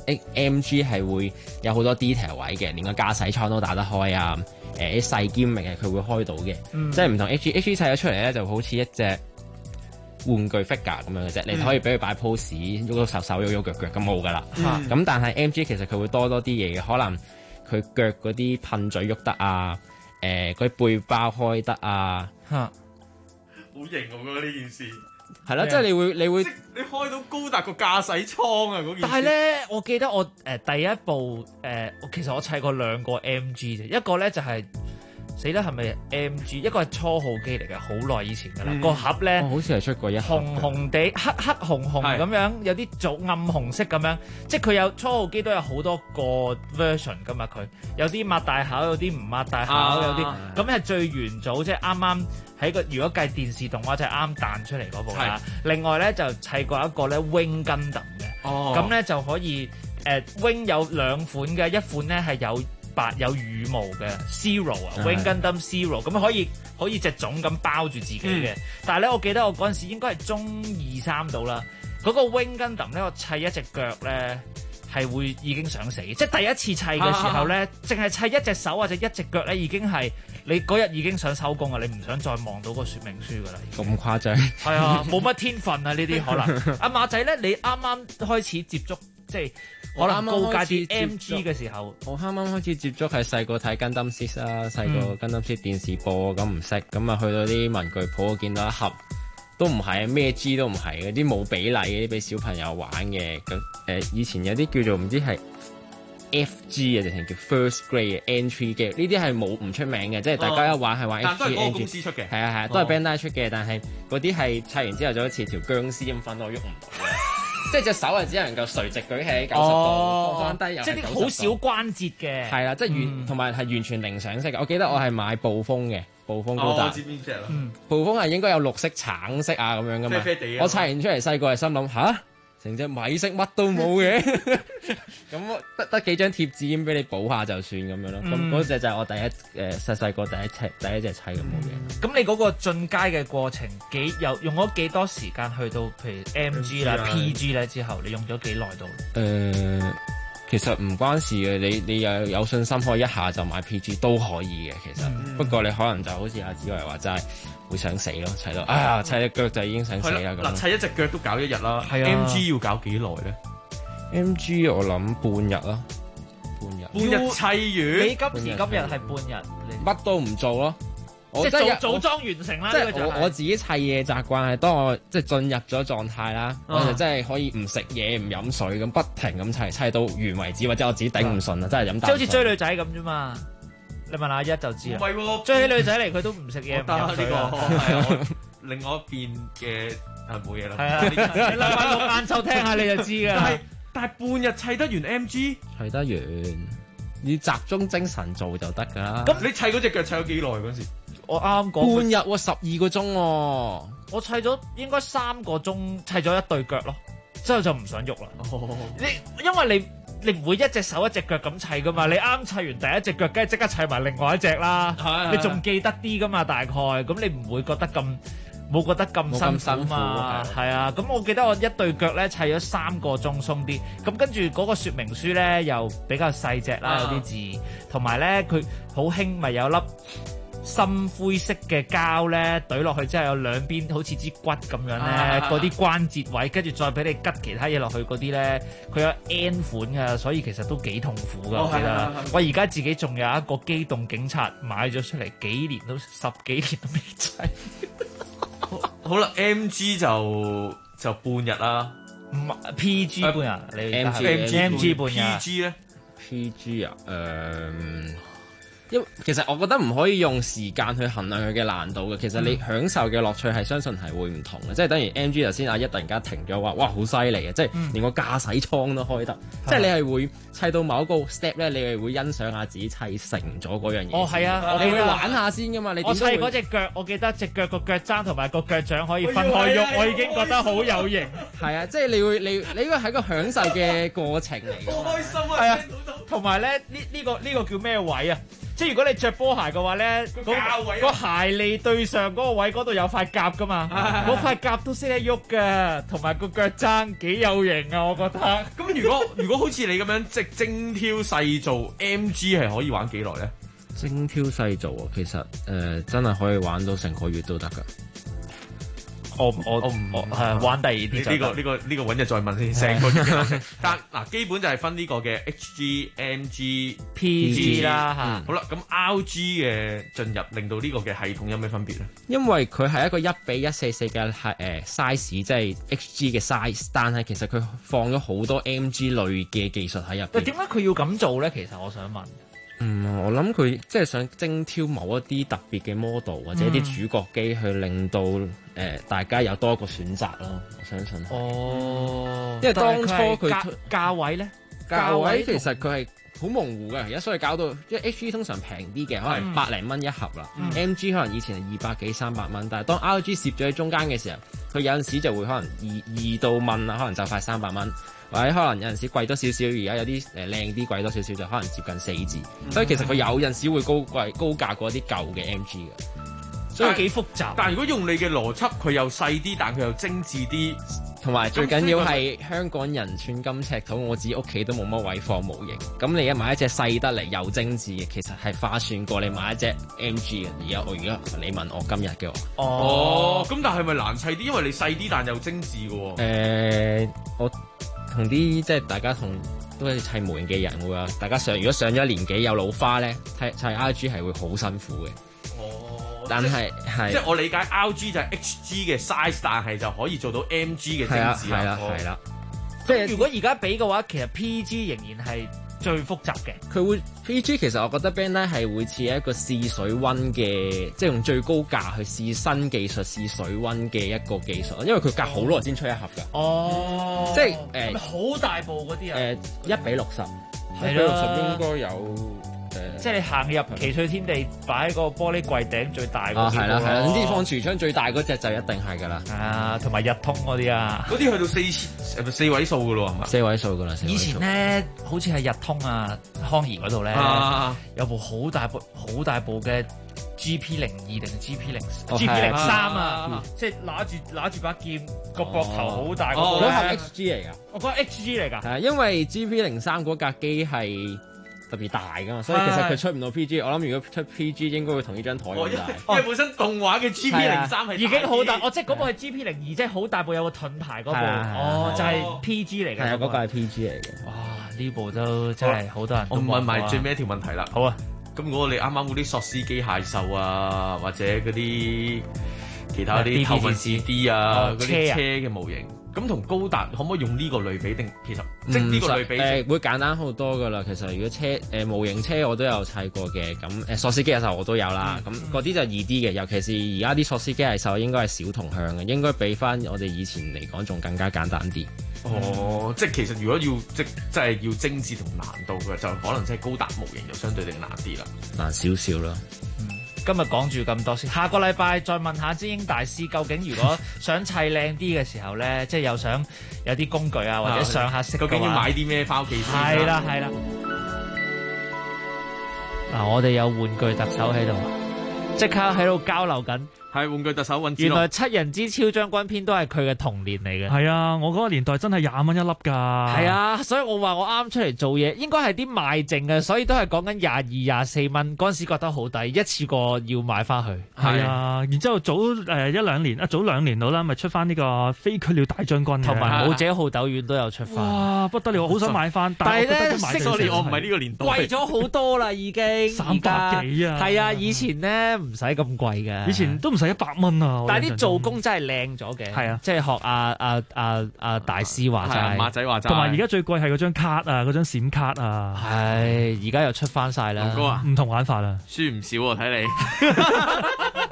MG 係會有好多 detail 位嘅，連個駕駛艙都打得開啊！啲細兼明嘅佢會開到嘅，即係唔同 HG 砌咗出嚟咧，就好似一隻玩具 figure 咁樣嘅啫，你可以俾佢擺 pose， 喐喐手喐喐腳腳咁冇噶啦。咁但係 MG 其實佢會多啲嘢嘅，可能佢腳嗰啲噴嘴喐得啊，嗰啲背包開得啊， 好型我覺得呢件事。 係啦，即係你會你開到高達個駕駛艙啊嗰件事。 但係咧，我記得我第一部其實我砌過2個 MG 啫，一個咧就係死啦係咪 MG？ 一個係初號機嚟嘅，好耐以前㗎啦。個盒咧， 好似係出過一盒紅紅地、黑黑紅紅咁樣，有啲早暗紅色咁樣。即係佢有初號機都有好多個 version 㗎嘛，佢有啲擘大口，有啲唔擘大口，有啲咁係最元祖，即係啱啱喺個如果計電視動畫就係啱彈出嚟嗰部啦。另外咧就砌過一個咧 Wing Gundam 嘅，咁咧就可以Wing 有兩款嘅，一款咧係有羽毛嘅 Zero 啊 Wing Gundam Zero， 咁可以隻種咁包住自己嘅。但係咧，我記得我嗰陣時應該係中2、3度啦，嗰個 Wing Gundam 咧，我砌一隻腳咧係會已經想死，即係第一次砌嘅時候咧，淨係砌一隻手或者一隻腳咧，已經係你嗰日已經想收工啊！你唔想再望到個說明書噶啦， 咁誇張？ 係啊，冇乜天分啊呢啲可能。阿馬仔咧，你啱啱開始接觸即係。可能高階啲 MG 嘅時候， 我啱啱開始接觸係細個睇 Gundam Seed 啦，細個 Gundam Seed 電視播咁唔識，咁啊去到啲文具鋪，我見到一盒都唔係咩 G 都唔係嗰啲冇比例嘅啲俾小朋友玩嘅，咁以前有啲叫做唔知係 FG 啊，定係叫 First Grade 嘅 Entry 嘅，呢啲係冇唔出名嘅，即係大家一玩係玩 FG。但都係嗰個公司出嘅。係啊，都係 Bandai 出嘅，但係嗰啲係砌完之後就好似條僵屍咁瞓，我喐唔到嘅。即係隻手係只能夠垂直舉起90度，放翻低又即係啲好少關節嘅。 係啦，即係同埋係完全零上色嘅。我記得我係買暴風嘅，暴風高達。 我知邊隻啦。 暴風係應該有綠色、橙色啊咁樣噶嘛。 啡啡地。 我砌完出嚟細個係心諗吓，成隻米色乜都冇嘅，咁得幾張貼紙咁俾你補下就算咁樣咯。咁嗰隻就係我細個第一隻砌咁嘅。 咁你嗰個進階嘅過程用咗幾多時間去到譬如 MG 啦、PG 咧之後，你用咗幾耐到？ 其實唔關事嘅，你又有信心可以一下就買 PG 都可以嘅。其實不過你可能就好似阿子維話齋會想死咯，砌到砌隻腳就已經想死啦咁。 嗱，砌一隻腳都搞一日啦。MG 要搞幾耐咧 ？MG 我諗半日啦， 半日砌完。 你今時今日係半日， 乜都唔做咯。 即係組裝完成啦。 即係我自己砌嘢習慣係當我即係進入咗狀態啦，我就真係可以唔食嘢唔飲水咁不停咁砌到完為止，或者我自己頂唔順啦，真係飲。 即係好似追女仔咁啫嘛。你問阿一就知啦。 唔係喎， 追起女仔嚟佢都唔食嘢唔飲水啦。 係另外一邊嘅冇嘢啦。 係啊，你禮拜六晏晝聽下你就知㗎啦。 但係半日砌得完 MG， 砌得完，要集中精神做就得㗎啦。 咁你砌嗰隻腳砌咗幾耐嗰時？ 我啱講半日喎，12個鐘喎。 我砌咗應該3個鐘，砌咗一對腳咯，之後就唔想喐啦。因為你唔會一隻手一隻腳咁砌噶嘛，你啱砌完第一隻腳，梗係即刻砌埋另外一隻啦。你仲記得啲噶嘛？大概咁你唔會覺得冇覺得咁辛苦嘛？係啊，咁我記得我一對腳咧砌咗3個鐘鬆啲，咁跟住嗰個說明書咧又比較細隻啦，有啲字，同埋咧佢好興咪有粒深灰色嘅膠咧，懟落去之後有兩邊好似支骨咁樣咧，嗰啲關節位，跟住再俾你吉其他嘢落去嗰啲咧，佢有 N 款㗎，所以其實都幾痛苦㗎。我記得我而家自己仲有一個機動警察買咗出嚟，幾年都10幾年都未砌。 好啦 ，MG 就半日啦 ，PG 半日，你 MG 半日 ，PG 咧 ？PG 啊，因為其實我覺得唔可以用時間去衡量佢嘅難度嘅，其實你享受嘅樂趣係相信係會唔同嘅，即係等於 MG 頭先阿一突然間停咗話，哇好犀利嘅，即係連個駕駛艙都開得，即係你係會砌到某一個 step 咧，你係會欣賞下自己砌成咗嗰樣嘢。 哦，係啊， 你會玩下先噶嘛？你我砌嗰隻腳，我記得隻腳個腳踭同埋個腳掌可以分開喐，我已經覺得好有型。 係啊，即係你應該係一個享受嘅過程嚟嘅。 好開心啊！ 係啊，同埋咧呢個叫咩位啊？即係如果你着波鞋嘅話咧，個鞋脷對上嗰個位嗰度有塊甲噶嘛，嗰塊甲都識得喐嘅，同埋個腳踭幾有型啊！我覺得。 咁如果好似你咁樣即係精挑細做 MG 係可以玩幾耐咧？ 精挑細做啊，其實真係可以玩到成個月都得㗎。 我係玩第二啲就呢個揾日再問先，成個月。但嗱，基本就係分呢個嘅 HG、MG、PG 啦嚇。 好啦，咁 RG 嘅進入令到呢個嘅系統有咩分別咧？ 因為佢係一個1:144嘅size，即係 HG 嘅 size， 但係其實佢放咗好多 MG 類嘅技術喺入邊。 點解佢要咁做咧？其實我想問。 我諗佢即係想精挑某一啲特別嘅 model 或者一啲主角機，去令到大家有多一個選擇咯。我相信。因為當初佢價位咧， 價位其實佢係好模糊嘅，而家所以搞到，因為 HG 通常平啲嘅，可能100零蚊一盒啦。MG 可能以前係200幾300蚊，但係當 RG 攝咗喺中間嘅時候，佢有陣時就會可能2到蚊啦，可能就快300蚊。或者可能有陣時貴多少少，而家有啲靚啲貴多少少，就可能接近4字。所以其實佢有陣時會高價過啲舊嘅 MG 嘅， 所以幾複雜。 但係如果用你嘅邏輯，佢又細啲，但佢又精緻啲， 同埋最緊要係香港人寸金尺土，我自己屋企都冇乜位放模型。咁你一買一隻細得嚟又精緻嘅，其實係划算過你買一隻 MG 嘅。而家你問我今日嘅話，咁但係咪難砌啲？因為你細啲但又精緻嘅喎。 我同啲即係大家都係砌模型嘅人會啊，大家如果上咗年紀有老花咧，砌 RG 係會好辛苦嘅。但係即係我理解 RG 就係 HG 嘅 size， 但係就可以做到 MG 嘅精緻啦。 係啦。 即係如果而家比嘅話，其實 PG 仍然係最複雜嘅。 佢會 PG 其實我覺得 Bandai 係會似一個試水溫嘅，即係用最高價去試新技術、試水溫嘅一個技術，因為佢隔好耐先出一盒㗎。即係好大部嗰啲啊 ！1:60，1:60應該有。 即係你行入奇趣天地，擺喺個玻璃櫃頂最大嗰啲。 係啦，總之放櫥窗最大嗰隻就一定係㗎啦。 同埋日通嗰啲啊， 嗰啲去到4位數㗎咯，係嘛 ？4位數㗎啦。 以前咧，好似係日通啊，康怡嗰度咧，有部好大部嘅 GP02定 GP03啊，即係拿住把劍，個膊頭好大嗰部咧。 嗰係 HG 嚟㗎。 我覺得 HG 嚟㗎。 係因為 GP03嗰架機係特別大㗎嘛，所以其實佢出唔到 PG。我諗如果出 PG 應該會同呢張台咁大。 因為本身動畫嘅 GP03 係已經好大，即係嗰部係 GP02，即係好大部有個盾牌嗰部，就係 PG 嚟嘅。 係啊，嗰個係 PG 嚟嘅。 哇！呢部都真係好多人都我問埋最尾一條問題啦。 好啊。 咁如果你啱啱嗰啲索斯機械獸啊，或者嗰啲其他啲透明 CD 啊，嗰啲車嘅模型。咁同高達可唔可以用呢個類比？定其實即係呢個類比會簡單好多噶啦。其實如果模型車我都有砌過嘅，咁索斯機械獸我都有啦。咁嗰啲就易啲嘅，尤其是而家啲索斯機械獸應該係小同向嘅，應該比翻我哋以前嚟講仲更加簡單啲。 即係其實如果要即係要精緻同難度嘅，就可能即係高達模型就相對定難啲啦， 難少少啦。 今日講住咁多先，下個禮拜再問下精英大師，究竟如果想砌靚啲嘅時候咧，即係又想有啲工具啊，或者上下色嘅話， 究竟要買啲咩翻屋企先？ 係啦。嗱，我哋有玩具特首喺度，即刻喺度交流緊。 係玩具特首揾原來七人之超將軍篇都係佢嘅童年嚟嘅。 係啊，我嗰個年代真係20蚊一粒㗎。 係啊，所以我話我啱出嚟做嘢，應該係啲賣剩嘅，所以都係講緊22、24蚊。嗰陣時覺得好抵，一次過要買翻去。 係啊，然之後早2年到啦，咪出翻呢個飛驅鳥大將軍， 同埋武者好斗丸都有出翻。 哇，不得了，我好想買翻， 但係咧， 我唔係呢個年代， 貴咗好多啦，已經 300幾啊。 係啊，以前咧唔使咁貴嘅， 以前都唔使100蚊啊。 但係啲做工真係靚咗嘅， 係啊， 即係學阿大師話齋， 馬仔話齋。 同埋而家最貴係嗰張卡啊，嗰張閃卡啊， 係而家又出翻晒啦， 哥啊， 唔同玩法啦， 輸唔少喎，睇你。